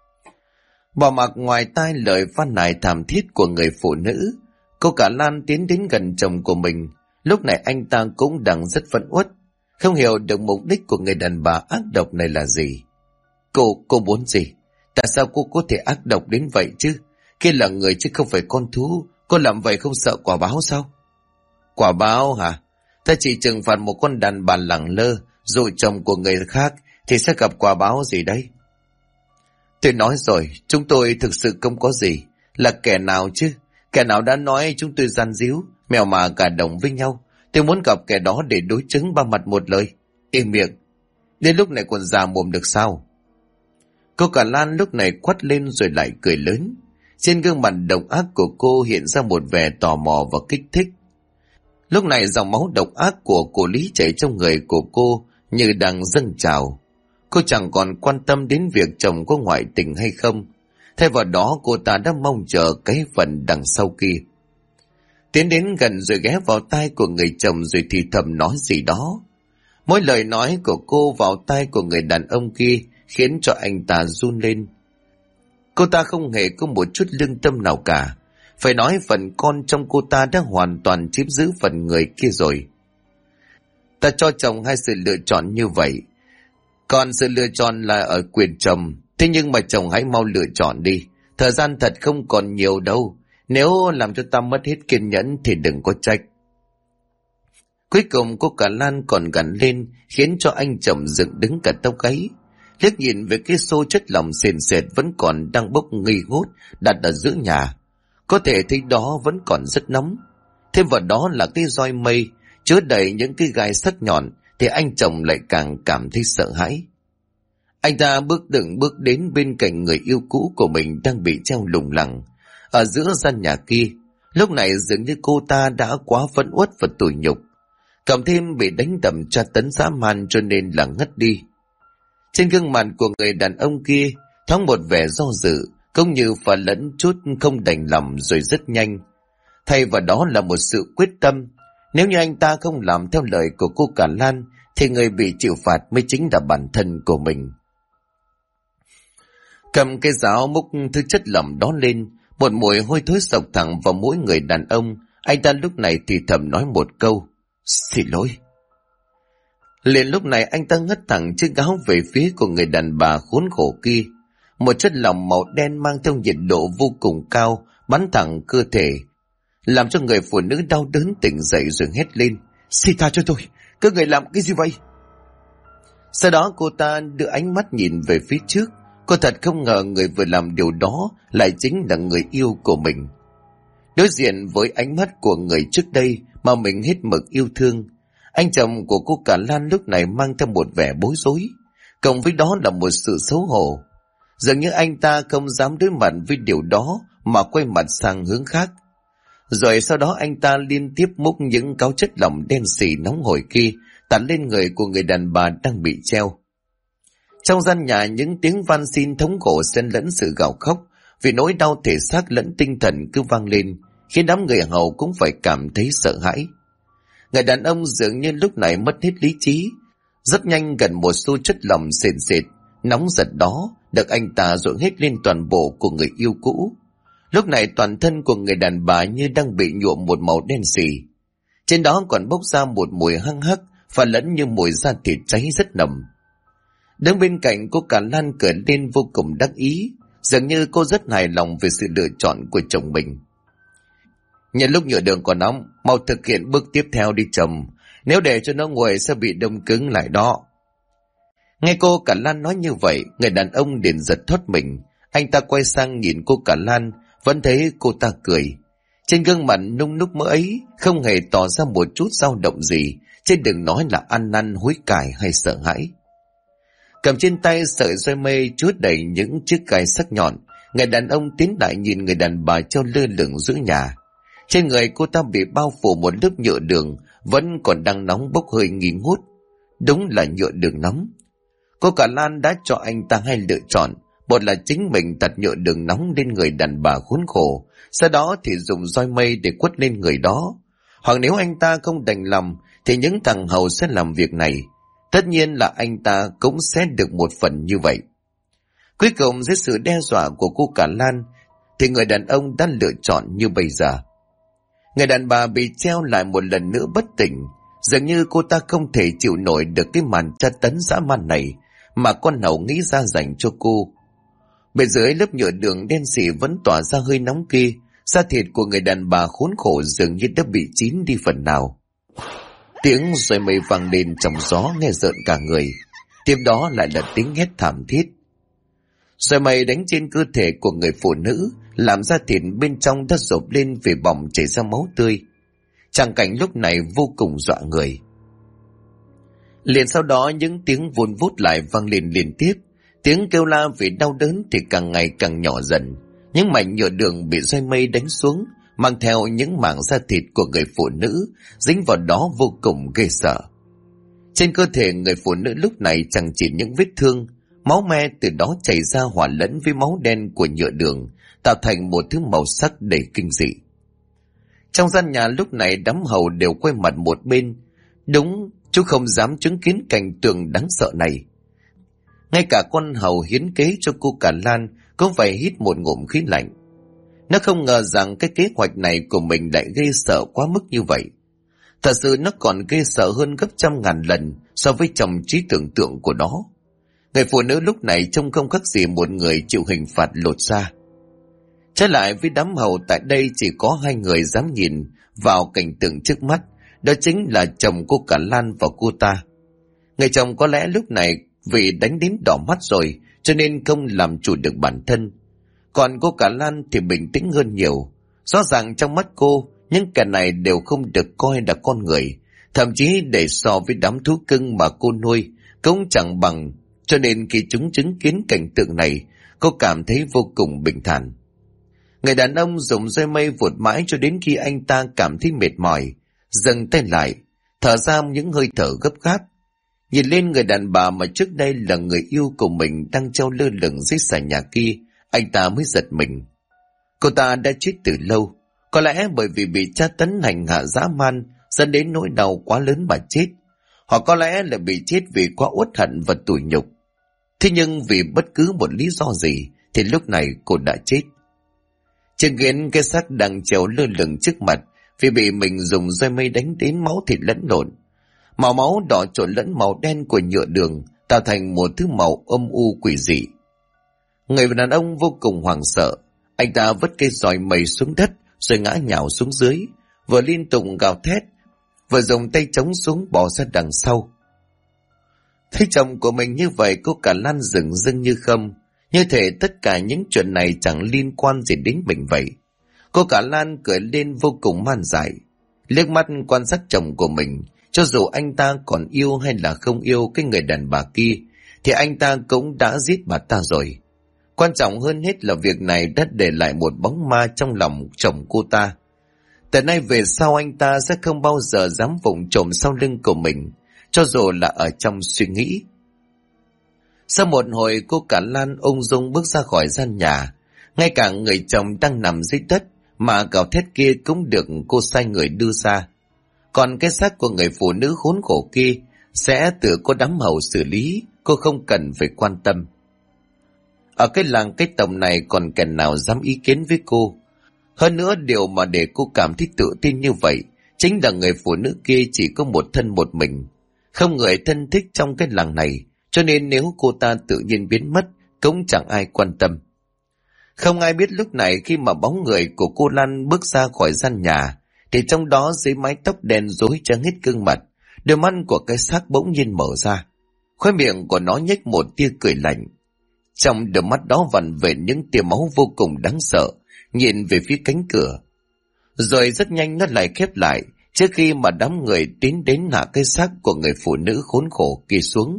Bỏ mặc ngoài tai lời van nài thảm thiết của người phụ nữ, cô cả Lan tiến đến gần chồng của mình. Lúc này anh ta cũng đang rất phẫn uất, không hiểu được mục đích của người đàn bà ác độc này là gì. Cô muốn gì? Tại sao cô có thể ác độc đến vậy chứ? Kia là người chứ không phải con thú. Cô làm vậy không sợ quả báo sao? Quả báo hả? Ta chỉ trừng phạt một con đàn bà lẳng lơ dụ chồng của người khác thì sẽ gặp quả báo gì đấy? Tôi nói rồi, chúng tôi thực sự không có gì. Là kẻ nào chứ? Kẻ nào đã nói chúng tôi gian díu, mèo mà cả đồng với nhau? Tôi muốn gặp kẻ đó để đối chứng ba mặt một lời. Im miệng. Đến lúc này còn già mồm được sao? Cô cả Lan lúc này quát lên rồi lại cười lớn. Trên gương mặt độc ác của cô hiện ra một vẻ tò mò và kích thích. Lúc này dòng máu độc ác của cô Lý chảy trong người của cô như đang dâng trào. Cô chẳng còn quan tâm đến việc chồng có ngoại tình hay không. Thay vào đó cô ta đã mong chờ cái phần đằng sau kia. Tiến đến gần rồi ghé vào tai của người chồng rồi thì thầm nói gì đó. Mỗi lời nói của cô vào tai của người đàn ông kia khiến cho anh ta run lên. Cô ta không hề có một chút lương tâm nào cả. Phải nói phần con trong cô ta đã hoàn toàn chiếm giữ phần người kia rồi. Ta cho chồng hai sự lựa chọn như vậy. Còn sự lựa chọn là ở quyền chồng. Thế nhưng mà chồng hãy mau lựa chọn đi. Thời gian thật không còn nhiều đâu. Nếu làm cho ta mất hết kiên nhẫn thì đừng có trách. Cuối cùng cô cả Lan còn gằn lên khiến cho anh chồng dựng đứng cả tóc gáy. Liếc nhìn về cái xô chất lỏng sền sệt vẫn còn đang bốc nghi ngút đặt ở giữa nhà. Có thể thấy đó vẫn còn rất nóng. Thêm vào đó là cái roi mây chứa đầy những cái gai sắc nhọn thì anh chồng lại càng cảm thấy sợ hãi. Anh ta từng bước đến bên cạnh người yêu cũ của mình đang bị treo lủng lẳng ở giữa gian nhà kia. Lúc này dường như cô ta đã quá phẫn uất và tủi nhục, cộng thêm bị đánh đập tra tấn dã man cho nên là ngất đi. Trên gương mặt của người đàn ông kia thoáng một vẻ do dự, cũng như pha lẫn chút không đành lòng rồi rất nhanh. Thay vào đó là một sự quyết tâm. Nếu như anh ta không làm theo lời của cô cả Lan thì người bị chịu phạt mới chính là bản thân của mình. Cầm cái giáo múc thứ chất lỏng đó lên, một mùi hôi thối sộc thẳng vào mũi người đàn ông. Anh ta lúc này thì thầm nói một câu: Xin lỗi. Liền lúc này anh ta ngất thẳng chiếc áo về phía của người đàn bà khốn khổ kia. Một chất lỏng màu đen mang theo nhiệt độ vô cùng cao bắn thẳng cơ thể, làm cho người phụ nữ đau đớn tỉnh dậy rồi hét lên: Xin tha cho tôi, các người làm cái gì vậy? Sau đó cô ta đưa ánh mắt nhìn về phía trước. Cô thật không ngờ người vừa làm điều đó lại chính là người yêu của mình. Đối diện với ánh mắt của người trước đây mà mình hết mực yêu thương, anh chồng của cô Cả Lan lúc này mang theo một vẻ bối rối, cộng với đó là một sự xấu hổ. Dường như anh ta không dám đối mặt với điều đó mà quay mặt sang hướng khác. Rồi sau đó anh ta liên tiếp múc những cáo chất lỏng đen xì nóng hổi kia tạt lên người của người đàn bà đang bị treo. Trong gian nhà, những tiếng van xin thống khổ xen lẫn sự gào khóc vì nỗi đau thể xác lẫn tinh thần cứ vang lên, khiến đám người hầu cũng phải cảm thấy sợ hãi. Người đàn ông dường như lúc này mất hết lý trí. Rất nhanh gần một xô chất lỏng sền sệt, nóng giật đó được anh ta dội hết lên toàn bộ của người yêu cũ. Lúc này toàn thân của người đàn bà như đang bị nhuộm một màu đen xì. Trên đó còn bốc ra một mùi hăng hắc và lẫn như mùi da thịt cháy rất nồng. Đứng bên cạnh cô Cả Lan cười lên vô cùng đắc ý, dường như cô rất hài lòng về sự lựa chọn của chồng mình. Nhân lúc nhựa đường còn nóng, mau thực hiện bước tiếp theo đi chồng, nếu để cho nó nguội sẽ bị đông cứng lại đó. Nghe cô Cả Lan nói như vậy, người đàn ông liền giật thoát mình. Anh ta quay sang nhìn cô Cả Lan, vẫn thấy cô ta cười. Trên gương mặt nung núc mỡ ấy không hề tỏ ra một chút dao động gì, chứ đừng nói là ăn năn hối cải hay sợ hãi. Cầm trên tay sợi dây mây chứa đầy những chiếc gai sắc nhọn, người đàn ông tiến lại nhìn người đàn bà treo lơ lửng giữa nhà. Trên người cô ta bị bao phủ một lớp nhựa đường vẫn còn đang nóng bốc hơi nghi ngút. Đúng là nhựa đường nóng. Cô Cả Lan đã cho anh ta hai lựa chọn, một là chính mình tạt nhựa đường nóng lên người đàn bà khốn khổ, sau đó thì dùng roi mây để quất lên người đó. Hoặc nếu anh ta không đành lòng thì những thằng hầu sẽ làm việc này. Tất nhiên là anh ta cũng sẽ được một phần như vậy. Cuối cùng dưới sự đe dọa của cô Cả Lan thì người đàn ông đã lựa chọn như bây giờ. Người đàn bà bị treo lại một lần nữa bất tỉnh. Dường như cô ta không thể chịu nổi được cái màn tra tấn dã man này mà con hầu nghĩ ra dành cho cô. Bên dưới lớp nhựa đường đen xỉ vẫn tỏa ra hơi nóng kia, da thịt của người đàn bà khốn khổ dường như đã bị chín đi phần nào. Tiếng roi mây vang lên trong gió nghe rợn cả người. Tiếp đó lại là tiếng hét thảm thiết. Roi mây đánh trên cơ thể của người phụ nữ, làm da thịt bên trong đã rộp lên vì bỏng chảy ra máu tươi. Tràng cảnh lúc này vô cùng dọa người. Liền sau đó những tiếng vun vút lại vang lên liên tiếp. Tiếng kêu la vì đau đớn thì càng ngày càng nhỏ dần. Những mảnh nhựa đường bị roi mây đánh xuống, mang theo những mảng da thịt của người phụ nữ, dính vào đó vô cùng ghê sợ. Trên cơ thể người phụ nữ lúc này chẳng chỉ những vết thương, máu me từ đó chảy ra hòa lẫn với máu đen của nhựa đường, tạo thành một thứ màu sắc đầy kinh dị. Trong gian nhà lúc này đám hầu đều quay mặt một bên. Đúng, chú không dám chứng kiến cảnh tượng đáng sợ này. Ngay cả con hầu hiến kế cho cô Cả Lan cũng phải hít một ngụm khí lạnh. Nó không ngờ rằng cái kế hoạch này của mình lại ghê sợ quá mức như vậy. Thật sự nó còn ghê sợ hơn gấp trăm ngàn lần so với trong trí tưởng tượng của nó. Người phụ nữ lúc này trông không khác gì một người chịu hình phạt lột da. Trái lại với đám hầu tại đây chỉ có hai người dám nhìn vào cảnh tượng trước mắt, đó chính là chồng cô Cả Lan và cô ta. Người chồng có lẽ lúc này vì đánh đến đỏ mắt rồi cho nên không làm chủ được bản thân. Còn cô Cả Lan thì bình tĩnh hơn nhiều. Rõ ràng trong mắt cô, những kẻ này đều không được coi là con người, thậm chí để so với đám thú cưng mà cô nuôi cũng chẳng bằng. Cho nên khi chúng chứng kiến cảnh tượng này, cô cảm thấy vô cùng bình thản. Người đàn ông dùng dây mây vụt mãi cho đến khi anh ta cảm thấy mệt mỏi, dừng tay lại, thở ra những hơi thở gấp gáp. Nhìn lên người đàn bà mà trước đây là người yêu của mình đang treo lơ lửng dưới sàn nhà kia, anh ta mới giật mình. Cô ta đã chết từ lâu, có lẽ bởi vì bị tra tấn hành hạ dã man dẫn đến nỗi đau quá lớn mà chết, hoặc có lẽ là bị chết vì quá uất hận và tủi nhục. Thế nhưng vì bất cứ một lý do gì thì lúc này cô đã chết. Chứng kiến cái xác đang treo lơ lửng trước mặt vì bị mình dùng dây mây đánh đến máu thịt lẫn lộn. Màu máu đỏ trộn lẫn màu đen của nhựa đường tạo thành một thứ màu âm u quỷ dị. Người đàn ông vô cùng hoảng sợ. Anh ta vứt cây roi mây xuống đất rồi ngã nhào xuống dưới, vừa liên tục gào thét vừa dùng tay chống xuống bỏ ra đằng sau. Thấy chồng của mình như vậy, cô cả Lan dửng dưng như không, như thể tất cả những chuyện này chẳng liên quan gì đến mình vậy. Cô cả Lan cười lên vô cùng man dại, liếc mắt quan sát chồng của mình. Cho dù anh ta còn yêu hay là không yêu cái người đàn bà kia, thì anh ta cũng đã giết bà ta rồi. Quan trọng hơn hết là việc này đã để lại một bóng ma trong lòng chồng cô ta. Từ nay về sau anh ta sẽ không bao giờ dám vụng trộm sau lưng của mình, cho dù là ở trong suy nghĩ. Sau một hồi, cô cả Lan ung dung bước ra khỏi gian nhà. Ngay cả người chồng đang nằm dưới đất mà gào thét kia cũng được cô sai người đưa ra. Còn cái xác của người phụ nữ khốn khổ kia sẽ tự cô đám hầu xử lý, cô không cần phải quan tâm. Ở cái làng cái tổng này còn kẻ nào dám ý kiến với cô. Hơn nữa, điều mà để cô cảm thấy tự tin như vậy chính là người phụ nữ kia chỉ có một thân một mình, không người thân thích trong cái làng này, cho nên nếu cô ta tự nhiên biến mất cũng chẳng ai quan tâm. Không ai biết lúc này khi mà bóng người của cô Lan bước ra khỏi gian nhà, thì trong đó dưới mái tóc đen rối trắng hết gương mặt, đôi mắt của cái xác bỗng nhiên mở ra. Khóe miệng của nó nhếch một tia cười lạnh. Trong đôi mắt đó vằn vện những tia máu vô cùng đáng sợ, nhìn về phía cánh cửa. Rồi rất nhanh nó lại khép lại, trước khi mà đám người tiến đến hạ cái xác của người phụ nữ khốn khổ kia xuống.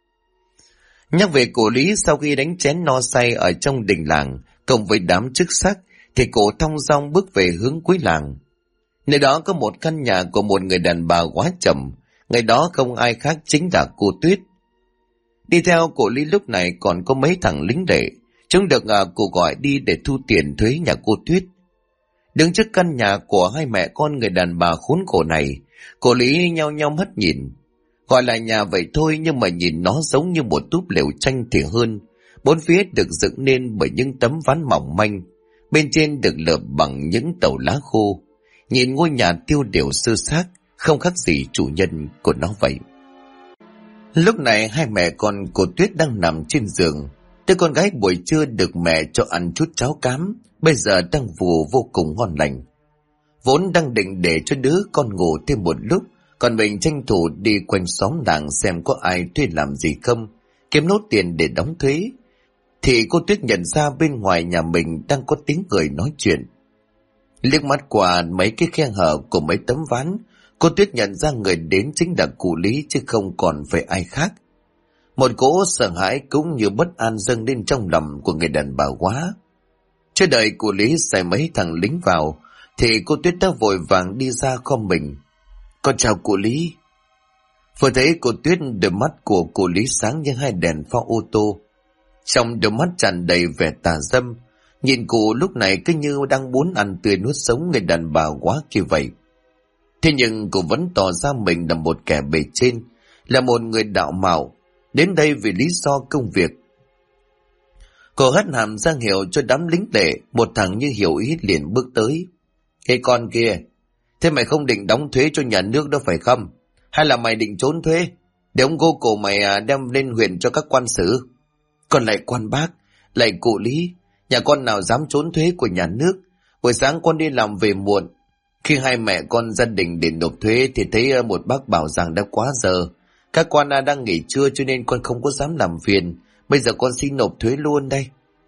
Nhắc về cụ Lý, sau khi đánh chén no say ở trong đình làng cùng với đám chức sắc, thì cụ thong dong bước về hướng cuối làng. Nơi đó có một căn nhà của một người đàn bà quá trầm, người đó không ai khác chính là cô Tuyết. Đi theo cụ Lý lúc này còn có mấy thằng lính đệ, chúng được cụ gọi đi để thu tiền thuế nhà cô Tuyết. Đứng trước căn nhà của hai mẹ con người đàn bà khốn khổ này, cô Lý nhao nhao mắt nhìn. Gọi là nhà vậy thôi, nhưng mà nhìn nó giống như một túp lều tranh thì hơn. Bốn phía được dựng nên bởi những tấm ván mỏng manh, bên trên được lợp bằng những tàu lá khô. Nhìn ngôi nhà tiêu điều sơ xác, không khác gì chủ nhân của nó vậy. Lúc này hai mẹ con cô Tuyết đang nằm trên giường. Đứa con gái buổi trưa được mẹ cho ăn chút cháo cám, bây giờ đang vù vô cùng ngon lành. Vốn đang định để cho đứa con ngủ thêm một lúc, còn mình tranh thủ đi quanh xóm làng xem có ai thuê làm gì không, kiếm nốt tiền để đóng thuế, thì cô Tuyết nhận ra bên ngoài nhà mình đang có tiếng người nói chuyện. Liếc mắt qua mấy cái khe hở của mấy tấm ván, cô Tuyết nhận ra người đến chính là cụ Lý chứ không còn phải ai khác. Một cỗ sợ hãi cũng như bất an dâng lên trong lòng của người đàn bà quá. Chưa đợi cụ Lý xài mấy thằng lính vào, thì cô Tuyết đã vội vàng đi ra kho mình. Con chào cụ Lý. Vừa thấy cô Tuyết, đôi mắt của cụ Lý sáng như hai đèn pha ô tô. Trong đôi mắt tràn đầy vẻ tà dâm, nhìn cụ lúc này cứ như đang muốn ăn tươi nuốt sống người đàn bà quá kia vậy. Thế nhưng cụ vẫn tỏ ra mình là một kẻ bề trên, là một người đạo mạo, đến đây vì lý do công việc. Cô hất hàm ra hiệu cho đám lính đệ, một thằng như hiểu ý liền bước tới. Cái con kia, thế mày không định đóng thuế cho nhà nước đâu phải không? Hay là mày định trốn thuế, để ông cô cổ mày đem lên huyện cho các quan xử? Còn lại quan bác, lại cụ Lý, nhà con nào dám trốn thuế của nhà nước? Buổi sáng con đi làm về muộn, khi hai mẹ con gia đình đến nộp thuế thì thấy một bác bảo rằng đã quá giờ. Các quan đang nghỉ trưa cho nên con không có dám làm phiền. Bây giờ con xin nộp thuế luôn đây.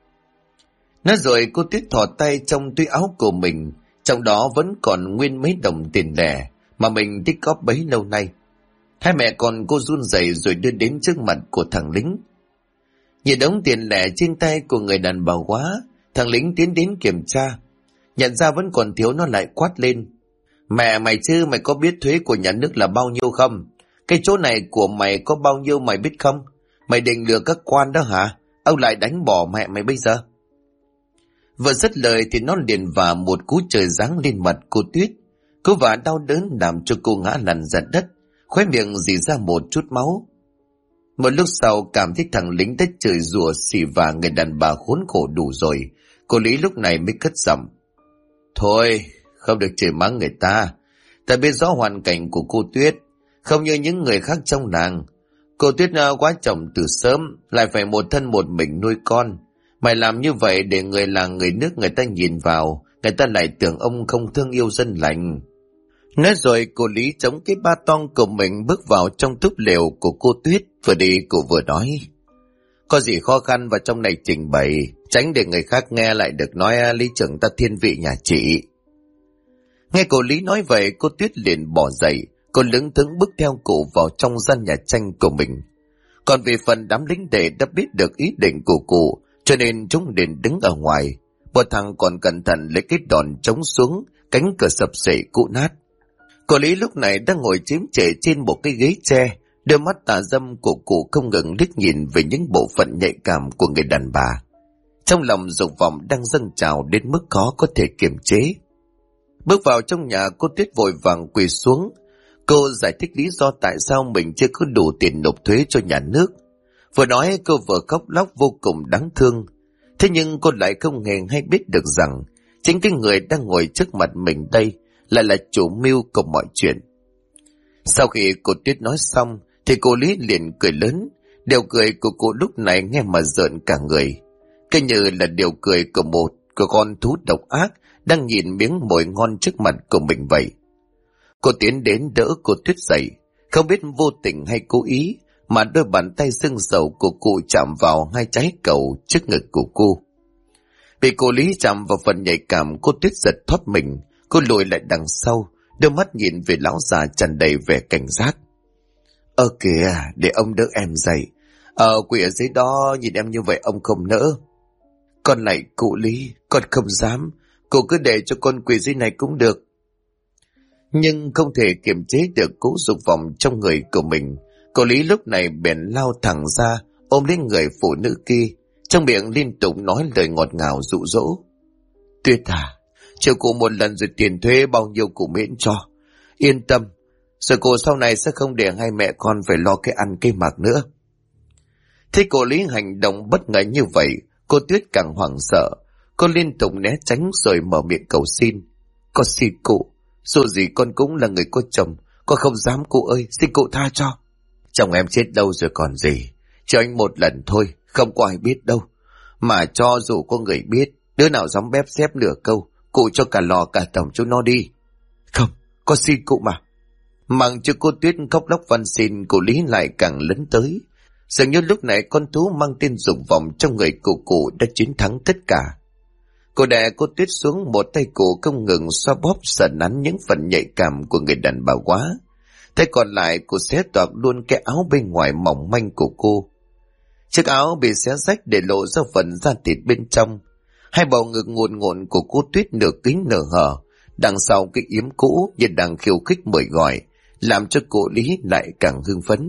Nói rồi cô Tuyết thò tay trong túi áo của mình, trong đó vẫn còn nguyên mấy đồng tiền lẻ mà mình tích góp bấy lâu nay. Hai mẹ con cô run rẩy rồi đưa đến trước mặt của thằng lính. Nhìn đống tiền lẻ trên tay của người đàn bà quá, thằng lính tiến đến kiểm tra. Nhận ra vẫn còn thiếu, nó lại quát lên. Mẹ mày chứ, mày có biết thuế của nhà nước là bao nhiêu không? Cái chỗ này của mày có bao nhiêu mày biết không? Mày định lừa các quan đó hả? Ông lại đánh bỏ mẹ mày bây giờ. Vừa dứt lời thì nó liền vào một cú trời giáng lên mặt cô Tuyết. Cú vả đau đớn làm cho cô ngã lăn ra đất, khóe miệng rỉ ra một chút máu. Một lúc sau cảm thấy thằng lính đã chửi rủa xỉ vả người đàn bà khốn khổ đủ rồi, cô Lý lúc này mới cất giọng. Thôi, không được chửi mắng người ta. Ta biết rõ hoàn cảnh của cô Tuyết, không như những người khác trong làng. Cô Tuyết quá chồng từ sớm, lại phải một thân một mình nuôi con. Mày làm như vậy để người làng người nước người ta nhìn vào, người ta lại tưởng ông không thương yêu dân lành. Nói rồi cô Lý chống cái ba tong của mình bước vào trong túp lều của cô Tuyết. Vừa đi cô vừa nói: có gì khó khăn vào trong này trình bày, tránh để người khác nghe lại được nói Lý trưởng ta thiên vị nhà chị. Nghe cô Lý nói vậy, cô Tuyết liền bỏ dậy. Cô lững thững bước theo cụ vào trong gian nhà tranh của mình. Còn về phần đám lính đệ đã biết được ý định của cụ, cho nên chúng liền đứng ở ngoài. Một thằng còn cẩn thận lấy cái đòn chống xuống, cánh cửa sập sệ cũ nát. Cô Lý lúc này đang ngồi chiếm trệ trên một cái ghế tre, đôi mắt tà dâm của cụ không ngừng liếc nhìn về những bộ phận nhạy cảm của người đàn bà. Trong lòng dục vọng đang dâng trào đến mức khó có thể kiềm chế. Bước vào trong nhà, cô Tuyết vội vàng quỳ xuống. Cô giải thích lý do tại sao mình chưa có đủ tiền nộp thuế cho nhà nước. Vừa nói cô vừa khóc lóc vô cùng đáng thương. Thế nhưng cô lại không hề hay biết được rằng chính cái người đang ngồi trước mặt mình đây lại là chủ mưu của mọi chuyện. Sau khi cô Tuyết nói xong thì cô Lý liền cười lớn. Điều cười của cô lúc này nghe mà rợn cả người, cứ như là điều cười của một con thú độc ác đang nhìn miếng mồi ngon trước mặt của mình vậy. Cô tiến đến đỡ cô Tuyết dậy, không biết vô tình hay cố ý mà đôi bàn tay sưng sầu của cụ chạm vào hai trái cầu trước ngực của cô. Vì cô Lý chạm vào phần nhạy cảm, cô Tuyết giật thoát mình. Cô lùi lại đằng sau, đôi mắt nhìn về lão già tràn đầy vẻ cảnh giác. Kìa, để ông đỡ em dậy. Quỷ ở dưới đó nhìn em như vậy ông không nỡ. Con này cụ Lý, con không dám. Cô cứ để cho con quỷ dưới này cũng được. Nhưng không thể kiềm chế được cú dục vọng trong người của mình. Cô Lý lúc này bèn lao thẳng ra, ôm lấy người phụ nữ kia, trong miệng liên tục nói lời ngọt ngào dụ dỗ. Tuyết à, chiều cụ một lần rồi tiền thuế bao nhiêu cụ miễn cho. Yên tâm, rồi cô sau này sẽ không để hai mẹ con phải lo cái ăn cái mặc nữa. Thấy cô Lý hành động bất ngờ như vậy, cô Tuyết càng hoảng sợ. Cô liên tục né tránh rồi mở miệng cầu xin. Con xin cụ, dù gì con cũng là người có chồng, con không dám cụ ơi, xin cụ tha cho. Chồng em chết đâu rồi còn gì, cho anh một lần thôi, không có ai biết đâu. Mà cho dù có người biết, đứa nào dám bép xép nửa câu, cụ cho cả lò cả tổng chúng nó đi. Không, con xin cụ mà. Mặc cho cô Tuyết khóc lóc van xin, cô Lý lại càng lấn tới. Dường như lúc này con thú mang tên dục vọng trong người của cụ đã chiến thắng tất cả. Cô đè cô Tuyết xuống, một tay cụ không ngừng xoa bóp sờ nắn những phần nhạy cảm của người đàn bà quá. Tay còn lại cô xé toạc luôn cái áo bên ngoài mỏng manh của cô. Chiếc áo bị xé rách để lộ ra phần da thịt bên trong. Hai bầu ngực ngùn ngụn của cô Tuyết nửa kín nửa hở, đằng sau cái yếm cũ như đang khiêu khích mời gọi, làm cho cô Lý lại càng hưng phấn.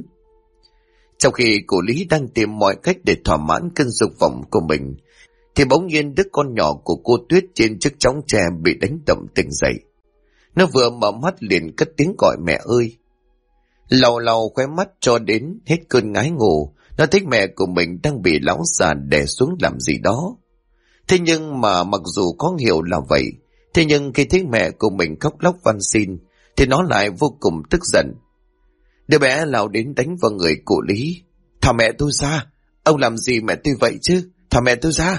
Trong khi cô Lý đang tìm mọi cách để thỏa mãn cơn dục vọng của mình, thì bỗng nhiên đứa con nhỏ của cô Tuyết trên chiếc chõng tre bị đánh động tỉnh dậy. Nó vừa mở mắt liền cất tiếng gọi mẹ ơi. Lau lau khóe mắt cho đến hết cơn ngái ngủ, nó thấy mẹ của mình đang bị lão già đè xuống làm gì đó. Thế nhưng mà mặc dù có hiểu là vậy, thế nhưng khi thấy mẹ của mình khóc lóc van xin, thì nó lại vô cùng tức giận. Đứa bé lao đến đánh vào người cụ Lý. Thả mẹ tôi ra, ông làm gì mẹ tôi vậy chứ, thả mẹ tôi ra.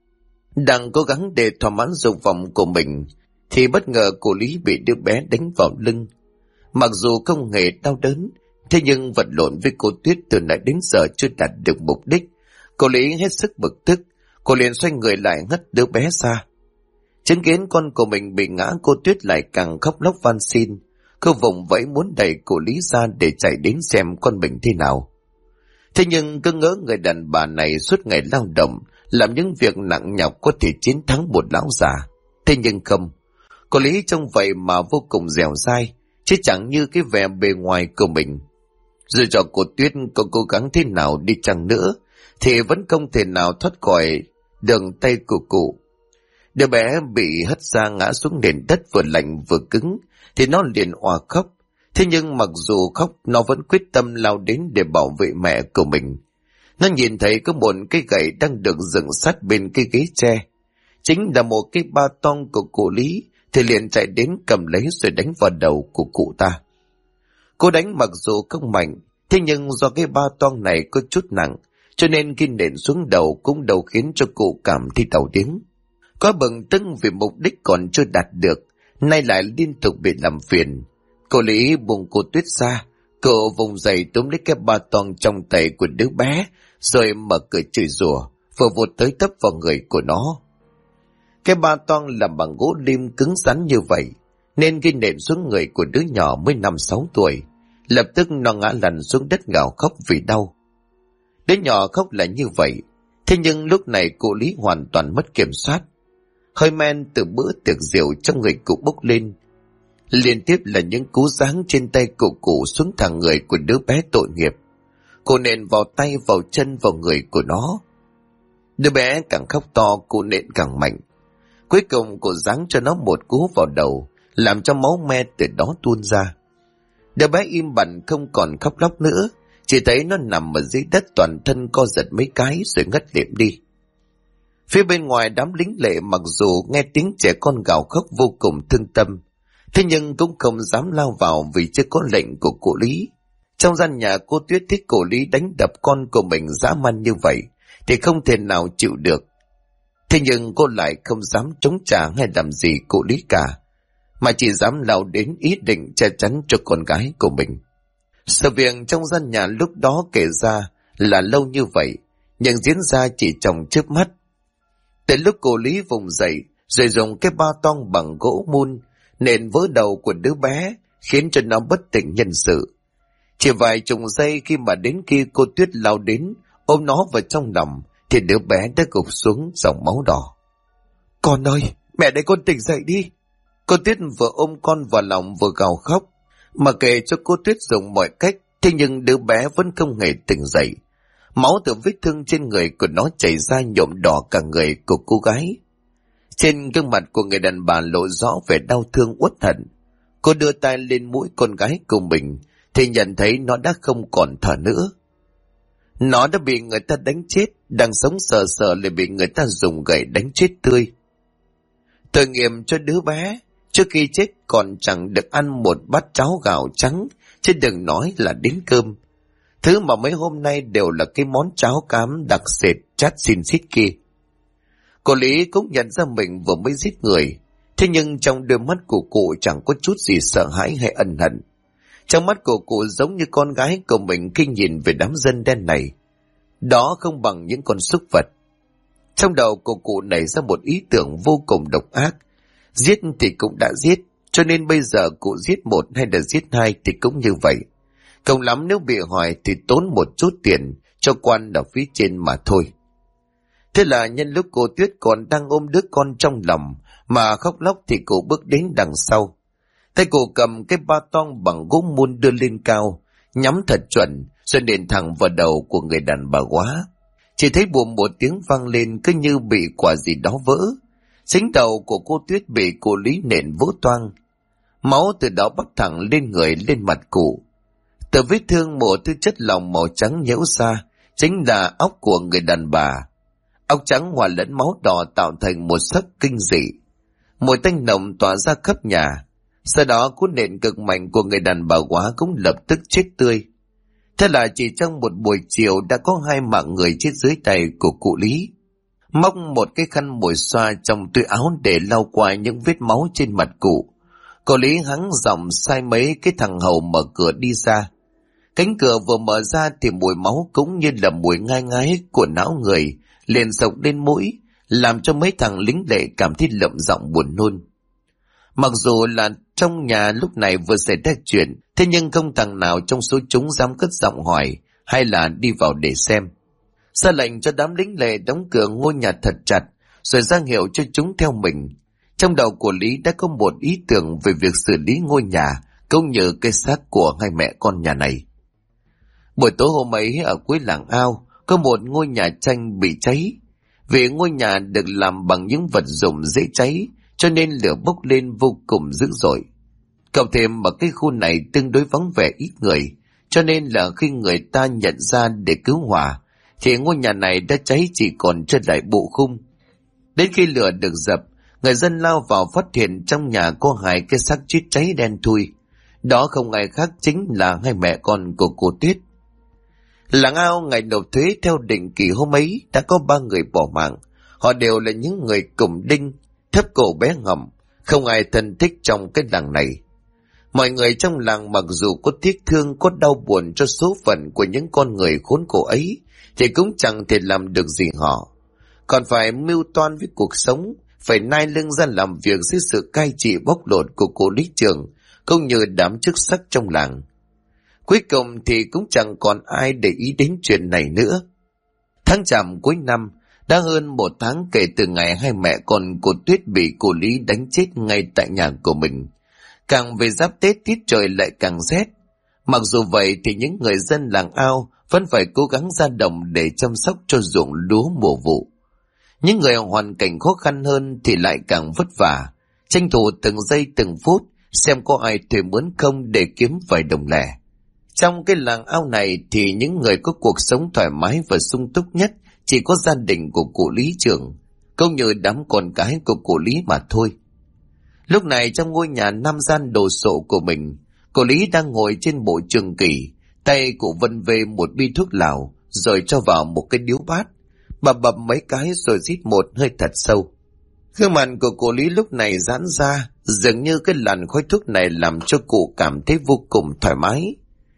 Đang cố gắng để thỏa mãn dục vọng của mình, thì bất ngờ cụ Lý bị đứa bé đánh vào lưng. Mặc dù không hề đau đớn, thế nhưng vật lộn với cô Tuyết từ nãy đến giờ chưa đạt được mục đích. Cô Lý hết sức bực tức, cô liền xoay người lại ngất đứa bé ra. Chứng kiến con của mình bị ngã, cô Tuyết lại càng khóc lóc van xin. Cô vùng vẫy muốn đẩy cô Lý ra để chạy đến xem con mình thế nào. Thế nhưng cứ ngỡ người đàn bà này suốt ngày lao động, làm những việc nặng nhọc có thể chiến thắng một lão già. Thế nhưng không, cô Lý trông vậy mà vô cùng dẻo dai, chứ chẳng như cái vẻ bề ngoài của mình. Dù cho cô Tuyết có cố gắng thế nào đi chăng nữa, thì vẫn không thể nào thoát khỏi đường tay của cụ. Đứa bé bị hất ra ngã xuống nền đất vừa lạnh vừa cứng, thì nó liền òa khóc. Thế nhưng mặc dù khóc, nó vẫn quyết tâm lao đến để bảo vệ mẹ của mình. Nó nhìn thấy có một cái gậy đang được dựng sát bên cái ghế tre, chính là một cái ba tong của cụ Lý, thì liền chạy đến cầm lấy rồi đánh vào đầu của cụ ta. Cô đánh mặc dù không mạnh, thế nhưng do cái ba toang này có chút nặng, cho nên khi nện xuống đầu cũng đầu khiến cho cụ cảm thấy đau điếng. Có bừng tưng vì mục đích còn chưa đạt được, nay lại liên tục bị làm phiền. Cô Lý buông cô Tuyết ra, cô vùng dậy túm lấy cái ba toang trong tay của đứa bé, rồi mở cửa chửi rủa, vừa vụt tới tấp vào người của nó. Cái ba toang làm bằng gỗ lim cứng rắn như vậy, nên khi nện xuống người của đứa nhỏ mới 5-6 tuổi, lập tức nó ngã lăn xuống đất gào khóc vì đau. Đứa nhỏ khóc là như vậy, thế nhưng lúc này cô Lý hoàn toàn mất kiểm soát. Hơi men từ bữa tiệc rượu trong người cụ bốc lên. Liên tiếp là những cú giáng trên tay của cụ xuống thẳng người của đứa bé tội nghiệp. Cô nện vào tay, vào chân, vào người của nó. Đứa bé càng khóc to, cụ nện càng mạnh. Cuối cùng cô giáng cho nó một cú vào đầu, làm cho máu me từ đó tuôn ra. Đứa bé im bặt không còn khóc lóc nữa, chỉ thấy nó nằm ở dưới đất toàn thân co giật mấy cái rồi ngất lịm đi. Phía bên ngoài đám lính lệ mặc dù nghe tiếng trẻ con gào khóc vô cùng thương tâm, thế nhưng cũng không dám lao vào vì chưa có lệnh của cụ Lý. Trong gian nhà cô Tuyết thích cụ Lý đánh đập con của mình dã man như vậy thì không thể nào chịu được. Thế nhưng cô lại không dám chống trả hay làm gì cụ Lý cả, mà chỉ dám lao đến ý định che chắn cho con gái của mình. Sự việc trong gian nhà lúc đó kể ra là lâu như vậy, nhưng diễn ra chỉ trong chớp mắt. Tới lúc cô Lý vùng dậy, rồi dùng cái ba toang bằng gỗ mun nện vỡ đầu của đứa bé, khiến cho nó bất tỉnh nhân sự. Chỉ vài chục giây khi mà đến khi cô Tuyết lao đến ôm nó vào trong lòng, thì đứa bé đã gục xuống dòng máu đỏ. Con ơi, mẹ để con tỉnh dậy đi. Cô Tuyết vừa ôm con vào lòng vừa gào khóc. Mà kể cho cô Tuyết dùng mọi cách, thế nhưng đứa bé vẫn không hề tỉnh dậy. Máu từ vết thương trên người của nó chảy ra nhuộm đỏ cả người của cô gái. Trên gương mặt của người đàn bà lộ rõ vẻ đau thương uất hận. Cô đưa tay lên mũi con gái của mình thì nhận thấy nó đã không còn thở nữa. Nó đã bị người ta đánh chết, đang sống sờ sờ lại bị người ta dùng gậy đánh chết tươi. Tội nghiệp cho đứa bé, trước khi chết còn chẳng được ăn một bát cháo gạo trắng, chứ đừng nói là đến cơm. Thứ mà mấy hôm nay đều là cái món cháo cám đặc sệt chát xin xít kia. Cô Lý cũng nhận ra mình vừa mới giết người, thế nhưng trong đôi mắt của cụ chẳng có chút gì sợ hãi hay ân hận. Trong mắt của cụ giống như con gái của mình khi nhìn về đám dân đen này. Đó không bằng những con súc vật. Trong đầu của cụ nảy ra một ý tưởng vô cùng độc ác. Giết thì cũng đã giết, cho nên bây giờ cụ giết một hay là giết hai thì cũng như vậy. Không lắm nếu bị hỏi thì tốn một chút tiền cho quan ở phía trên mà thôi. Thế là nhân lúc cô Tuyết còn đang ôm đứa con trong lòng mà khóc lóc thì cụ bước đến đằng sau. Tay cụ cầm cái ba toang bằng gỗ mun đưa lên cao, nhắm thật chuẩn rồi nện thẳng vào đầu của người đàn bà quá. Chỉ thấy bùm một tiếng vang lên cứ như bị quả gì đó vỡ. Chính đầu của cô Tuyết bị cô Lý nện vỡ toang. Máu từ đó bắt thẳng lên người lên mặt cụ. Từ vết thương một thứ chất lỏng màu trắng nhễu ra, chính là óc của người đàn bà. Óc trắng hòa lẫn máu đỏ tạo thành một sắc kinh dị. Mùi tanh nồng tỏa ra khắp nhà. Sau đó cú nện cực mạnh của người đàn bà quá cũng lập tức chết tươi. Thế là chỉ trong một buổi chiều đã có 2 mạng người chết dưới tay của cụ Lý. Móc một cái khăn mùi xoa trong túi áo để lau qua những vết máu trên mặt cụ. Cô Lý hắng giọng sai mấy cái thằng hầu mở cửa đi ra. Cánh cửa vừa mở ra thì mùi máu cũng như là mùi ngai ngái của não người liền sộc lên mũi, làm cho mấy thằng lính lệ cảm thấy lợm giọng buồn nôn. Mặc dù là trong nhà lúc này vừa xảy ra chuyện, thế nhưng không thằng nào trong số chúng dám cất giọng hỏi hay là đi vào để xem. Ra lệnh cho đám lính lệ đóng cửa ngôi nhà thật chặt, rồi ra hiệu cho chúng theo mình. Trong đầu của Lý đã có một ý tưởng về việc xử lý ngôi nhà cũng như cái xác của hai mẹ con nhà này. Buổi tối hôm ấy ở cuối làng ao có một ngôi nhà tranh bị cháy. Vì ngôi nhà được làm bằng những vật dụng dễ cháy cho nên lửa bốc lên vô cùng dữ dội. Cộng thêm ở cái khu này tương đối vắng vẻ ít người, cho nên là khi người ta nhận ra để cứu hỏa thì ngôi nhà này đã cháy chỉ còn trơ lại bộ khung. Đến khi lửa được dập, người dân lao vào phát hiện trong nhà có 2 cái xác chết cháy đen thui. Đó không ai khác chính là hai mẹ con của cô Tuyết. Làng ao ngày nộp thuế theo định kỳ hôm ấy đã có 3 người bỏ mạng. Họ đều là những người cùng đinh, thấp cổ bé ngầm, không ai thân thích trong cái làng này. Mọi người trong làng mặc dù có tiếc thương, có đau buồn cho số phận của những con người khốn khổ ấy, thì cũng chẳng thể làm được gì họ. Còn phải mưu toan với cuộc sống, phải nai lưng ra làm việc dưới sự cai trị bóc lột của cô lý trưởng, cũng như đám chức sắc trong làng. Cuối cùng thì cũng chẳng còn ai để ý đến chuyện này nữa. Tháng Chạp cuối năm, đã hơn 1 tháng kể từ ngày hai mẹ con cô Tuyết bị cô Lý đánh chết ngay tại nhà của mình. Càng về giáp Tết tiết trời lại càng rét. Mặc dù vậy thì những người dân làng Ao vẫn phải cố gắng ra đồng để chăm sóc cho ruộng lúa mùa vụ. Những người hoàn cảnh khó khăn hơn thì lại càng vất vả, tranh thủ từng giây từng phút xem có ai thuê mướn không để kiếm vài đồng lẻ. Trong cái làng Ao này thì những người có cuộc sống thoải mái và sung túc nhất chỉ có gia đình của cụ Lý trưởng, cũng như đám con cái của cụ Lý mà thôi. Lúc này trong ngôi nhà 5 gian đồ sộ của mình, cô Lý đang ngồi trên bộ trường kỷ, tay cụ vân về một bi thuốc lào rồi cho vào một cái điếu bát, bà bập mấy cái rồi rít một hơi thật sâu. Gương mặt của cô Lý lúc này giãn ra, dường như cái làn khói thuốc này làm cho cụ cảm thấy vô cùng thoải mái.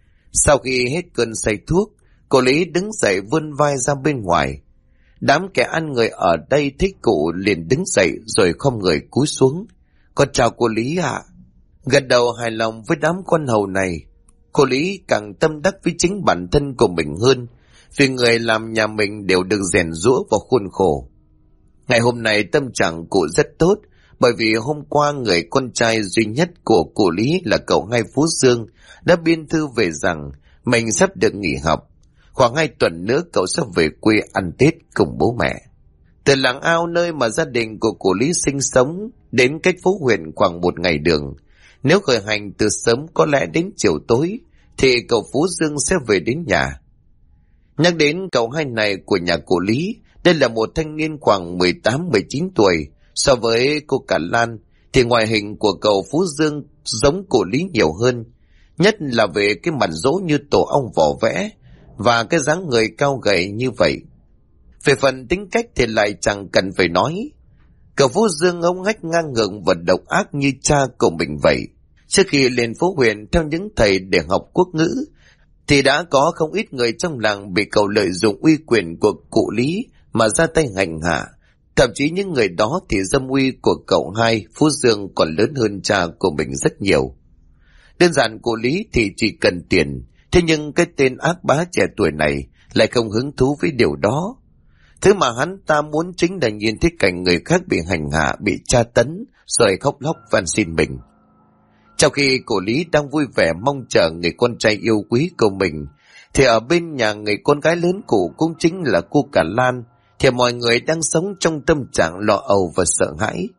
Sau khi hết cơn say thuốc, cô Lý đứng dậy vươn vai ra bên ngoài. Đám kẻ ăn người ở đây thích cụ liền đứng dậy rồi khom người cúi xuống. Con chào cô Lý ạ. Gật đầu hài lòng với đám con hầu này, cô Lý càng tâm đắc với chính bản thân của mình hơn, vì người làm nhà mình đều được rèn giũa vào khuôn khổ. Ngày hôm nay tâm trạng cụ rất tốt, bởi vì hôm qua người con trai duy nhất của cụ Lý là cậu Hai Phú Dương đã biên thư về rằng mình sắp được nghỉ học. Khoảng 2 tuần nữa cậu sẽ về quê ăn Tết cùng bố mẹ. Từ làng Ao nơi mà gia đình của cụ Lý sinh sống đến cách phố huyện khoảng 1 ngày đường. Nếu khởi hành từ sớm có lẽ đến chiều tối thì cậu Phú Dương sẽ về đến nhà. Nhắc đến cậu hai này của nhà cụ Lý, đây là một thanh niên khoảng 18-19 tuổi. So với cô Cả Lan thì ngoại hình của cậu Phú Dương giống cụ Lý nhiều hơn, nhất là về cái mặt rỗ như tổ ong vỏ vẽ và cái dáng người cao gầy như vậy. Về phần tính cách thì lại chẳng cần phải nói. Cậu Phú Dương hống hách ngang ngược và độc ác như cha của mình vậy. Trước khi lên phố huyện theo những thầy để học quốc ngữ, thì đã có không ít người trong làng bị cậu lợi dụng uy quyền của cụ Lý mà ra tay hành hạ. Thậm chí những người đó thì dâm uy của cậu Hai Phú Dương còn lớn hơn cha của mình rất nhiều. Đơn giản cụ Lý thì chỉ cần tiền, thế nhưng cái tên ác bá trẻ tuổi này lại không hứng thú với điều đó. Thứ mà hắn ta muốn chính là nhìn thấy cảnh người khác bị hành hạ, bị tra tấn, rồi khóc lóc van xin mình. Trong khi cô Lý đang vui vẻ mong chờ người con trai yêu quý của mình, thì ở bên nhà người con gái lớn cụ cũng chính là cô Cả Lan, thì mọi người đang sống trong tâm trạng lo âu và sợ hãi.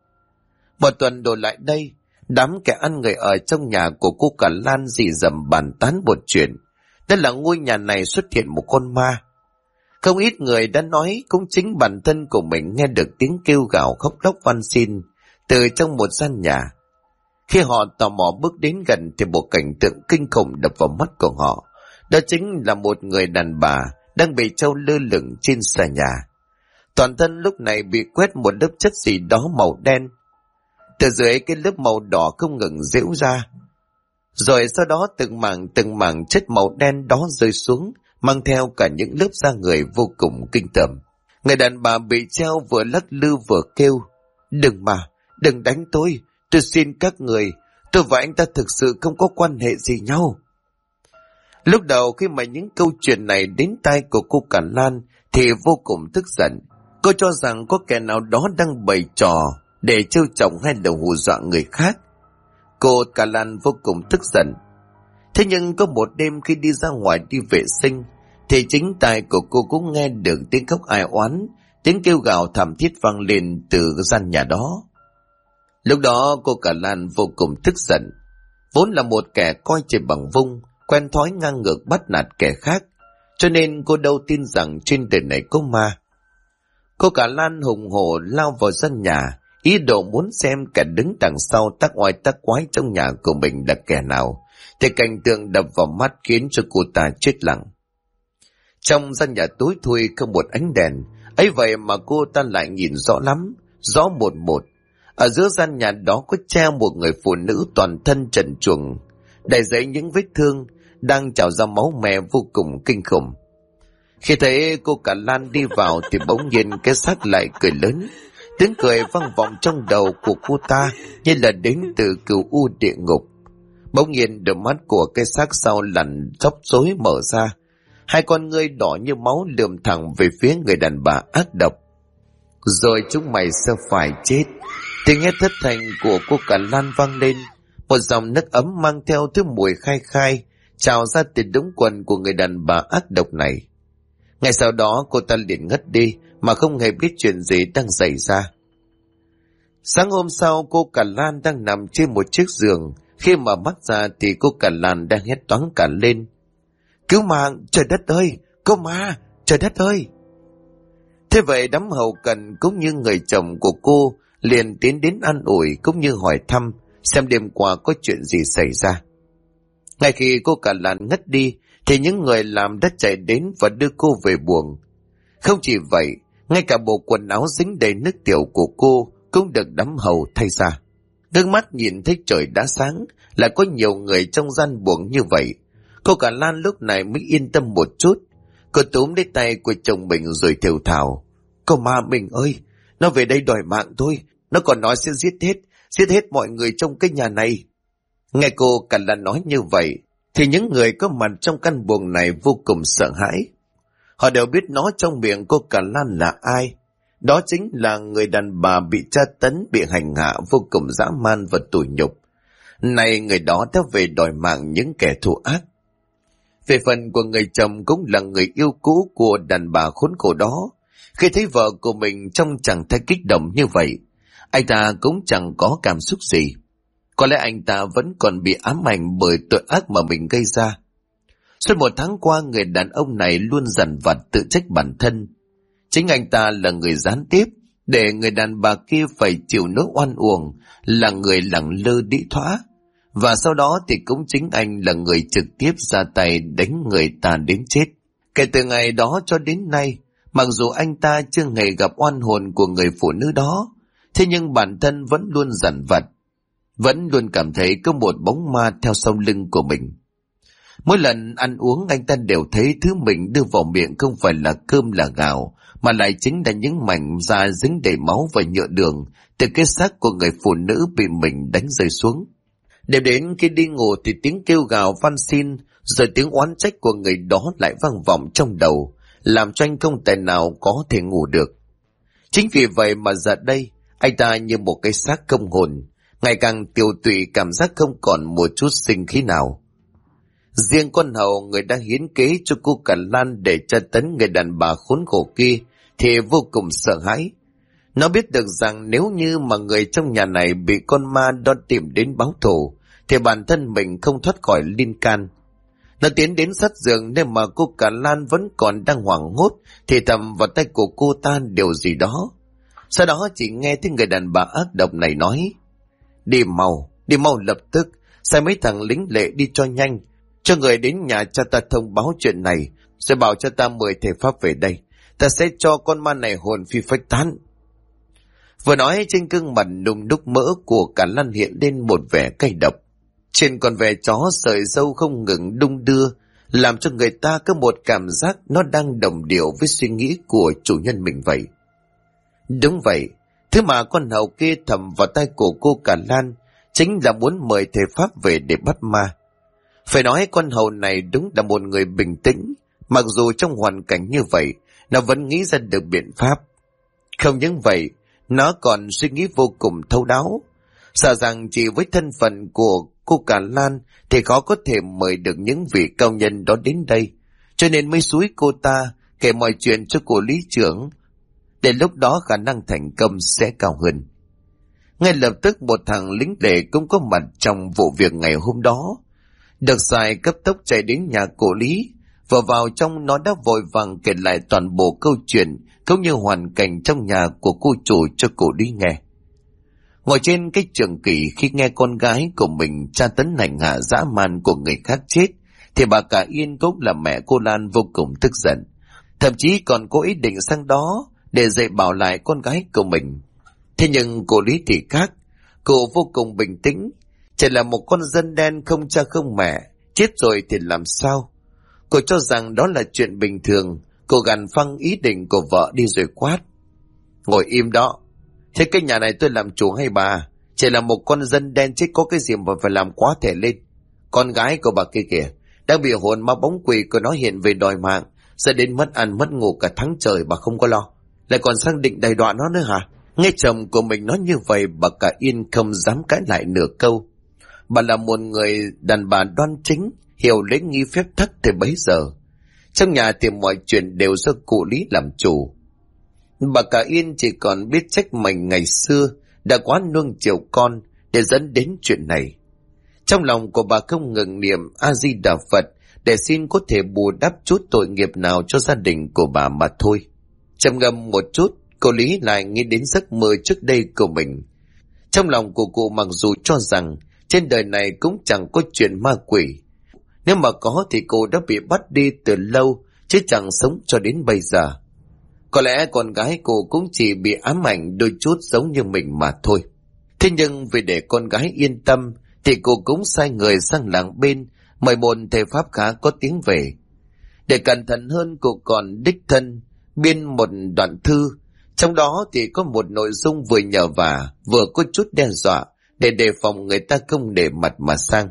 1 tuần đổ lại đây, đám kẻ ăn người ở trong nhà của cô Cả Lan rì rầm bàn tán một chuyện. Đó là ngôi nhà này xuất hiện một con ma. Không ít người đã nói cũng chính bản thân của mình nghe được tiếng kêu gào khóc lóc van xin từ trong một gian nhà. Khi họ tò mò bước đến gần thì một cảnh tượng kinh khủng đập vào mắt của họ. Đó chính là một người đàn bà đang bị treo lơ lửng trên xà nhà. Toàn thân lúc này bị quét một lớp chất gì đó màu đen. Từ dưới cái lớp màu đỏ không ngừng giễu ra. Rồi sau đó từng mảng chất màu đen đó rơi xuống, mang theo cả những lớp da người vô cùng kinh tởm. Người đàn bà bị treo vừa lắc lư vừa kêu: Đừng đánh tôi xin các người, tôi và anh ta thực sự không có quan hệ gì nhau. Lúc đầu khi mà những câu chuyện này đến tai của cô Cả Lan thì vô cùng tức giận. Cô cho rằng có kẻ nào đó đang bày trò để trêu chọc hay là hù dọa người khác. Cô Cả Lan vô cùng tức giận. Thế nhưng có một đêm khi đi ra ngoài đi vệ sinh, thì chính tai của cô cũng nghe được tiếng khóc ai oán, tiếng kêu gào thảm thiết vang lên từ gian nhà đó. Lúc đó cô Cả Lan vô cùng tức giận. Vốn là một kẻ coi trời bằng vung, quen thói ngang ngược bắt nạt kẻ khác, cho nên cô đâu tin rằng trên đời này có ma. Cô Cả Lan hùng hổ lao vào gian nhà, ý đồ muốn xem kẻ đứng đằng sau tác oai tác quái trong nhà của mình là kẻ nào, thì cảnh tượng đập vào mắt khiến cho cô ta chết lặng. Trong gian nhà tối thui không một ánh đèn, ấy vậy mà cô ta lại nhìn rõ lắm, rõ một. Ở giữa gian nhà đó có treo một người phụ nữ toàn thân trần truồng, đầy dẫy những vết thương, đang trào ra máu me vô cùng kinh khủng. Khi thấy cô Cả Lan đi vào thì bỗng nhiên cái xác lại cười lớn. Tiếng cười vang vọng trong đầu của cô ta như là đến từ cửu u địa ngục. Bỗng nhiên đôi mắt của cái xác sau lằn tóc rối mở ra, hai con ngươi đỏ như máu lườm thẳng về phía người đàn bà ác độc. Rồi chúng mày sẽ phải chết. Tiếng hét thất thanh của cô Cả Lan vang lên, một dòng nước ấm mang theo thứ mùi khai khai trào ra từ đống quần của người đàn bà ác độc này. Ngay sau đó cô ta liền ngất đi mà không hề biết chuyện gì đang xảy ra. Sáng hôm sau, cô Cả Lan đang nằm trên một chiếc giường. Khi mở mắt ra thì cô Cả Lan đang hét toáng cả lên: cứu mạng, trời đất ơi, có ma, trời đất ơi. Thế vậy đám hậu cần cũng như người chồng của cô liền tiến đến an ủi cũng như hỏi thăm xem đêm qua có chuyện gì xảy ra. Ngay khi cô Cả Lan ngất đi thì những người làm đã chạy đến và đưa cô về buồng. Không chỉ vậy, ngay cả bộ quần áo dính đầy nước tiểu của cô cũng được đám hầu thay ra. Nước mắt nhìn thấy trời đã sáng, lại có nhiều người trong gian buồng như vậy. Cô Cả Lan lúc này mới yên tâm một chút. Cô túm lấy tay của chồng mình rồi thều thào: cô ma mình ơi, nó về đây đòi mạng thôi, nó còn nói sẽ giết hết mọi người trong cái nhà này. Nghe cô Cả Lan nói như vậy thì những người có mặt trong căn buồng này vô cùng sợ hãi. Họ đều biết nói trong miệng cô Cả Lan là ai. Đó chính là người đàn bà bị tra tấn, bị hành hạ vô cùng dã man và tủi nhục. Này người đó đã về đòi mạng những kẻ thù ác. Về phần của người chồng cũng là người yêu cũ của đàn bà khốn khổ đó. Khi thấy vợ của mình trong trạng thái kích động như vậy, anh ta cũng chẳng có cảm xúc gì. Có lẽ anh ta vẫn còn bị ám ảnh bởi tội ác mà mình gây ra. Suốt một tháng qua, người đàn ông này luôn dằn vặt tự trách bản thân. Chính anh ta là người gián tiếp để người đàn bà kia phải chịu nỗi oan uổng, là người lẳng lơ đĩ thóa. Và sau đó thì cũng chính anh là người trực tiếp ra tay đánh người ta đến chết. Kể từ ngày đó cho đến nay, mặc dù anh ta chưa hề gặp oan hồn của người phụ nữ đó, thế nhưng bản thân vẫn luôn dằn vặt, vẫn luôn cảm thấy có một bóng ma theo sau lưng của mình. Mỗi lần ăn uống anh ta đều thấy thứ mình đưa vào miệng không phải là cơm là gạo, mà lại chính là những mảnh da dính đầy máu và nhựa đường từ cái xác của người phụ nữ bị mình đánh rơi xuống. Đêm đến khi đi ngủ thì tiếng kêu gào van xin rồi tiếng oán trách của người đó lại vang vọng trong đầu, làm cho anh không thể nào có thể ngủ được. Chính vì vậy mà giờ đây anh ta như một cái xác không hồn, ngày càng tiêu tụy, cảm giác không còn một chút sinh khí nào. Riêng con hầu, người đang hiến kế cho cô Cả Lan để tra tấn người đàn bà khốn khổ kia, thì vô cùng sợ hãi. Nó biết được rằng nếu như mà người trong nhà này bị con ma đó tìm đến báo thù, thì bản thân mình không thoát khỏi liên can. Nó tiến đến sát giường nên mà cô Cả Lan vẫn còn đang hoảng hốt, thì thầm vào tay của cô ta điều gì đó. Sau đó chỉ nghe thấy người đàn bà ác độc này nói: đi mau lập tức, sai mấy thằng lính lệ đi cho nhanh, cho người đến nhà cha ta thông báo chuyện này, rồi bảo cho ta mời thầy pháp về đây, ta sẽ cho con ma này hồn phi phách tán. Vừa nói trên gương mặt nung đúc mỡ của Cả Lan hiện lên một vẻ cay độc. Trên con ve chó sợi râu không ngừng đung đưa, làm cho người ta có một cảm giác nó đang đồng điệu với suy nghĩ của chủ nhân mình vậy. Đúng vậy, thứ mà con hầu kia thầm vào tay của cô Cả Lan chính là muốn mời thầy pháp về để bắt ma. Phải nói con hầu này đúng là một người bình tĩnh, mặc dù trong hoàn cảnh như vậy, nó vẫn nghĩ ra được biện pháp. Không những vậy, nó còn suy nghĩ vô cùng thấu đáo, sợ rằng chỉ với thân phận của cô Cả Lan thì khó có thể mời được những vị cao nhân đó đến đây, cho nên mới xúi cô ta kể mọi chuyện cho cô lý trưởng, để lúc đó khả năng thành công sẽ cao hơn. Ngay lập tức một thằng lính lệ cũng có mặt trong vụ việc ngày hôm đó. Được xài cấp tốc chạy đến nhà cô Lý, vừa vào trong nó đã vội vàng kể lại toàn bộ câu chuyện cũng như hoàn cảnh trong nhà của cô chủ cho cô Lý nghe. Ngồi trên cái trường kỷ, khi nghe con gái của mình tra tấn hành hạ dã man của người khác chết, thì bà Cả Yên cũng là mẹ cô Lan vô cùng tức giận, thậm chí còn có ý định sang đó để dạy bảo lại con gái của mình. Thế nhưng cô Lý thì khác, cô vô cùng bình tĩnh, Chỉ là một con dân đen không cha không mẹ, chết rồi thì làm sao? Cô cho rằng đó là chuyện bình thường. Cô gằn phăng ý định của vợ đi rồi quát: ngồi im đó. Thế cái nhà này tôi làm chủ hay bà? Chỉ là một con dân đen chết có cái gì mà phải làm quá thể lên. Con gái của bà kia kìa, đang bị hồn ma bóng quỷ của nó hiện về đòi mạng, sẽ đến mất ăn mất ngủ cả tháng trời bà không có lo, lại còn sang định đày đọa nó nữa hả? Nghe chồng của mình nói như vậy, bà cả Yên không dám cãi lại nửa câu. Bà là một người đàn bà đoan chính, hiểu lễ nghi phép tắc từ bấy giờ. Trong nhà thì mọi chuyện đều do cụ Lý làm chủ. Bà cả Yên chỉ còn biết trách mình ngày xưa đã quá nuông chiều con để dẫn đến chuyện này. Trong lòng của bà không ngừng niệm A Di Đà Phật để xin có thể bù đắp chút tội nghiệp nào cho gia đình của bà mà thôi. Trầm ngâm một chút, cô Lý lại nghĩ đến giấc mơ trước đây của mình. Trong lòng của cụ mặc dù cho rằng trên đời này cũng chẳng có chuyện ma quỷ, nếu mà có thì cô đã bị bắt đi từ lâu, chứ chẳng sống cho đến bây giờ. Có lẽ con gái cô cũng chỉ bị ám ảnh đôi chút giống như mình mà thôi. Thế nhưng vì để con gái yên tâm thì cô cũng sai người sang làng bên mời một thầy pháp khá có tiếng về. Để cẩn thận hơn, cô còn đích thân biên một đoạn thư, trong đó thì có một nội dung vừa nhờ vả vừa có chút đe dọa để đề phòng người ta không để mặt mà sang.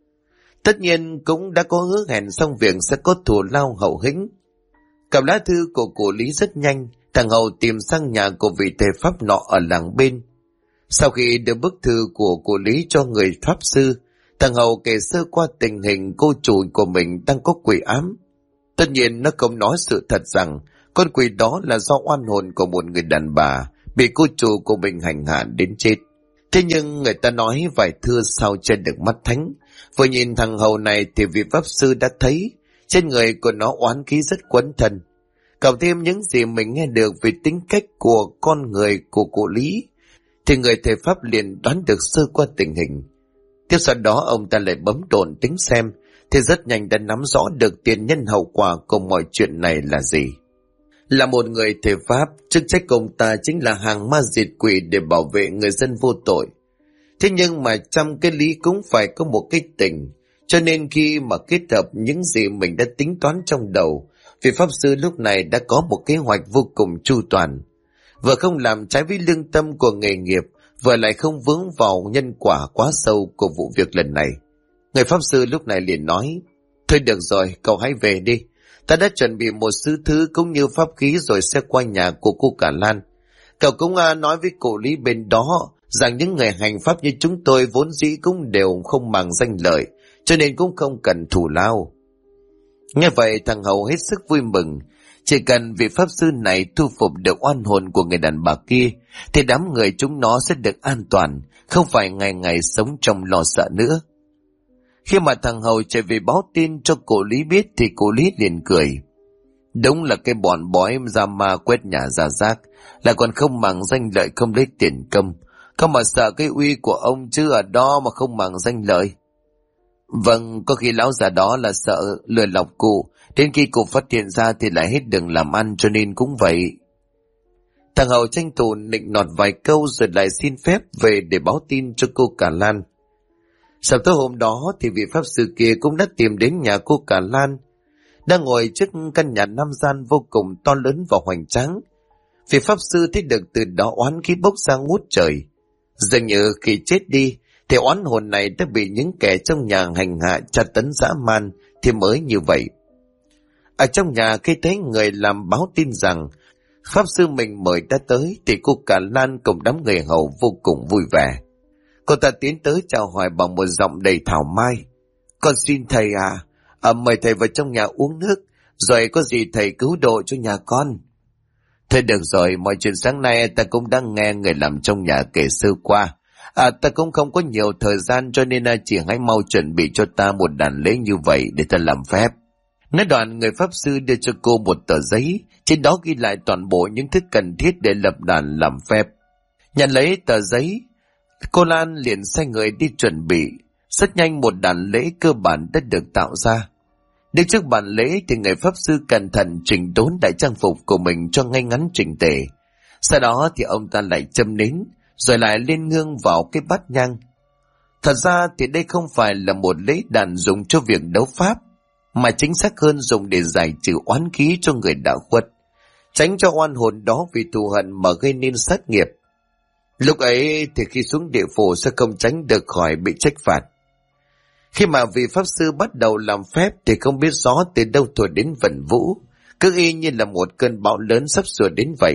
Tất nhiên cũng đã có hứa hẹn xong việc sẽ có thù lao hậu hĩnh. Cầm lá thư của cụ Lý rất nhanh, thằng Hậu tìm sang nhà của vị thầy pháp nọ ở làng bên. Sau khi đưa bức thư của cụ Lý cho người pháp sư, thằng Hậu kể sơ qua tình hình cô chủ của mình đang có quỷ ám. Tất nhiên nó không nói sự thật rằng con quỷ đó là do oan hồn của một người đàn bà bị cô chủ của mình hành hạ đến chết. Thế nhưng người ta nói vài thưa sau trên được mắt thánh. Vừa nhìn thằng Hậu này thì vị pháp sư đã thấy trên người của nó oán khí rất quấn thân. Cộng thêm những gì mình nghe được về tính cách của con người của cụ Lý, thì người thầy pháp liền đoán được sơ qua tình hình. Tiếp sau đó ông ta lại bấm độn tính xem, thì rất nhanh đã nắm rõ được tiền nhân hậu quả của mọi chuyện này là gì. Là một người thầy pháp, chức trách của ông ta chính là hàng ma diệt quỷ để bảo vệ người dân vô tội. Thế nhưng mà trong cái lý cũng phải có một cái tình, cho nên khi mà kết hợp những gì mình đã tính toán trong đầu, vị pháp sư lúc này đã có một kế hoạch vô cùng chu toàn. Vừa không làm trái với lương tâm của nghề nghiệp, vừa lại không vướng vào nhân quả quá sâu của vụ việc lần này. Người pháp sư lúc này liền nói: thôi được rồi, cậu hãy về đi. Ta đã chuẩn bị một số thứ cũng như pháp khí rồi sẽ qua nhà của cô Cả Lan. Cậu cũng nói với cụ Lý bên đó rằng những người hành pháp như chúng tôi vốn dĩ cũng đều không màng danh lợi, cho nên cũng không cần thù lao. Nghe vậy thằng Hậu hết sức vui mừng. Chỉ cần vị pháp sư này thu phục được oan hồn của người đàn bà kia, thì đám người chúng nó sẽ được an toàn, không phải ngày ngày sống trong lo sợ nữa. Khi mà thằng Hậu chạy về báo tin cho cụ Lý biết thì cụ Lý liền cười. Đúng là cái bọn bói ra ma quét nhà ra rác, là còn không màng danh lợi không lấy tiền công. Không mà sợ cái uy của ông chứ ở đó mà không màng danh lợi. Vâng, có khi lão già đó là sợ lừa lọc cụ, đến khi cụ phát hiện ra thì lại hết đường làm ăn, cho nên cũng vậy. Thằng Hậu tranh thủ nịnh nọt vài câu rồi lại xin phép về để báo tin cho cô Cả Lan. Sau tối hôm đó thì vị pháp sư kia cũng đã tìm đến nhà cô Cả Lan, đang ngồi trước căn nhà nam gian vô cùng to lớn và hoành tráng. Vị pháp sư thấy được từ đó oán khí bốc ra ngút trời. Dường như khi chết đi thì oán hồn này đã bị những kẻ trong nhà hành hạ tra tấn dã man thì mới như vậy. Ở trong nhà khi thấy người làm báo tin rằng pháp sư mình mời đã tới thì cô Cả Lan cùng đám người hầu vô cùng vui vẻ. Cô ta tiến tới chào hỏi bằng một giọng đầy thảo mai. Con xin thầy mời thầy vào trong nhà uống nước, rồi có gì thầy cứu độ cho nhà con. Thôi được rồi, mọi chuyện sáng nay ta cũng đang nghe người làm trong nhà kể sơ qua. Ta cũng không có nhiều thời gian, cho nên chỉ hãy mau chuẩn bị cho ta một đàn lễ như vậy để ta làm phép. Nói đoạn, người pháp sư đưa cho cô một tờ giấy, trên đó ghi lại toàn bộ những thứ cần thiết để lập đàn làm phép. Nhận lấy tờ giấy, cô Lan liền sai người đi chuẩn bị. Rất nhanh một đàn lễ cơ bản đã được tạo ra. Đứng trước bàn lễ thì người pháp sư cẩn thận chỉnh đốn đại trang phục của mình cho ngay ngắn chỉnh tề. Sau đó thì ông ta lại châm nến, rồi lại lên hương vào cái bát nhang. Thật ra thì đây không phải là một lễ đàn dùng cho việc đấu pháp, mà chính xác hơn dùng để giải trừ oán khí cho người đã khuất, tránh cho oan hồn đó vì thù hận mà gây nên sát nghiệp. Lúc ấy thì khi xuống địa phủ sẽ không tránh được khỏi bị trách phạt. Khi mà vị pháp sư bắt đầu làm phép thì không biết gió từ đâu thổi đến vần vũ, cứ y như là một cơn bão lớn sắp sửa đến vậy.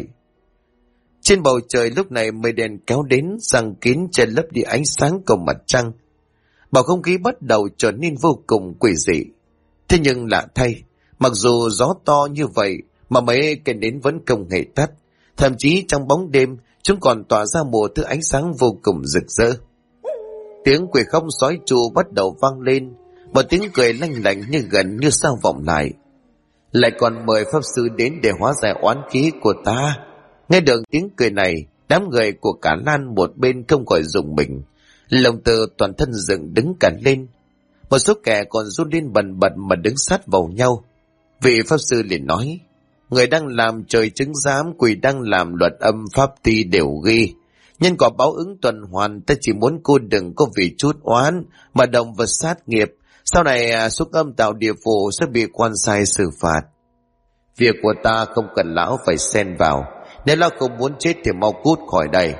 Trên bầu trời lúc này mây đen kéo đến, giăng kín che lấp đi ánh sáng của mặt trăng. Bầu không khí bắt đầu trở nên vô cùng quỷ dị. Thế nhưng lạ thay, mặc dù gió to như vậy mà mấy cây nến vẫn không hề tắt, thậm chí trong bóng đêm chúng còn tỏa ra một thứ ánh sáng vô cùng rực rỡ. Tiếng quỷ khóc sói tru bắt đầu vang lên, một tiếng cười lanh lảnh như gần như sao vọng lại. Lại còn mời pháp sư đến để hóa giải oán khí của ta. Nghe được tiếng cười này, đám người của cả Lan một bên không khỏi rùng mình, lòng từ toàn thân dựng đứng cả lên. Một số kẻ còn run lên bần bật mà đứng sát vào nhau. Vị pháp sư liền nói: người đang làm trời chứng giám, quỷ đang làm luật âm, pháp ty đều ghi. Nhân quả báo ứng tuần hoàn, ta chỉ muốn cô đừng có vì chút oán mà động vật sát nghiệp. Sau này xúc âm tạo địa phủ sẽ bị quan sai xử phạt. Việc của ta không cần lão phải xen vào. Nếu lão không muốn chết thì mau cút khỏi đây.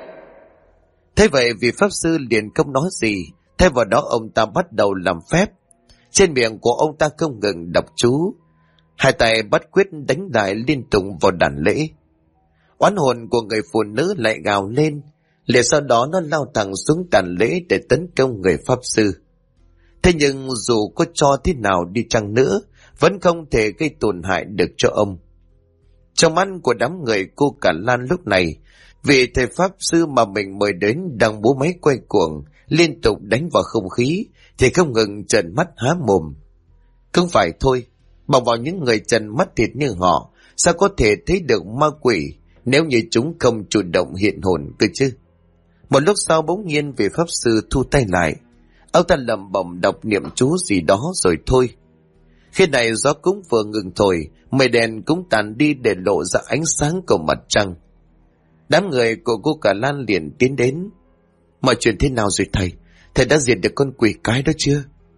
Thế vậy vị pháp sư liền không nói gì. Thay vào đó ông ta bắt đầu làm phép. Trên miệng của ông ta không ngừng đọc chú. Hai tay bắt quyết đánh đại liên tục vào đàn lễ. Oán hồn của người phụ nữ lại gào lên. Liền sau đó nó lao thẳng xuống đàn lễ để tấn công người pháp sư. Thế nhưng dù có cho thế nào đi chăng nữa, vẫn không thể gây tổn hại được cho ông. Trong mắt của đám người cô Cả Lan lúc này, vị thầy pháp sư mà mình mời đến đang búa máy quay cuồng, liên tục đánh vào không khí, thì không ngừng trợn mắt há mồm. Không phải thôi, bằng vào những người trần mắt thịt như họ, sao có thể thấy được ma quỷ nếu như chúng không chủ động hiện hồn cơ chứ? Một lúc sau bỗng nhiên vị pháp sư thu tay lại. Ông ta lẩm bẩm đọc niệm chú gì đó rồi thôi. Khi này gió cũng vừa ngừng thổi, mây đèn cũng tàn đi để lộ ra ánh sáng của mặt trăng. Đám người của cô Cả Lan liền tiến đến. Mọi chuyện thế nào rồi thầy? Thầy đã diệt được con quỷ cái đó chưa?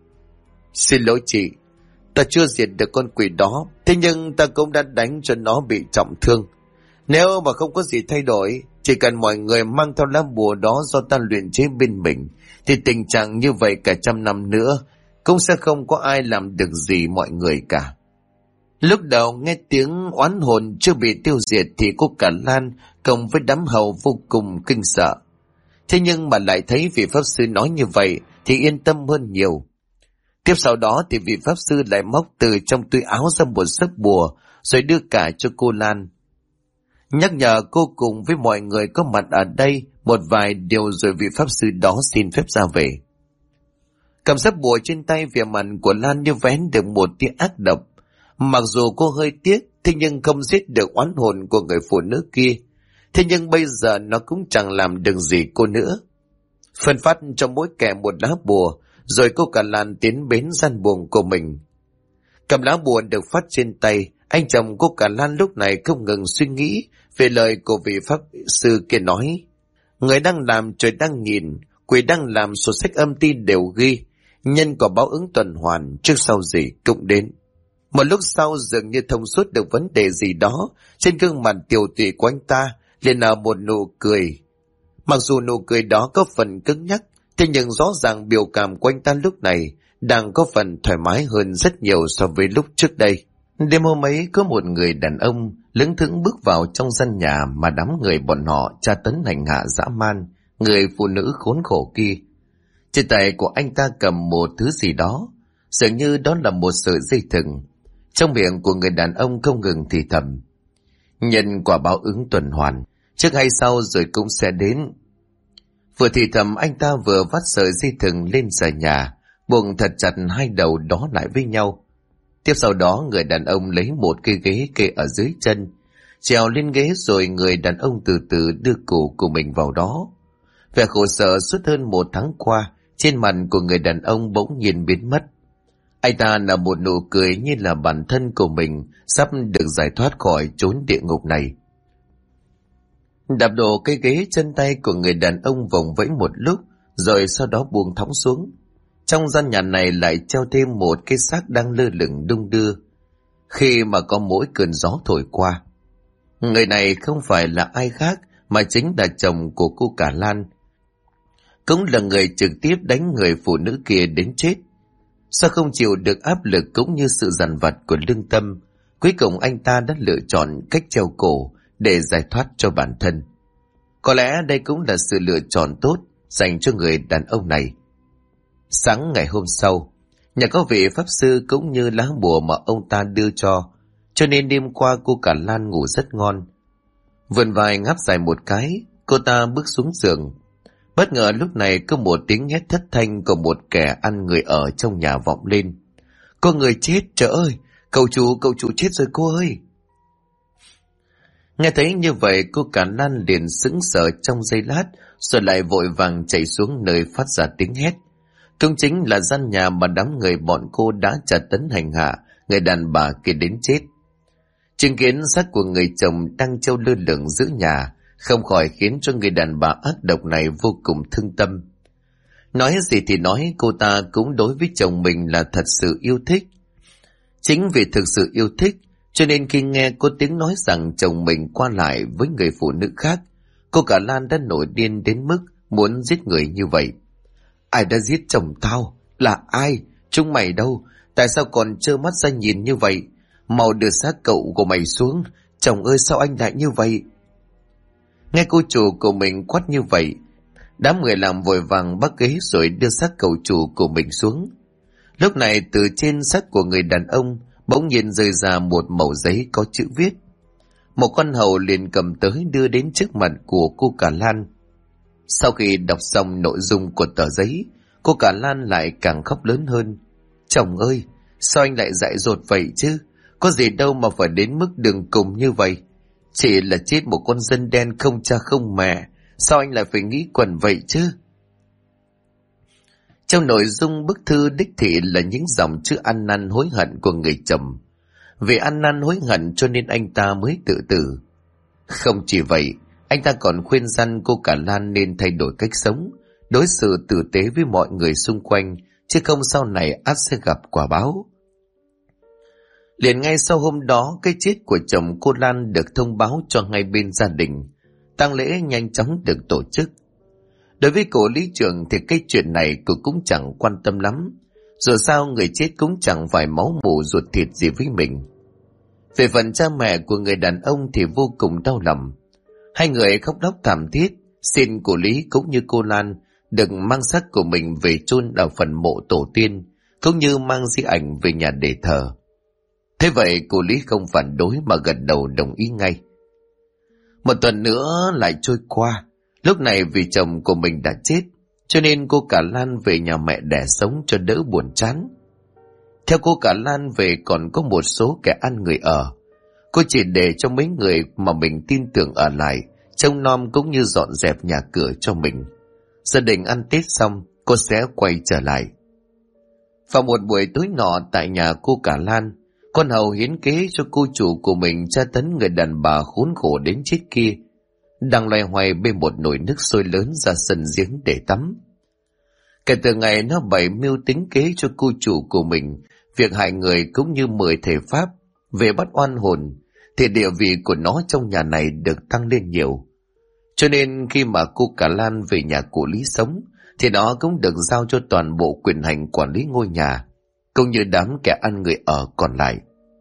Xin lỗi chị, ta chưa diệt được con quỷ đó, thế nhưng ta cũng đã đánh cho nó bị trọng thương. Nếu mà không có gì thay đổi, chỉ cần mọi người mang theo lá bùa đó do ta luyện chế bên mình, thì tình trạng như vậy cả trăm năm nữa cũng sẽ không có ai làm được gì mọi người cả. Lúc đầu nghe tiếng oán hồn chưa bị tiêu diệt thì cô Cả Lan cộng với đám hầu vô cùng kinh sợ. Thế nhưng mà lại thấy vị pháp sư nói như vậy thì yên tâm hơn nhiều. Tiếp sau đó thì vị pháp sư lại móc từ trong túi áo ra một sấp bùa rồi đưa cả cho cô Lan. Nhắc nhở cô cùng với mọi người có mặt ở đây một vài điều rồi vị pháp sư đó xin phép ra về. Cầm sấp bùa trên tay, vẻ mặt của Lan như vén được một tia ác độc. Mặc dù cô hơi tiếc, thế nhưng không giết được oán hồn của người phụ nữ kia. Thế nhưng bây giờ nó cũng chẳng làm được gì cô nữa. Phân phát cho mỗi kẻ một lá bùa, rồi cô Cả Lan tiến đến gian buồng của mình. Cầm lá bùa được phát trên tay, anh chồng cô Cả Lan lúc này không ngừng suy nghĩ về lời của vị pháp sư kia nói. Người đang làm trời đang nhìn, quỷ đang làm, sổ sách âm ty đều ghi, nhân quả báo ứng tuần hoàn, trước sau gì cũng đến. Một lúc sau dường như thông suốt được vấn đề gì đó, trên gương mặt tiều tụy của anh ta liền nở một nụ cười. Mặc dù nụ cười đó có phần cứng nhắc, thế nhưng rõ ràng biểu cảm của anh ta lúc này đang có phần thoải mái hơn rất nhiều so với lúc trước đây. Đêm hôm ấy có một người đàn ông lững thững bước vào trong gian nhà mà đám người bọn họ tra tấn hành hạ dã man người phụ nữ khốn khổ kia. Trên tay của anh ta cầm một thứ gì đó, dường như đó là một sợi dây thừng. Trong miệng của người đàn ông không ngừng thì thầm: nhân quả báo ứng tuần hoàn, trước hay sau rồi cũng sẽ đến. Vừa thì thầm anh ta vừa vắt sợi dây thừng lên xà nhà, buộc thật chặt hai đầu đó lại với nhau. Tiếp sau đó người đàn ông lấy một cây ghế kê ở dưới chân, trèo lên ghế rồi người đàn ông từ từ đưa cổ của mình vào đó. Vẻ khổ sở suốt hơn một tháng qua trên mặt của người đàn ông bỗng nhiên biến mất. Anh ta là một nụ cười như là bản thân của mình sắp được giải thoát khỏi chốn địa ngục này. Đạp đổ cây ghế, chân tay của người đàn ông vòng vẫy một lúc, rồi sau đó buông thõng xuống. Trong gian nhà này lại treo thêm một cái xác đang lơ lửng đung đưa khi mà có mỗi cơn gió thổi qua. Người này không phải là ai khác mà chính là chồng của cô Cả Lan, cũng là người trực tiếp đánh người phụ nữ kia đến chết. Sao không chịu được áp lực cũng như sự dằn vặt của lương tâm, cuối cùng anh ta đã lựa chọn cách treo cổ để giải thoát cho bản thân. Có lẽ đây cũng là sự lựa chọn tốt dành cho người đàn ông này. Sáng ngày hôm sau, nhà có vị pháp sư cũng như lá bùa mà ông ta đưa cho nên đêm qua cô Cả Lan ngủ rất ngon. Vươn vai ngáp dài một cái, cô ta bước xuống giường. Bất ngờ lúc này có một tiếng hét thất thanh của một kẻ ăn người ở trong nhà vọng lên. Có người chết, trời ơi, cậu chủ chết rồi cô ơi. Nghe thấy như vậy, cô Cả Lan liền sững sờ trong giây lát, rồi lại vội vàng chạy xuống nơi phát ra tiếng hét. Cũng chính là gian nhà mà đám người bọn cô đã tra tấn hành hạ người đàn bà kia đến chết. Chứng kiến xác của người chồng đang treo lơ lửng giữa nhà không khỏi khiến cho người đàn bà ác độc này vô cùng thương tâm. Nói gì thì nói, cô ta cũng đối với chồng mình là thật sự yêu thích. Chính vì thực sự yêu thích cho nên khi nghe có tiếng nói rằng chồng mình qua lại với người phụ nữ khác, cô Cả Lan đã nổi điên đến mức muốn giết người như vậy. Ai đã giết chồng tao? Là ai? Chúng mày đâu? Tại sao còn trơ mắt ra nhìn như vậy? Mau đưa xác cậu của mày xuống. Chồng ơi, sao anh lại như vậy? Nghe cô chủ của mình quát như vậy, đám người làm vội vàng bắt ghế rồi đưa xác cậu chủ của mình xuống. Lúc này từ trên xác của người đàn ông bỗng nhiên rơi ra một mẩu giấy có chữ viết. Một con hầu liền cầm tới đưa đến trước mặt của cô Cả Lan. Sau khi đọc xong nội dung của tờ giấy, cô Cả Lan lại càng khóc lớn hơn. Chồng ơi, sao anh lại dại dột vậy chứ? Có gì đâu mà phải đến mức đường cùng như vậy. Chỉ là chết một con dân đen không cha không mẹ, sao anh lại phải nghĩ quẩn vậy chứ? Trong nội dung bức thư đích thị là những dòng chữ ăn năn hối hận của người chồng. Vì ăn năn hối hận cho nên anh ta mới tự tử. Không chỉ vậy, anh ta còn khuyên răn cô Cả Lan nên thay đổi cách sống, đối xử tử tế với mọi người xung quanh, chứ không sau này ắt sẽ gặp quả báo. Liền ngay sau hôm đó, cái chết của chồng cô Lan được thông báo cho hai bên gia đình. Tang lễ nhanh chóng được tổ chức. Đối với cô lý trưởng thì cái chuyện này cô cũng chẳng quan tâm lắm. Dù sao người chết cũng chẳng phải máu mủ ruột thịt gì với mình. Về phần cha mẹ của người đàn ông thì vô cùng đau lòng. Hai người khóc lóc thảm thiết, xin cô Lý cũng như cô Lan đừng mang xác của mình về chôn ở phần mộ tổ tiên, cũng như mang di ảnh về nhà để thờ. Thế vậy cô Lý không phản đối mà gật đầu đồng ý ngay. Một tuần nữa lại trôi qua. Lúc này vì chồng của mình đã chết, cho nên cô Cả Lan về nhà mẹ đẻ sống cho đỡ buồn chán. Theo cô Cả Lan về còn có một số kẻ ăn người ở. Cô chỉ để cho mấy người mà mình tin tưởng ở lại, trông nom cũng như dọn dẹp nhà cửa cho mình. Gia đình ăn Tết xong, cô sẽ quay trở lại. Vào một buổi tối nọ tại nhà cô Cả Lan, con hầu hiến kế cho cô chủ của mình tra tấn người đàn bà khốn khổ đến chết kia, đang loay hoay bê một nồi nước sôi lớn ra sân giếng để tắm. Kể từ ngày nó bày mưu tính kế cho cô chủ của mình việc hại người cũng như 10 thể pháp về bắt oan hồn, thì địa vị của nó trong nhà này được tăng lên nhiều. Cho nên khi mà cô Cả Lan về nhà của Lý sống, thì nó cũng được giao cho toàn bộ quyền hành quản lý ngôi nhà, cũng như đám kẻ ăn người ở còn lại.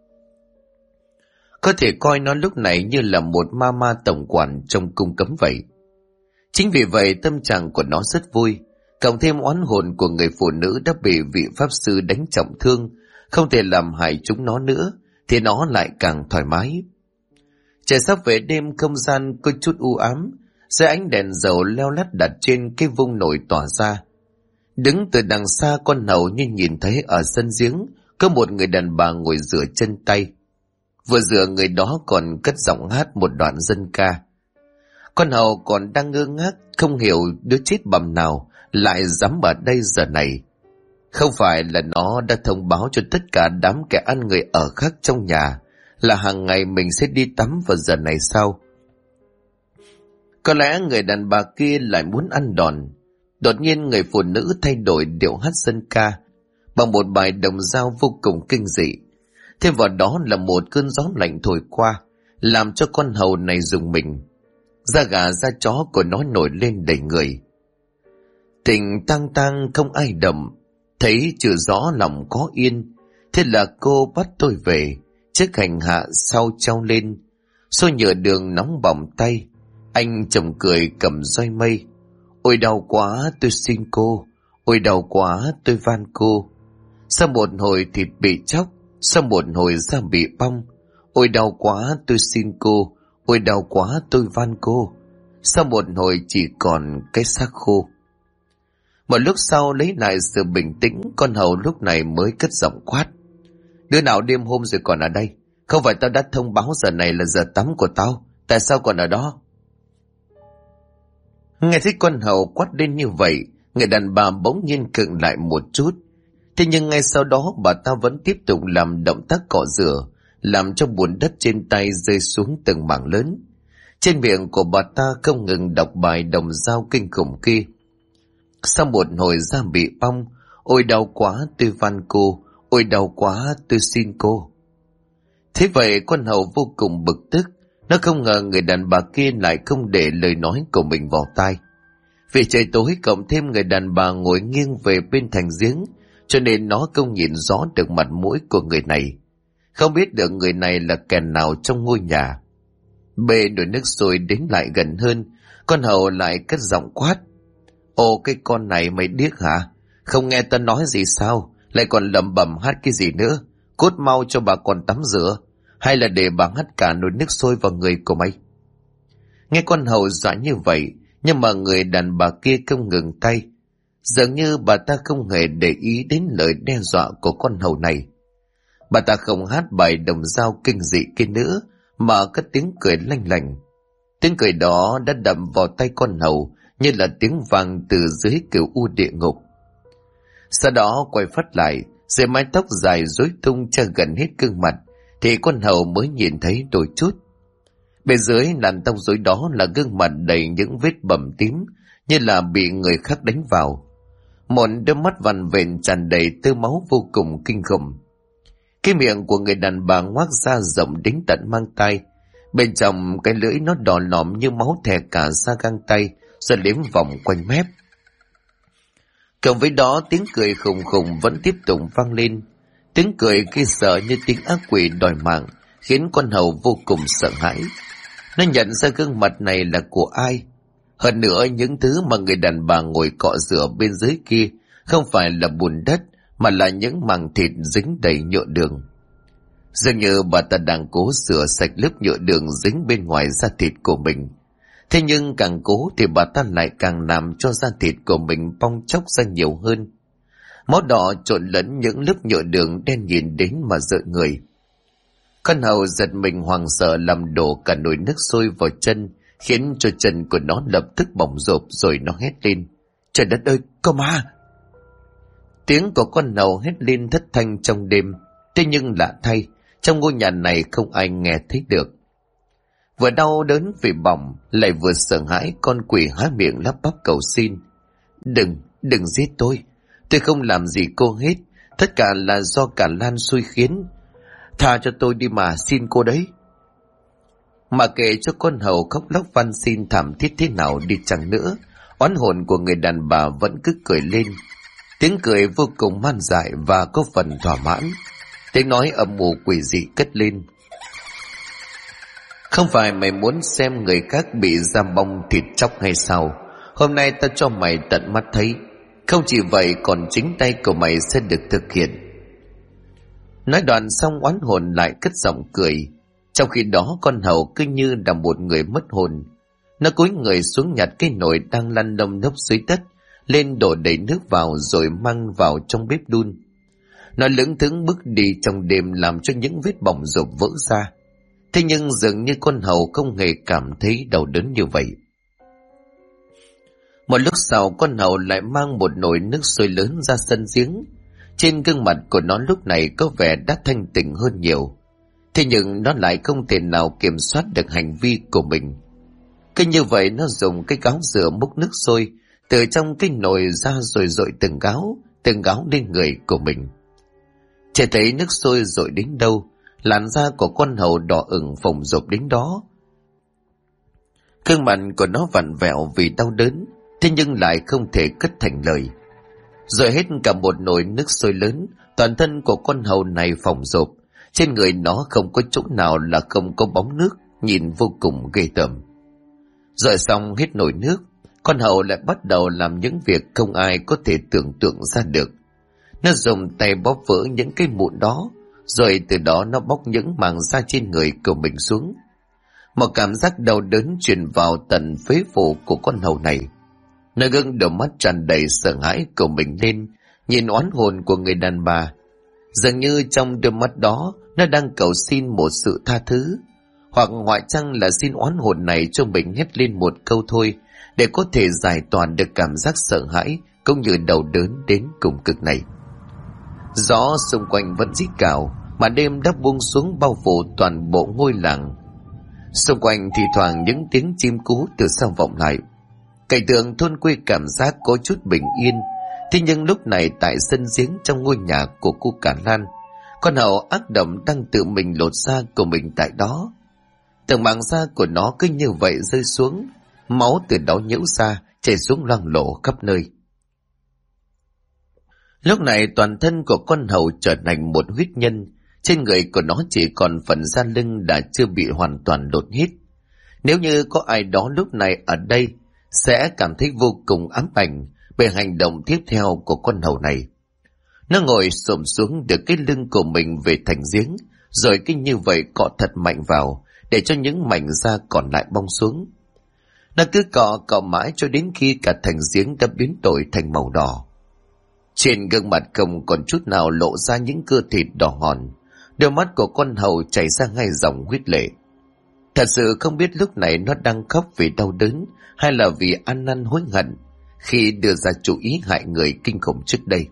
Có thể coi nó lúc này như là một ma tổng quản trong cung cấm vậy. Chính vì vậy tâm trạng của nó rất vui, cộng thêm oán hồn của người phụ nữ đã bị vị pháp sư đánh trọng thương, không thể làm hại chúng nó nữa, thì nó lại càng thoải mái. Trời sắp về đêm, không gian có chút u ám, dưới ánh đèn dầu leo lắt đặt trên cái vung nổi tỏa ra. Đứng từ đằng xa, con hầu như nhìn thấy ở sân giếng có một người đàn bà ngồi rửa chân tay. Vừa rửa người đó còn cất giọng hát một đoạn dân ca. Con hầu còn đang ngơ ngác, không hiểu đứa chết bầm nào lại dám ở đây giờ này. Không phải là nó đã thông báo cho tất cả đám kẻ ăn người ở khác trong nhà là hàng ngày mình sẽ đi tắm vào giờ này sao? Có lẽ người đàn bà kia lại muốn ăn đòn. Đột nhiên người phụ nữ thay đổi điệu hát dân ca bằng một bài đồng dao vô cùng kinh dị. Thêm vào đó là một cơn gió lạnh thổi qua, làm cho con hầu này rùng mình. Da gà da chó của nó nổi lên đầy người. Tình tang tang không ai động, thấy trừ gió lòng có yên. Thế là cô bắt tôi về, chiếc hành hạ sau treo lên, xôi nhựa đường nóng bỏng tay. Anh chồng cười cầm roi mây. Ôi đau quá tôi xin cô, ôi đau quá tôi van cô. Sau một hồi thịt bị chóc, sau một hồi da bị bong. Ôi đau quá tôi xin cô, ôi đau quá tôi van cô. Sau một hồi chỉ còn cái xác khô. Một lúc sau lấy lại sự bình tĩnh, con hầu lúc này mới cất giọng quát. Đứa nào đêm hôm rồi còn ở đây? Không phải tao đã thông báo giờ này là giờ tắm của tao, tại sao còn ở đó? Nghe thấy con hầu quát lên như vậy, người đàn bà bỗng nhiên khựng lại một chút. Thế nhưng ngay sau đó bà ta vẫn tiếp tục làm động tác cọ rửa, làm cho bùn đất trên tay rơi xuống từng mảng lớn. Trên miệng của bà ta không ngừng đọc bài đồng dao kinh khủng kia. Sau một hồi da bị bong, ôi đau quá tôi van cô, ôi đau quá tôi xin cô. Thế vậy con hầu vô cùng bực tức, nó không ngờ người đàn bà kia lại không để lời nói của mình vào tai. Vì trời tối cộng thêm người đàn bà ngồi nghiêng về bên thành giếng, cho nên nó không nhìn rõ được mặt mũi của người này. Không biết được người này là kẻ nào trong ngôi nhà. Bê nồi nước sôi đến lại gần hơn, con hầu lại cất giọng quát. Ồ, cái con này mày điếc hả? Không nghe ta nói gì sao? Lại còn lẩm bẩm hát cái gì nữa? Cút mau cho bà còn tắm rửa, hay là để bà hắt cả nồi nước sôi vào người của mày? Nghe con hầu dọa như vậy, nhưng mà người đàn bà kia không ngừng tay. Dường như bà ta không hề để ý đến lời đe dọa của con hầu này. Bà ta không hát bài đồng dao kinh dị kia nữa, mà cất tiếng cười lanh lành. Tiếng cười đó đã đập vào tay con hầu như là tiếng vang từ dưới cửu u địa ngục. Sau đó quay phát lại, dưới mái tóc dài rối tung che gần hết gương mặt, thì con hầu mới nhìn thấy đôi chút. Bên dưới làn tóc rối đó là gương mặt đầy những vết bầm tím, như là bị người khác đánh vào. Một đôi mắt vằn vện tràn đầy tơ máu vô cùng kinh khủng. Cái miệng của người đàn bà ngoác ra rộng đến tận mang tay. Bên trong cái lưỡi nó đỏ lòm như máu thè cả ra găng tay, rồi liếm vòng quanh mép. Cộng với đó tiếng cười khủng khủng vẫn tiếp tục vang lên. Tiếng cười kia sợ như tiếng ác quỷ đòi mạng, khiến con hầu vô cùng sợ hãi. Nó nhận ra gương mặt này là của ai. Hơn nữa những thứ mà người đàn bà ngồi cọ rửa bên dưới kia không phải là bùn đất, mà là những mảng thịt dính đầy nhựa đường. Dường như bà ta đang cố rửa sạch lớp nhựa đường dính bên ngoài da thịt của mình. Thế nhưng càng cố thì bà ta lại càng làm cho da thịt của mình bong chóc ra nhiều hơn. Máu đỏ trộn lẫn những lớp nhựa đường đen nhìn đến mà rợn người. Con hầu giật mình hoảng sợ làm đổ cả nồi nước sôi vào chân, khiến cho chân của nó lập tức bỏng rộp, rồi nó hét lên. Trời đất ơi, có ma! Tiếng của con hầu hét lên thất thanh trong đêm. Thế nhưng lạ thay, trong ngôi nhà này không ai nghe thấy được. Vừa đau đớn vì bỏng, lại vừa sợ hãi, con quỷ há miệng lắp bắp cầu xin. Đừng giết tôi không làm gì cô hết, tất cả là do cả Lan xui khiến. Tha cho tôi đi mà, xin cô đấy. Mà kệ cho con hầu khóc lóc van xin thảm thiết thế nào đi chăng nữa, oán hồn của người đàn bà vẫn cứ cười lên. Tiếng cười vô cùng man dại và có phần thỏa mãn. Tiếng nói âm u quỷ dị cất lên. Không phải mày muốn xem người khác bị giam bong thịt chóc hay sao? Hôm nay ta cho mày tận mắt thấy. Không chỉ vậy còn chính tay của mày sẽ được thực hiện. Nói đoạn xong oán hồn lại cất giọng cười. Trong khi đó con hầu cứ như là một người mất hồn. Nó cúi người xuống nhặt cái nồi đang lăn lông nốc dưới đất lên, đổ đầy nước vào rồi mang vào trong bếp đun. Nó lững thững bước đi trong đêm làm cho những vết bỏng rộp vỡ ra. Thế nhưng dường như con hầu không hề cảm thấy đau đớn như vậy. Một lúc sau con hầu lại mang một nồi nước sôi lớn ra sân giếng. Trên gương mặt của nó lúc này có vẻ đã thanh tỉnh hơn nhiều. Thế nhưng nó lại không thể nào kiểm soát được hành vi của mình. Cứ như vậy nó dùng cái gáo rửa múc nước sôi từ trong cái nồi ra rồi dội từng gáo lên người của mình. Chỉ thấy nước sôi dội đến đâu, làn da của con hầu đỏ ửng phồng rộp đến đó. Gương mặt của nó vặn vẹo vì đau đớn, thế nhưng lại không thể cất thành lời. Rồi hết cả một nồi nước sôi lớn, toàn thân của con hầu này phồng rộp, trên người nó không có chỗ nào là không có bóng nước, nhìn vô cùng ghê tởm. Rồi xong hết nồi nước, con hầu lại bắt đầu làm những việc không ai có thể tưởng tượng ra được. Nó dùng tay bóp vỡ những cái mụn đó, rồi từ đó nó bóc những màng da trên người của mình xuống. Một cảm giác đau đớn truyền vào tận phế phủ của con hầu này. Nó ngẩng đôi mắt tràn đầy sợ hãi của mình lên, nhìn oán hồn của người đàn bà. Dường như trong đôi mắt đó, nó đang cầu xin một sự tha thứ, hoặc ngoại chăng là xin oán hồn này cho mình hét lên một câu thôi, để có thể giải tỏa được cảm giác sợ hãi cũng như đau đớn đến cùng cực này. Gió xung quanh vẫn rít cào, mà đêm đã buông xuống bao phủ toàn bộ ngôi làng. Xung quanh thì thoảng những tiếng chim cú từ sau vọng lại. Cảnh tượng thôn quê cảm giác có chút bình yên. Thế nhưng lúc này tại sân giếng trong ngôi nhà của cô Cả Lan, con hầu ác độc đang tự mình lột da của mình tại đó. Từng mảng da của nó cứ như vậy rơi xuống, máu từ đó nhễu ra chảy xuống loang lổ khắp nơi. Lúc này toàn thân của con hầu trở thành một huyết nhân, trên người của nó chỉ còn phần da lưng đã chưa bị hoàn toàn lột hết. Nếu như có ai đó lúc này ở đây, sẽ cảm thấy vô cùng ám ảnh về hành động tiếp theo của con hầu này. Nó ngồi xổm xuống được cái lưng của mình về thành giếng, rồi cứ như vậy cọ thật mạnh vào, để cho những mảnh da còn lại bong xuống. Nó cứ cọ mãi cho đến khi cả thành giếng đã biến đổi thành màu đỏ. Trên gương mặt không còn chút nào lộ ra những cơ thịt đỏ hòn, đôi mắt của con hầu chảy ra ngay dòng huyết lệ. Thật sự không biết lúc này nó đang khóc vì đau đớn hay là vì ăn năn hối hận khi đưa ra chủ ý hại người kinh khủng trước đây.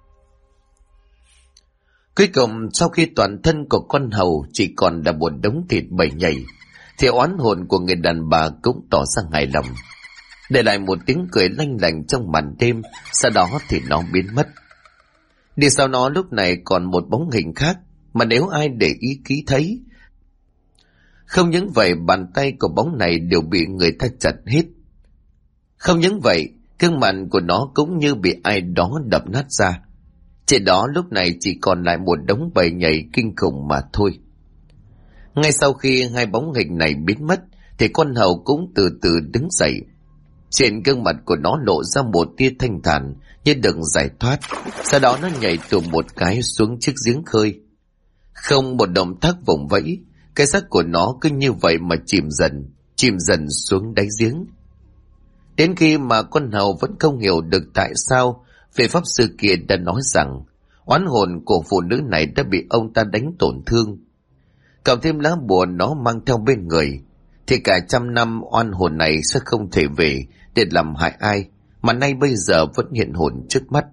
Cuối cùng, sau khi toàn thân của con hầu chỉ còn là một đống thịt bầy nhầy, thì oán hồn của người đàn bà cũng tỏ ra hài lòng, để lại một tiếng cười lanh lảnh trong màn đêm. Sau đó thì nó biến mất. Đi sau nó lúc này còn một bóng hình khác, mà nếu ai để ý kỹ thấy, không những vậy bàn tay của bóng này đều bị người ta chặt hết. Không những vậy, gương mặt của nó cũng như bị ai đó đập nát ra. Trên đó lúc này chỉ còn lại một đống bầy nhầy kinh khủng mà thôi. Ngay sau khi hai bóng hình này biến mất, thì con hầu cũng từ từ đứng dậy. Trên gương mặt của nó lộ ra một tia thanh thản như được giải thoát. Sau đó nó nhảy tụm một cái xuống chiếc giếng khơi. Không một động tác vùng vẫy, cái xác của nó cứ như vậy mà chìm dần xuống đáy giếng. Đến khi mà con hầu vẫn không hiểu được tại sao vị pháp sư kia đã nói rằng oán hồn của phụ nữ này đã bị ông ta đánh tổn thương, cộng thêm lá bùa nó mang theo bên người, thì cả 100 năm oan hồn này sẽ không thể về để làm hại ai, mà nay bây giờ vẫn hiện hồn trước mắt.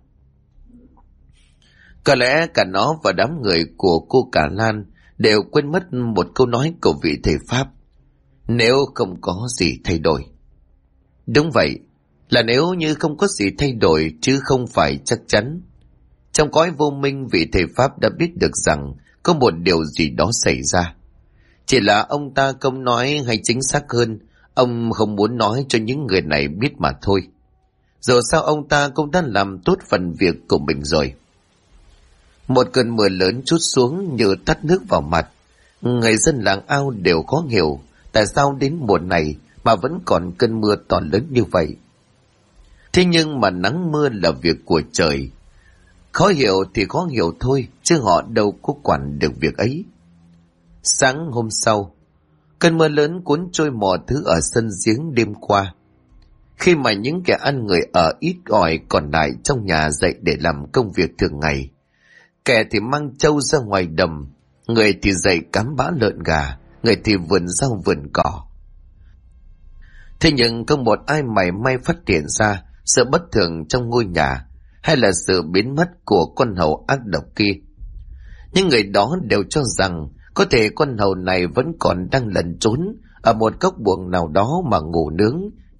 Có lẽ cả nó và đám người của cô Cả Lan đều quên mất một câu nói của vị thầy Pháp: nếu không có gì thay đổi. Đúng vậy, là nếu như không có gì thay đổi chứ không phải chắc chắn. Trong cõi vô minh, vị thầy Pháp đã biết được rằng có một điều gì đó xảy ra. Chỉ là ông ta không nói, hay chính xác hơn, ông không muốn nói cho những người này biết mà thôi. Dù sao ông ta cũng đã làm tốt phần việc của mình rồi. Một cơn mưa lớn trút xuống như tắt nước vào mặt. Người dân làng Ao đều khó hiểu tại sao đến mùa này mà vẫn còn cơn mưa to lớn như vậy. Thế nhưng mà nắng mưa là việc của trời. Khó hiểu thì khó hiểu thôi, chứ họ đâu có quản được việc ấy. Sáng hôm sau, cơn mưa lớn cuốn trôi mọi thứ ở sân giếng đêm qua. Khi mà những kẻ ăn người ở ít ỏi còn lại trong nhà dậy để làm công việc thường ngày, kẻ thì mang trâu ra ngoài đầm, người thì dậy cắm bã lợn gà, người thì vườn rau vườn cỏ. Thế nhưng không một ai mảy may phát hiện ra sự bất thường trong ngôi nhà, hay là sự biến mất của con hầu ác độc kia. Những người đó đều cho rằng có thể con hầu này vẫn còn đang lẩn trốn ở một góc buồng nào đó mà ngủ nướng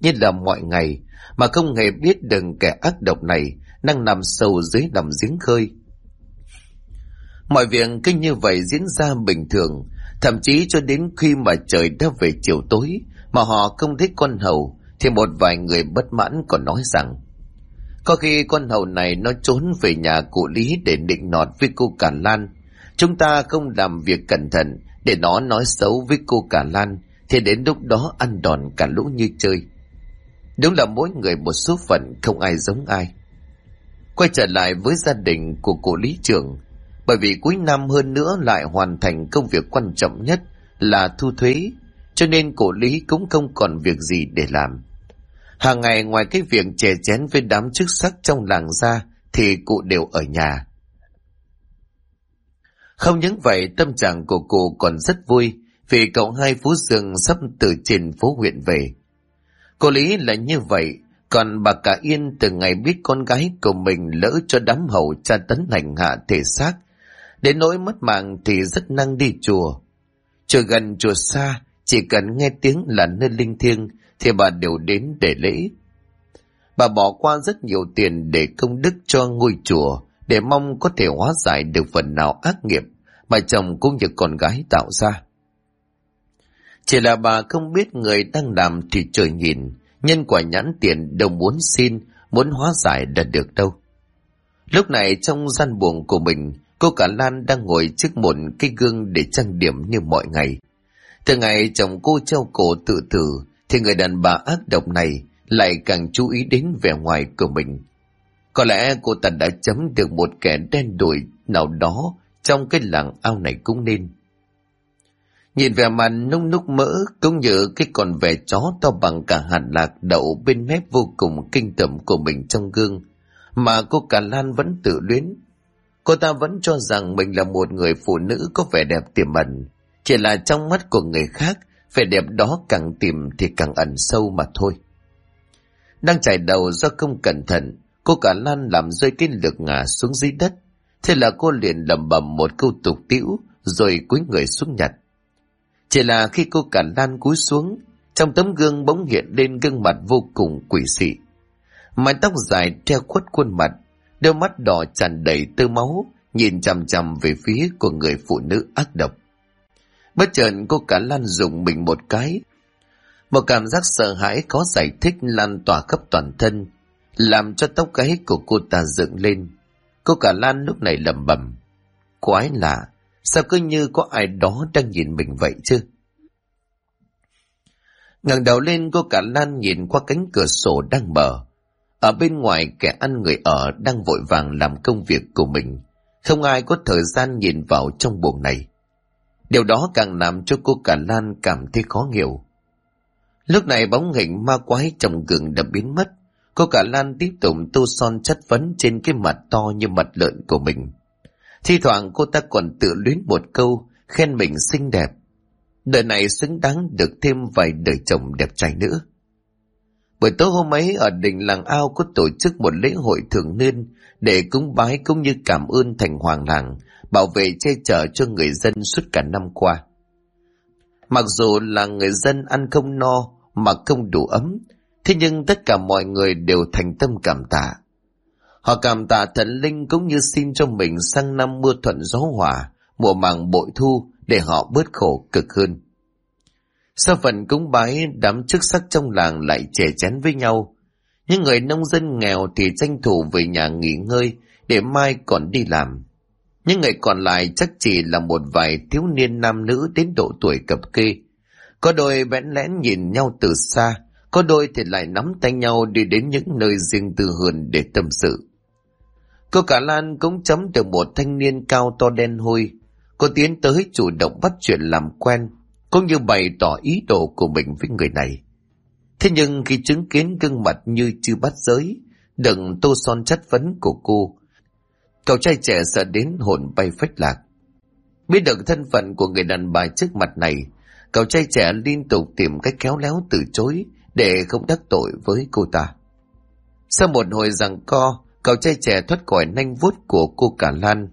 như là mọi ngày, mà không hề biết đừng kẻ ác độc này đang nằm sâu dưới lòng giếng khơi. Mọi việc cứ như vậy diễn ra bình thường, thậm chí cho đến khi mà trời đã về chiều tối mà họ không thấy con hầu, thì một vài người bất mãn còn nói rằng có khi con hầu này nó trốn về nhà cụ Lý để định nọt với cô Cả Lan. Chúng ta không làm việc cẩn thận để nó nói xấu với cô Cả Lan, thì đến lúc đó ăn đòn cả lũ như chơi. Đúng là mỗi người một số phận, không ai giống ai. Quay trở lại với gia đình của cụ Lý trưởng, bởi vì cuối năm hơn nữa lại hoàn thành công việc quan trọng nhất là thu thuế, cho nên cụ Lý cũng không còn việc gì để làm. Hàng ngày ngoài cái việc chè chén với đám chức sắc trong làng ra thì cụ đều ở nhà. Không những vậy, tâm trạng của cụ còn rất vui vì cậu hai Phú Dương sắp từ trên phố huyện về. Cô Lý là như vậy, còn bà Cả Yên từ ngày biết con gái của mình lỡ cho đám hầu tra tấn hành hạ thể xác đến nỗi mất mạng thì rất năng đi chùa. Chùa gần chùa xa, chỉ cần nghe tiếng là nơi linh thiêng thì bà đều đến để lễ. Bà bỏ qua rất nhiều tiền để công đức cho ngôi chùa, để mong có thể hóa giải được phần nào ác nghiệp mà chồng cũng như con gái tạo ra. Chỉ là bà không biết người đang làm thì trời nhìn, nhân quả nhãn tiền đâu muốn xin, muốn hóa giải đã được đâu. Lúc này trong gian buồng của mình, cô Cả Lan đang ngồi trước một cái gương để trang điểm như mọi ngày. Từ ngày chồng cô treo cổ tự tử, thì người đàn bà ác độc này lại càng chú ý đến vẻ ngoài của mình. Có lẽ cô ta đã chấm được một kẻ đen đủi nào đó trong cái làng ao này cũng nên. Nhìn vẻ mặt nung núc mỡ cũng như cái con vẻ chó to bằng cả hạt lạc đậu bên mép vô cùng kinh tởm của mình trong gương, mà cô Cả Lan vẫn tự luyến. Cô ta vẫn cho rằng mình là một người phụ nữ có vẻ đẹp tiềm ẩn, chỉ là trong mắt của người khác, vẻ đẹp đó càng tìm thì càng ẩn sâu mà thôi. Đang chải đầu do không cẩn thận, cô Cả Lan làm rơi cái lược ngả xuống dưới đất. Thế là cô liền lẩm bẩm một câu tục tĩu rồi cúi người xuống nhặt. Chỉ là khi cô Cả Lan cúi xuống, trong tấm gương bỗng hiện lên gương mặt vô cùng quỷ dị. Mái tóc dài che khuất khuôn mặt, đôi mắt đỏ tràn đầy tơ máu nhìn chằm chằm về phía của người phụ nữ ác độc. Bất chợt cô Cả Lan rùng mình một cái. Một cảm giác sợ hãi khó giải thích lan tỏa khắp toàn thân, làm cho tóc gáy của cô ta dựng lên. Cô Cả Lan lúc này lẩm bẩm: quái lạ, sao cứ như có ai đó đang nhìn mình vậy chứ? Ngẩng đầu lên, cô Cả Lan nhìn qua cánh cửa sổ đang mở. Ở bên ngoài, kẻ ăn người ở đang vội vàng làm công việc của mình, không ai có thời gian nhìn vào trong buồng này. Điều đó càng làm cho cô Cả Lan cảm thấy khó hiểu. Lúc này bóng hình ma quái trong gương đã biến mất. Cô Cả Lan tiếp tục tô son chất phấn trên cái mặt to như mặt lợn của mình. Thi thoảng cô ta còn tự luyến một câu, khen mình xinh đẹp. Đời này xứng đáng được thêm vài đời chồng đẹp trai nữa. Buổi tối hôm ấy ở đình làng ao có tổ chức một lễ hội thường niên để cúng bái cũng như cảm ơn thành hoàng làng bảo vệ che chở cho người dân suốt cả năm qua. Mặc dù là người dân ăn không no mà không đủ ấm, thế nhưng tất cả mọi người đều thành tâm cảm tạ. Họ cảm tạ thần linh cũng như xin cho mình sang năm mưa thuận gió hòa, mùa màng bội thu để họ bớt khổ cực hơn. Sau phần cúng bái, đám chức sắc trong làng lại chè chén với nhau. Những người nông dân nghèo thì tranh thủ về nhà nghỉ ngơi để mai còn đi làm. Những người còn lại chắc chỉ là một vài thiếu niên nam nữ đến độ tuổi cập kê. Có đôi bẽn lẽn nhìn nhau từ xa, có đôi thì lại nắm tay nhau đi đến những nơi riêng tư hơn để tâm sự. Cô Cả Lan cũng chấm được một thanh niên cao to đen hôi. Cô tiến tới chủ động bắt chuyện làm quen, cũng như bày tỏ ý đồ của mình với người này. Thế nhưng khi chứng kiến gương mặt như chưa bắt giới, đựng tô son chất phấn của cô, cậu trai trẻ sợ đến hồn bay phách lạc. Biết được thân phận của người đàn bà trước mặt này, cậu trai trẻ liên tục tìm cách khéo léo từ chối để không đắc tội với cô ta. Sau một hồi giằng co, cậu trai trẻ thoát khỏi nanh vuốt của cô Cả Lan.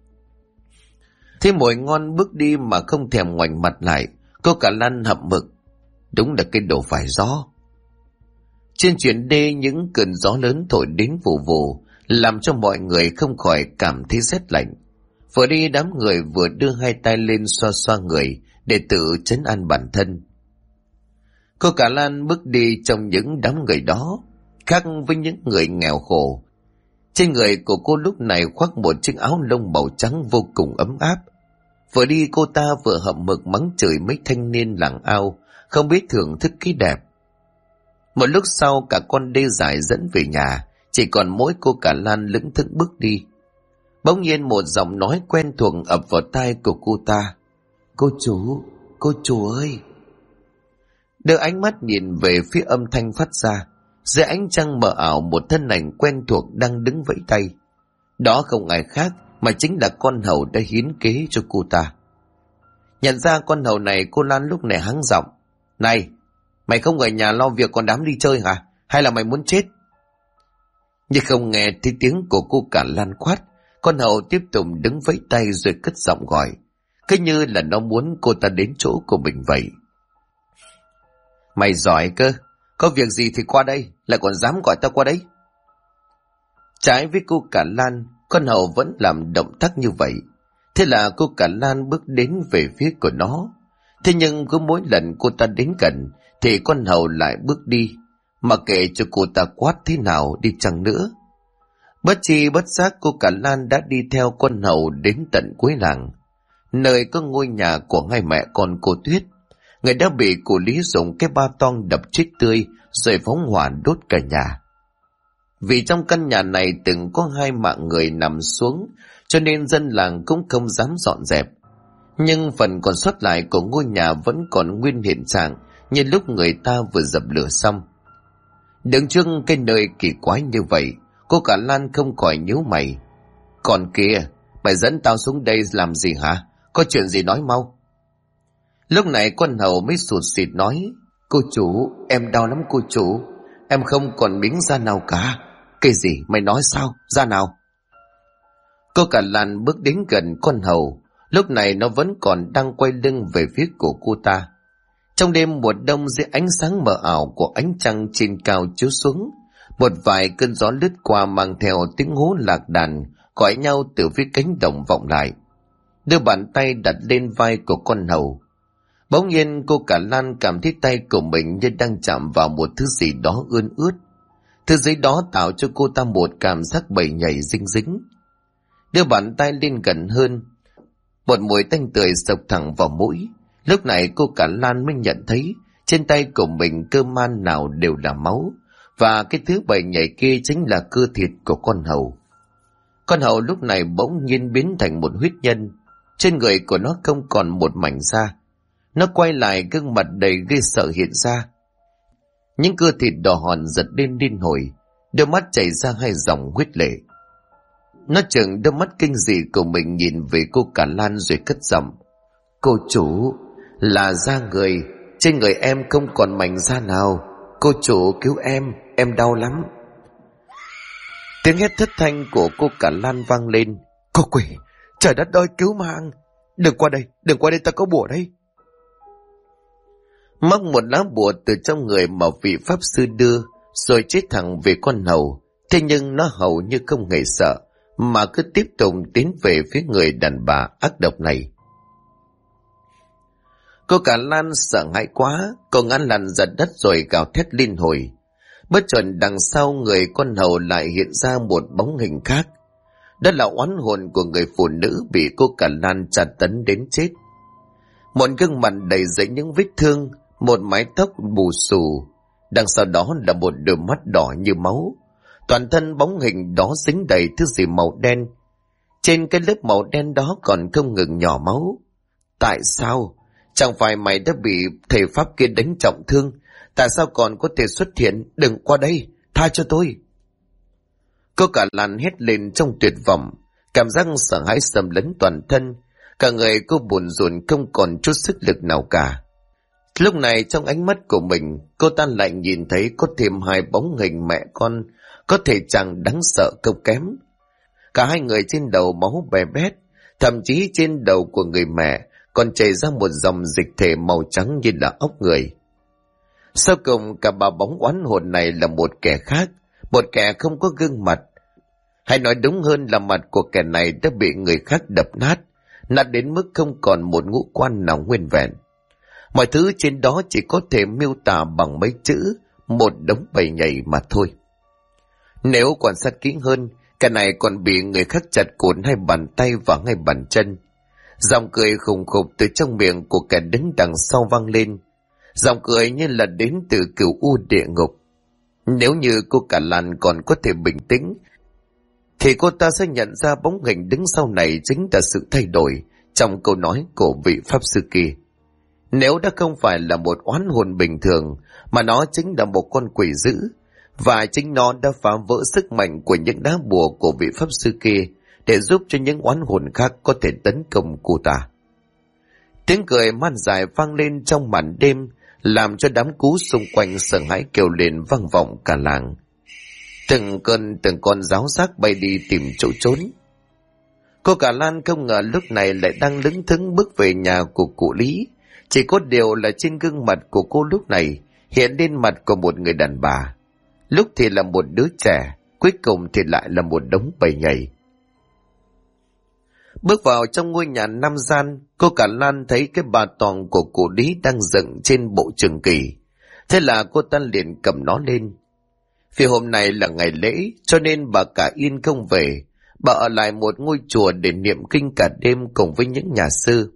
Thế mồi ngon bước đi mà không thèm ngoảnh mặt lại, cô Cả Lan hậm hực: đúng là cái đồ phải gió. Trên chuyến đê những cơn gió lớn thổi đến vù vù, làm cho mọi người không khỏi cảm thấy rét lạnh. Vừa đi đám người vừa đưa hai tay lên xoa xoa người để tự trấn an bản thân. Cô Cả Lan bước đi trong những đám người đó, khác với những người nghèo khổ. Trên người của cô lúc này khoác một chiếc áo lông màu trắng vô cùng ấm áp. Vừa đi cô ta vừa hậm hực mắng chửi mấy thanh niên làng ao, không biết thưởng thức cái đẹp. Một lúc sau cả con đê dài dẫn về nhà, chỉ còn mỗi cô Cả Lan lững thững bước đi. Bỗng nhiên một giọng nói quen thuộc ập vào tai của cô ta. Cô chủ ơi! Đưa ánh mắt nhìn về phía âm thanh phát ra, dưới ánh trăng mờ ảo một thân ảnh quen thuộc đang đứng vẫy tay. Đó không ai khác mà chính là con hầu đã hiến kế cho cô ta. Nhận ra con hầu này, cô Lan lúc này hắng giọng. Này, mày không ở nhà lo việc còn đám đi chơi hả? Hay là mày muốn chết? Nhưng không nghe thấy tiếng của cô Cả Lan quát, con hầu tiếp tục đứng vẫy tay rồi cất giọng gọi, cứ như là nó muốn cô ta đến chỗ của mình vậy. Mày giỏi cơ, có việc gì thì qua đây, lại còn dám gọi tao qua đấy. Trái với cô Cả Lan, con hầu vẫn làm động tác như vậy. Thế là cô Cả Lan bước đến về phía của nó. Thế nhưng cứ mỗi lần cô ta đến gần thì con hầu lại bước đi, mà kệ cho cô ta quát thế nào đi chăng nữa. Bất chi bất giác cô Cả Lan đã đi theo con hầu đến tận cuối làng, nơi có ngôi nhà của hai mẹ con cô Tuyết. Người đã bị cụ Lý dùng cái ba tong đập chết tươi rồi phóng hỏa đốt cả nhà. Vì trong căn nhà này từng có hai mạng người nằm xuống, cho nên dân làng cũng không dám dọn dẹp. Nhưng phần còn sót lại của ngôi nhà vẫn còn nguyên hiện trạng như lúc người ta vừa dập lửa xong. Đứng trước cái nơi kỳ quái như vậy, cô Cả Lan không khỏi nhíu mày. Còn kìa, mày dẫn tao xuống đây làm gì hả? Có chuyện gì nói mau. Lúc này con hầu mới sụt sịt nói. Cô chủ, em đau lắm cô chủ. Em không còn miếng da nào cả. Cái gì? Mày nói sao? Da nào? Cô Cả Lan bước đến gần con hầu. Lúc này nó vẫn còn đang quay lưng về phía của cô ta. Trong đêm mùa đông, dưới ánh sáng mờ ảo của ánh trăng trên cao chiếu xuống, một vài cơn gió lướt qua mang theo tiếng hú lạc đàn gọi nhau từ phía cánh đồng vọng lại. Đưa bàn tay đặt lên vai của con hầu. Bỗng nhiên cô Cả Lan cảm thấy tay của mình như đang chạm vào một thứ gì đó ươn ướt. Thứ gì đó tạo cho cô ta một cảm giác bầy nhảy dinh dính. Đưa bàn tay lên gần hơn, một mùi tanh tươi sộc thẳng vào mũi. Lúc này cô Cả Lan mới nhận thấy trên tay của mình cơ man nào đều là máu, và cái thứ bầy nhảy kia chính là cơ thịt của con hầu. Con hầu lúc này bỗng nhiên biến thành một huyết nhân. Trên người của nó không còn một mảnh da. Nó quay lại, gương mặt đầy ghê sợ hiện ra. Những cơ thịt đỏ hòn giật lên điên hồi, đôi mắt chảy ra hai dòng huyết lệ. Nó trừng đôi mắt kinh dị của mình nhìn về cô Cả Lan rồi cất giọng. Cô chủ, là da người, trên người em không còn mảnh da nào. Cô chủ cứu em đau lắm. Tiếng hét thất thanh của cô Cả Lan vang lên. Cô quỷ, trời đất ơi, cứu mạng. Đừng qua đây, ta có bùa đây. Móc một lá bùa từ trong người mà vị pháp sư đưa, rồi chết thẳng về con hầu. Thế nhưng nó hầu như không hề sợ, mà cứ tiếp tục tiến về phía người đàn bà ác độc này. Cô Cả Lan sợ hãi quá, cô ngã lăn giật đất rồi gào thét liên hồi. Bất chợt đằng sau người con hầu lại hiện ra một bóng hình khác. Đó là oán hồn của người phụ nữ bị cô Cả Lan tra tấn đến chết. Một gương mặt đầy dẫy những vết thương, một mái tóc bù xù, đằng sau đó là một đôi mắt đỏ như máu. Toàn thân bóng hình đó dính đầy thứ gì màu đen. Trên cái lớp màu đen đó còn không ngừng nhỏ máu. Tại sao? Chẳng phải mày đã bị thầy pháp kia đánh trọng thương? Tại sao còn có thể xuất hiện? Đừng qua đây, tha cho tôi. Cô Cả Lan hét lên trong tuyệt vọng, cảm giác sợ hãi xâm lấn toàn thân. Cả người cô buồn rùn không còn chút sức lực nào cả. Lúc này trong ánh mắt của mình, cô ta lại nhìn thấy có thêm hai bóng hình mẹ con, có thể chẳng đáng sợ không kém. Cả hai người trên đầu máu bè bét, thậm chí trên đầu của người mẹ còn chảy ra một dòng dịch thể màu trắng như là óc người. Sau cùng cả bà bóng oán hồn này là một kẻ khác, một kẻ không có gương mặt. Hay nói đúng hơn là mặt của kẻ này đã bị người khác đập nát, nát đến mức không còn một ngũ quan nào nguyên vẹn. Mọi thứ trên đó chỉ có thể miêu tả bằng mấy chữ, một đống bầy nhầy mà thôi. Nếu quan sát kỹ hơn, kẻ này còn bị người khác chặt cụt hai bàn tay và hai bàn chân. Giọng cười khùng khục từ trong miệng của kẻ đứng đằng sau vang lên. Giọng cười như là đến từ cửu u địa ngục. Nếu như cô Cả Lan còn có thể bình tĩnh, thì cô ta sẽ nhận ra bóng hình đứng sau này chính là sự thay đổi trong câu nói của vị pháp sư kia. Nếu đã không phải là một oán hồn bình thường, mà nó chính là một con quỷ dữ, và chính nó đã phá vỡ sức mạnh của những đá bùa của vị pháp sư kia để giúp cho những oán hồn khác có thể tấn công cô ta. Tiếng cười man dài vang lên trong màn đêm, làm cho đám cú xung quanh sợ hãi kêu lên vang vọng cả làng. Từng con giáo giác bay đi tìm chỗ trốn. Cô Cả Lan không ngờ lúc này lại đang lững thững bước về nhà của cụ Lý. Chỉ có điều là trên gương mặt của cô lúc này hiện lên mặt của một người đàn bà. Lúc thì là một đứa trẻ, cuối cùng thì lại là một đống bầy nhầy. Bước vào trong ngôi nhà năm gian, cô Cả Lan thấy cái bà tòng của cụ Lý đang dựng trên bộ trường kỳ. Thế là cô ta liền cầm nó lên. Vì hôm nay là ngày lễ, cho nên bà Cả yên không về. Bà ở lại một ngôi chùa để niệm kinh cả đêm cùng với những nhà sư.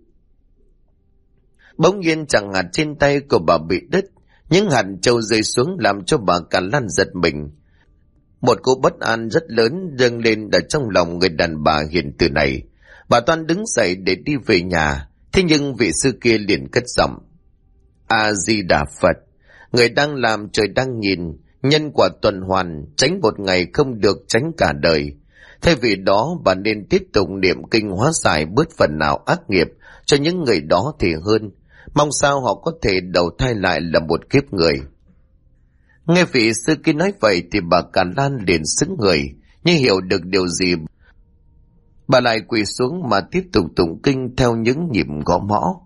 Bỗng nhiên chẳng hạt trên tay của bà bị đứt, những hạt trâu rơi xuống làm cho bà Cả Lan giật mình. Một cỗ bất an rất lớn dâng lên ở trong lòng người đàn bà hiền từ này. Bà toan đứng dậy để đi về nhà, thế nhưng vị sư kia liền cất giọng: A Di Đà Phật, người đang làm trời đang nhìn, nhân quả tuần hoàn, tránh một ngày không được tránh cả đời. Thay vì đó, bà nên tiếp tục niệm kinh hóa giải bớt phần nào ác nghiệp cho những người đó thì hơn. Mong sao họ có thể đầu thai lại là một kiếp người. Nghe vị sư kia nói vậy thì bà Cả Lan liền sững người, như hiểu được điều gì. Bà lại quỳ xuống mà tiếp tục tụng kinh theo những nhịp gõ mõ.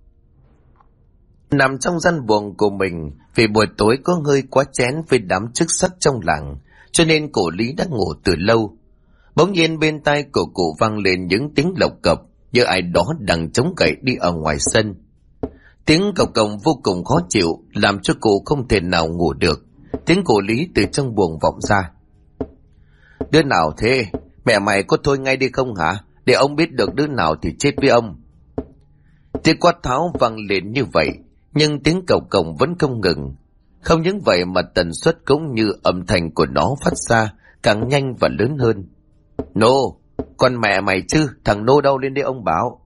Nằm trong gian buồng của mình, vì buổi tối có hơi quá chén với đám chức sắc trong làng, cho nên cụ Lý đã ngủ từ lâu. Bỗng nhiên bên tai của cụ vang lên những tiếng lộc cộc, như ai đó đang chống gậy đi ở ngoài sân. Tiếng cộc cộc vô cùng khó chịu, làm cho cụ không thể nào ngủ được. Tiếng cụ Lý từ trong buồng vọng ra: Đứa nào thế? Mẹ mày có thôi ngay đi không hả? Để ông biết được đứa nào thì chết với ông. Tiếng quát tháo vang lên như vậy, nhưng tiếng cộc cộc vẫn không ngừng. Không những vậy mà tần suất cũng như âm thanh của nó phát ra càng nhanh và lớn hơn. Nô, con mẹ mày chứ, thằng Nô đâu lên đây ông bảo.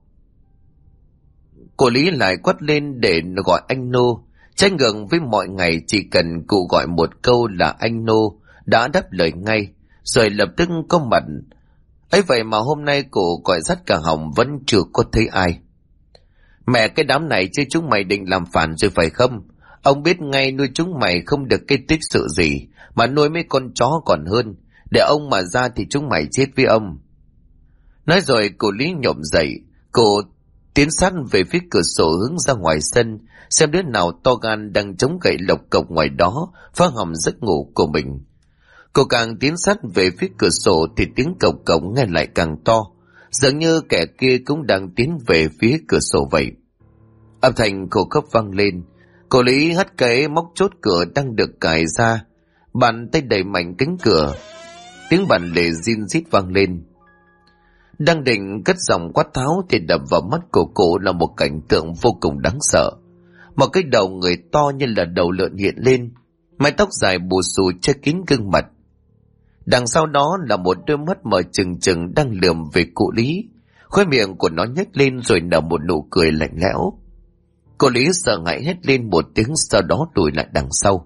Cô Lý lại quát lên để gọi anh Nô. Trái ngược với mọi ngày, chỉ cần cụ gọi một câu là anh Nô đã đáp lời ngay, rồi lập tức có mặt. Ấy vậy mà hôm nay cụ gọi dắt cả họng vẫn chưa có thấy ai. Mẹ cái đám này chứ chúng mày định làm phản rồi phải không? Ông biết ngay nuôi chúng mày không được cái tích sự gì, mà nuôi mấy con chó còn hơn. Để ông mà ra thì chúng mày chết với ông. Nói rồi cụ Lý nhổm dậy, cụ tiến sát về phía cửa sổ hướng ra ngoài sân, xem đứa nào to gan đang chống gậy lộc cộc ngoài đó, phá hỏng giấc ngủ của mình. Cô càng tiến sát về phía cửa sổ thì tiếng cộc cộc nghe lại càng to, dường như kẻ kia cũng đang tiến về phía cửa sổ vậy. Âm thanh khô khốc vang lên. Cô Lý hất cái móc chốt cửa đang được cài ra, bàn tay đẩy mạnh cánh cửa. Tiếng bàn lề rin rít vang lên. Đang định cất giọng quát tháo thì đập vào mắt của cô là một cảnh tượng vô cùng đáng sợ. Một cái đầu người to như là đầu lợn hiện lên, mái tóc dài bù xù che kín gương mặt. Đằng sau đó là một đôi mắt mở trừng trừng đang lườm về cụ Lý. Khóe miệng của nó nhếch lên rồi nở một nụ cười lạnh lẽo. Cô Lý sợ hãi hét lên một tiếng, sau đó lùi lại đằng sau.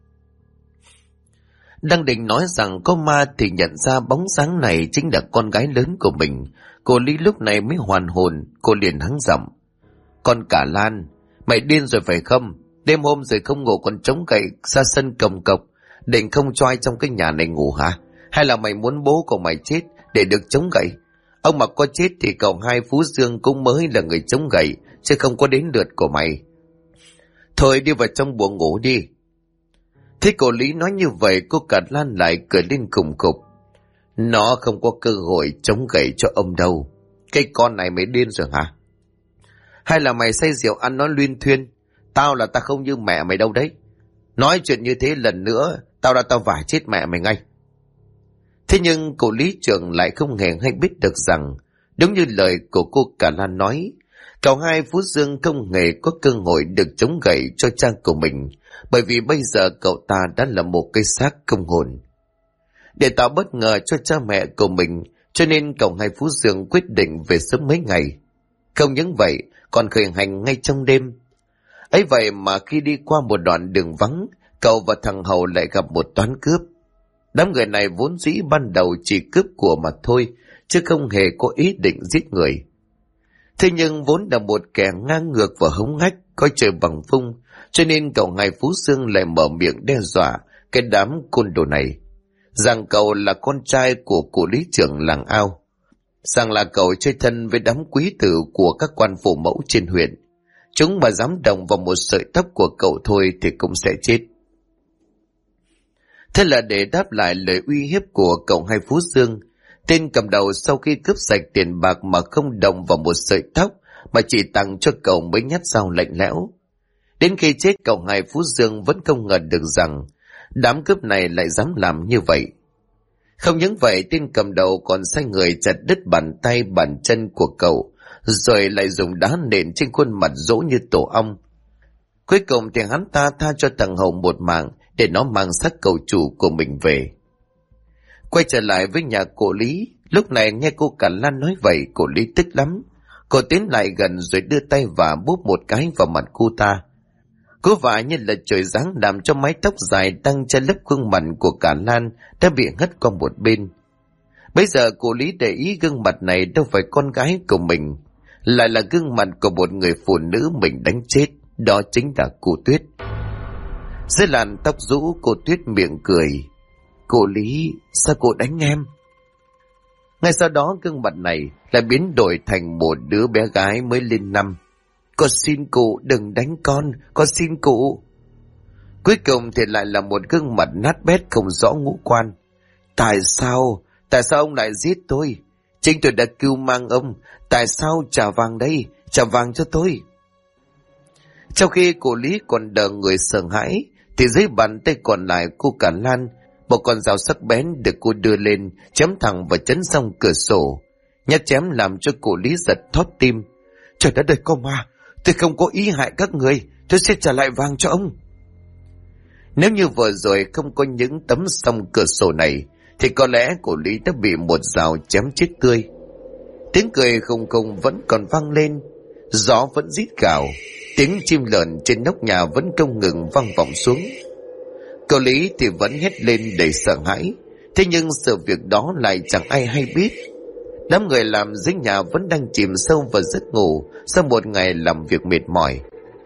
Đang định nói rằng có ma thì nhận ra bóng dáng này chính là con gái lớn của mình. Cô Lý lúc này mới hoàn hồn, cô liền hắng giọng: Con Cả Lan, mày điên rồi phải không? Đêm hôm rồi không ngủ còn chống gậy ra sân cầm cộc, định không cho ai trong cái nhà này ngủ hả? Hay là mày muốn bố của mày chết để được chống gậy? Ông mà có chết thì cậu hai Phú Dương cũng mới là người chống gậy, chứ không có đến lượt của mày. Thôi đi vào trong buồng ngủ đi. Thế cô Lý nói như vậy, cô Cả Lan lại cười lên khùng khục. Nó không có cơ hội chống gậy cho ông đâu. Cái con này mày điên rồi hả? Hay là mày say rượu ăn nói luyên thuyên? Tao không như mẹ mày đâu đấy. Nói chuyện như thế lần nữa, tao vả chết mẹ mày ngay. Thế nhưng cô Lý trưởng lại không hề hay biết được rằng, đúng như lời của cô Cả Lan nói, cậu hai Phú Dương không hề có cơ hội được chống gậy cho cha của mình, bởi vì bây giờ cậu ta đã là một cái xác không hồn. Để tạo bất ngờ cho cha mẹ của mình, cho nên cậu hai Phú Dương quyết định về sớm mấy ngày. Không những vậy, còn khởi hành ngay trong đêm. Ấy vậy mà khi đi qua một đoạn đường vắng, cậu và thằng Hầu lại gặp một toán cướp. Đám người này vốn dĩ ban đầu chỉ cướp của mà thôi, chứ không hề có ý định giết người. Thế nhưng vốn là một kẻ ngang ngược và hống hách, coi trời bằng vung, cho nên cậu hai Phú Dương lại mở miệng đe dọa cái đám côn đồ này, rằng cậu là con trai của cụ lý trưởng làng Ao, rằng là cậu chơi thân với đám quý tử của các quan phủ mẫu trên huyện. Chúng mà dám động vào một sợi tóc của cậu thôi thì cũng sẽ chết. Thế là để đáp lại lời uy hiếp của cậu hai Phú Dương, tên cầm đầu sau khi cướp sạch tiền bạc mà không động vào một sợi tóc, mà chỉ tặng cho cậu mấy nhát dao lạnh lẽo. Đến khi chết, cậu hai Phú Dương vẫn không ngờ được rằng đám cướp này lại dám làm như vậy. Không những vậy, tên cầm đầu còn sai người chặt đứt bàn tay bàn chân của cậu, rồi lại dùng đá nện trên khuôn mặt dỗ như tổ ong. Cuối cùng thì hắn ta tha cho thằng Hầu một mạng để nó mang xác cậu chủ của mình về. Quay trở lại với nhà cô Lý, lúc này nghe cô Cả Lan nói vậy, cô Lý tức lắm. Cô tiến lại gần rồi đưa tay và búp một cái vào mặt cô ta. Cô vả như là trời giáng làm cho mái tóc dài đang che lấp gương mặt của Cả Lan đã bị hất qua một bên. Bây giờ cô Lý để ý gương mặt này đâu phải con gái của mình, lại là gương mặt của một người phụ nữ mình đánh chết, đó chính là cô Tuyết. Dưới làn tóc rũ, cô Tuyết miệng cười. Cô Lý, sao cô đánh em? Ngay sau đó gương mặt này lại biến đổi thành một đứa bé gái mới lên năm. Con xin cụ đừng đánh con xin cụ. Cuối cùng thì lại là một gương mặt nát bét không rõ ngũ quan. Tại sao ông lại giết tôi? Chính tôi đã cứu mang ông, tại sao trả vàng đây, trả vàng cho tôi. Trong khi cô Lý còn đờ người sợ hãi, thì dưới bàn tay còn lại cô Cả Lan, một con dao sắc bén được cô đưa lên, chém thẳng vào chắn song cửa sổ. Nhát chém làm cho cô Lý giật thót tim. Trời đất ơi, cô ma, tôi không có ý hại các người, tôi sẽ trả lại vàng cho ông. Nếu như vừa rồi không có những tấm song cửa sổ này, thì có lẽ cô Lý đã bị một dao chém chết tươi. Tiếng cười khùng khùng vẫn còn vang lên, gió vẫn rít gào, tiếng chim lợn trên nóc nhà vẫn không ngừng vang vọng xuống. Cô Lý thì vẫn hét lên đầy sợ hãi, thế nhưng sự việc đó lại chẳng ai hay biết. Đám người làm dưới nhà vẫn đang chìm sâu vào giấc ngủ sau một ngày làm việc mệt mỏi.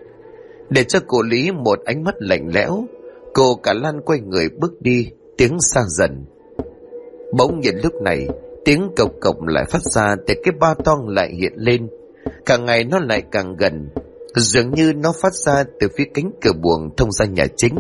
Để cho cô Lý một ánh mắt lạnh lẽo, cô Cả Lan quay người bước đi, tiếng xa dần. Bỗng nhiên lúc này, tiếng cộc cộc lại phát ra, thì cái ba toang lại hiện lên. Càng ngày nó lại càng gần, dường như nó phát ra từ phía cánh cửa buồng thông ra nhà chính.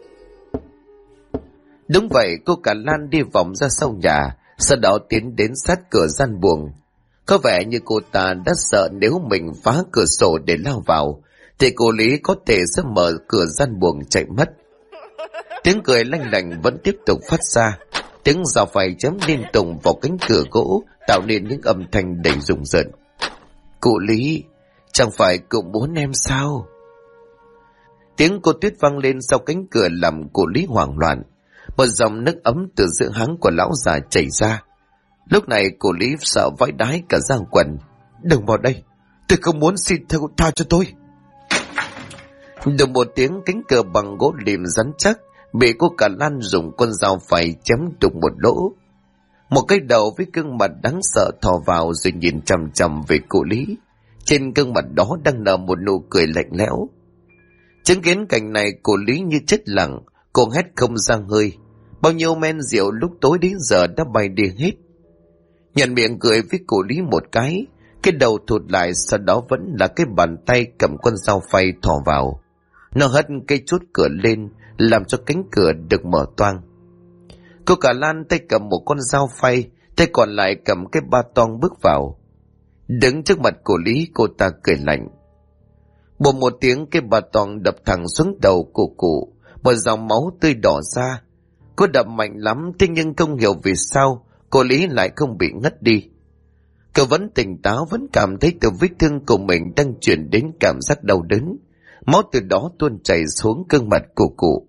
Đúng vậy, cô Cả Lan đi vòng ra sau nhà, sau đó tiến đến sát cửa gian buồng. Có vẻ như cô ta đã sợ nếu mình phá cửa sổ để lao vào, thì cô Lý có thể sẽ mở cửa gian buồng chạy mất. Tiếng cười lanh lảnh vẫn tiếp tục phát ra, tiếng dao phay chém liên tục vào cánh cửa gỗ, tạo nên những âm thanh đầy rùng rợn. Cụ Lý, chẳng phải cụ muốn em sao? Tiếng cô Tuyết vang lên sau cánh cửa làm cụ Lý hoảng loạn. Một dòng nước ấm từ giữa háng của lão già chảy ra. Lúc này cụ Lý sợ vãi đái cả da quần. Đừng vào đây, tôi không muốn, xin tha cho tôi. Được một tiếng, cánh cửa bằng gỗ lim rắn chắc bị cô Cả Lan dùng con dao phay chém đục một lỗ. Một cái đầu với gương mặt đáng sợ thò vào rồi nhìn chằm chằm về cụ Lý. Trên gương mặt đó đang nở một nụ cười lạnh lẽo. Chứng kiến cảnh này, cụ Lý như chết lặng, cô hét không ra hơi. Bao nhiêu men rượu lúc tối đến giờ đã bay đi hết. Nhận miệng cười với cụ Lý một cái đầu thụt lại, sau đó vẫn là cái bàn tay cầm con dao phay thò vào. Nó hất cây chốt cửa lên, làm cho cánh cửa được mở toang. Cô Cả Lan tay cầm một con dao phay, tay còn lại cầm cái ba toang bước vào. Đứng trước mặt của Lý, cô ta cười lạnh. Bùm một tiếng, cái ba toang đập thẳng xuống đầu của cụ, một dòng máu tươi đỏ ra. Cô đập mạnh lắm, thế nhưng không hiểu vì sao cô Lý lại không bị ngất đi. Cô vẫn tỉnh táo, vẫn cảm thấy từ vết thương của mình đang chuyển đến cảm giác đau đớn. Máu từ đó tuôn chảy xuống gương mặt của cụ.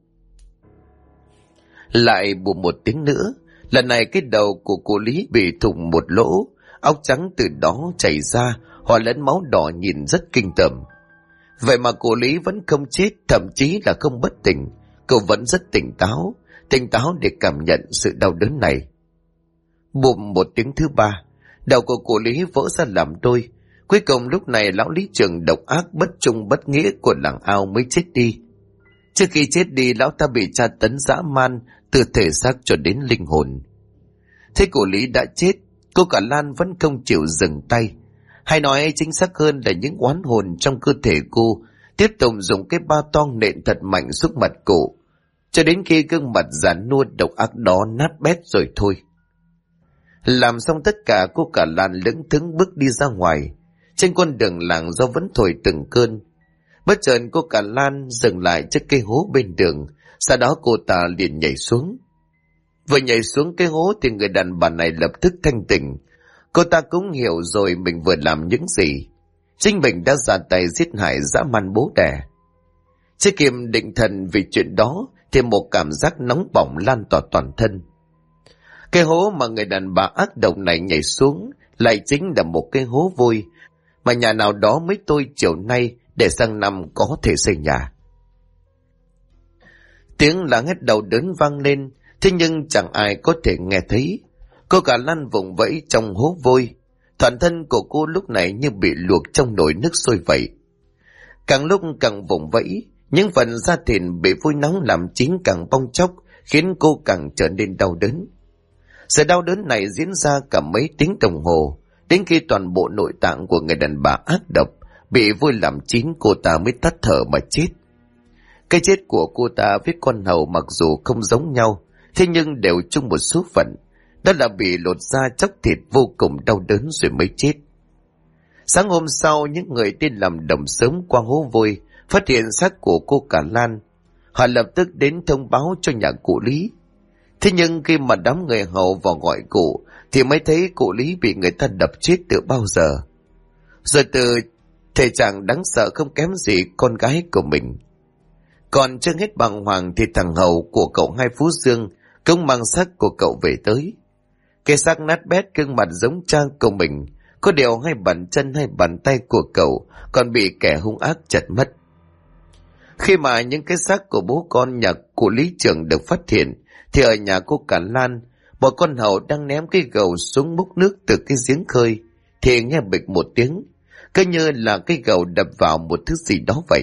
Lại bùm một tiếng nữa, lần này cái đầu của cô Lý bị thủng một lỗ, óc trắng từ đó chảy ra, hòa lẫn máu đỏ nhìn rất kinh tởm. Vậy mà cô Lý vẫn không chết, thậm chí là không bất tỉnh. Cô vẫn rất tỉnh táo để cảm nhận sự đau đớn này. Bùm một tiếng thứ ba, đầu của cô Lý vỡ ra làm đôi. Cuối cùng lúc này lão lý trưởng độc ác bất trung bất nghĩa của làng Ao mới chết đi. Trước khi chết đi, lão ta bị tra tấn dã man từ thể xác cho đến linh hồn. Thế cô Lý đã chết, cô Cả Lan vẫn không chịu dừng tay. Hay nói chính xác hơn là những oán hồn trong cơ thể cô tiếp tục dùng cái ba toang nện thật mạnh xuống mặt cụ, cho đến khi gương mặt giàn nua độc ác đó nát bét rồi thôi. Làm xong tất cả, cô Cả Lan lững thững bước đi ra ngoài. Trên con đường làng gió vẫn thổi từng cơn. Bất chợt cô Cả Lan dừng lại trước cây hố bên đường, sau đó cô ta liền nhảy xuống. Vừa nhảy xuống cái hố thì người đàn bà này lập tức thanh tỉnh. Cô ta cũng hiểu rồi mình vừa làm những gì. Chính mình đã ra tay giết hại dã man bố đẻ. Chưa kịp định thần vì chuyện đó thì một cảm giác nóng bỏng lan tỏa toàn thân. Cái hố mà người đàn bà ác độc này nhảy xuống lại chính là một cái hố vôi mà nhà nào đó mới tôi chiều nay để sang năm có thể xây nhà. Tiếng la hét đau đớn vang lên, thế nhưng chẳng ai có thể nghe thấy. Cô Cả Lan vùng vẫy trong hố vôi, toàn thân của cô lúc này như bị luộc trong nồi nước sôi vậy. Càng lúc càng vùng vẫy, những phần da thịt bị vôi nóng làm chín càng bong chóc, khiến cô càng trở nên đau đớn. Sự đau đớn này diễn ra cả mấy tiếng đồng hồ, đến khi toàn bộ nội tạng của người đàn bà ác độc bị vôi làm chín, cô ta mới tắt thở mà chết. Cái chết của cô ta với con hầu mặc dù không giống nhau, thế nhưng đều chung một số phận, đó là bị lột da chóc thịt vô cùng đau đớn rồi mới chết. Sáng hôm sau, những người đi làm đồng sớm qua hố vôi phát hiện xác của cô Cả Lan. Họ lập tức đến thông báo cho nhà cụ Lý. Thế nhưng khi mà đám người hầu vào gọi cụ thì mới thấy cụ Lý bị người ta đập chết từ bao giờ. Rồi từ thể trạng đáng sợ không kém gì con gái của mình. Còn chưa hết bàng hoàng thì thằng hầu của cậu Hai Phú Dương cũng mang xác của cậu về tới. Cái xác nát bét, gương mặt giống cha của mình, có điều hai bàn chân hai bàn tay của cậu còn bị kẻ hung ác chặt mất. Khi mà những cái xác của bố con nhà cụ Lý trưởng được phát hiện thì ở nhà cô Cả Lan, một con hầu đang ném cái gầu xuống múc nước từ cái giếng khơi thì nghe bịch một tiếng, cứ như là cái gầu đập vào một thứ gì đó vậy.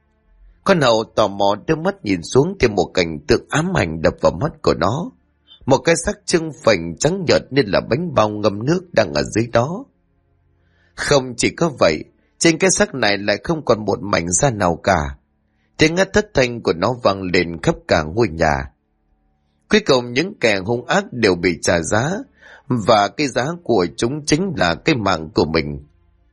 Con hầu tò mò đưa mắt nhìn xuống thì một cảnh tượng ám ảnh đập vào mắt của nó. Một cái xác trưng phình trắng nhợt nên là bánh bao ngâm nước đang ở dưới đó. Không chỉ có vậy, trên cái xác này lại không còn một mảnh da nào cả. Tiếng ngắt thất thanh của nó vang lên khắp cả ngôi nhà. Cuối cùng những kẻ hung ác đều bị trả giá, và cái giá của chúng chính là cái mạng của mình.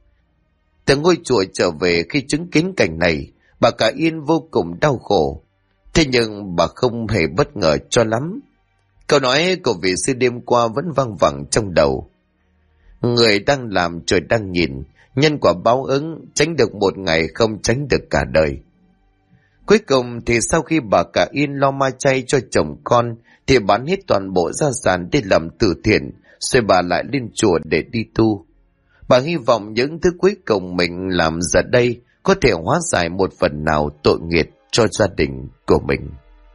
Từ ngôi chùa trở về, khi chứng kiến cảnh này, bà Cả Yên vô cùng đau khổ. Thế nhưng bà không hề bất ngờ cho lắm. Câu nói của vị sư đêm qua vẫn vang vẳng trong đầu. Người đang làm trời đang nhìn, nhân quả báo ứng, tránh được một ngày không tránh được cả đời. Cuối cùng thì sau khi bà Cả Yên lo ma chay cho chồng con thì bán hết toàn bộ gia sản để làm từ thiện, rồi bà lại lên chùa để đi tu. Bà hy vọng những thứ cuối cùng mình làm giờ đây có thể hóa giải một phần nào tội nghiệp cho gia đình của mình.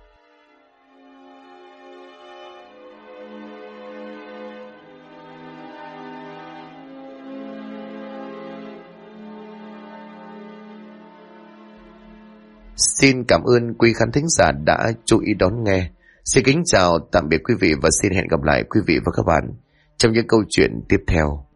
Xin cảm ơn quý khán thính giả đã chú ý đón nghe. Xin kính chào tạm biệt quý vị và xin hẹn gặp lại quý vị và các bạn trong những câu chuyện tiếp theo.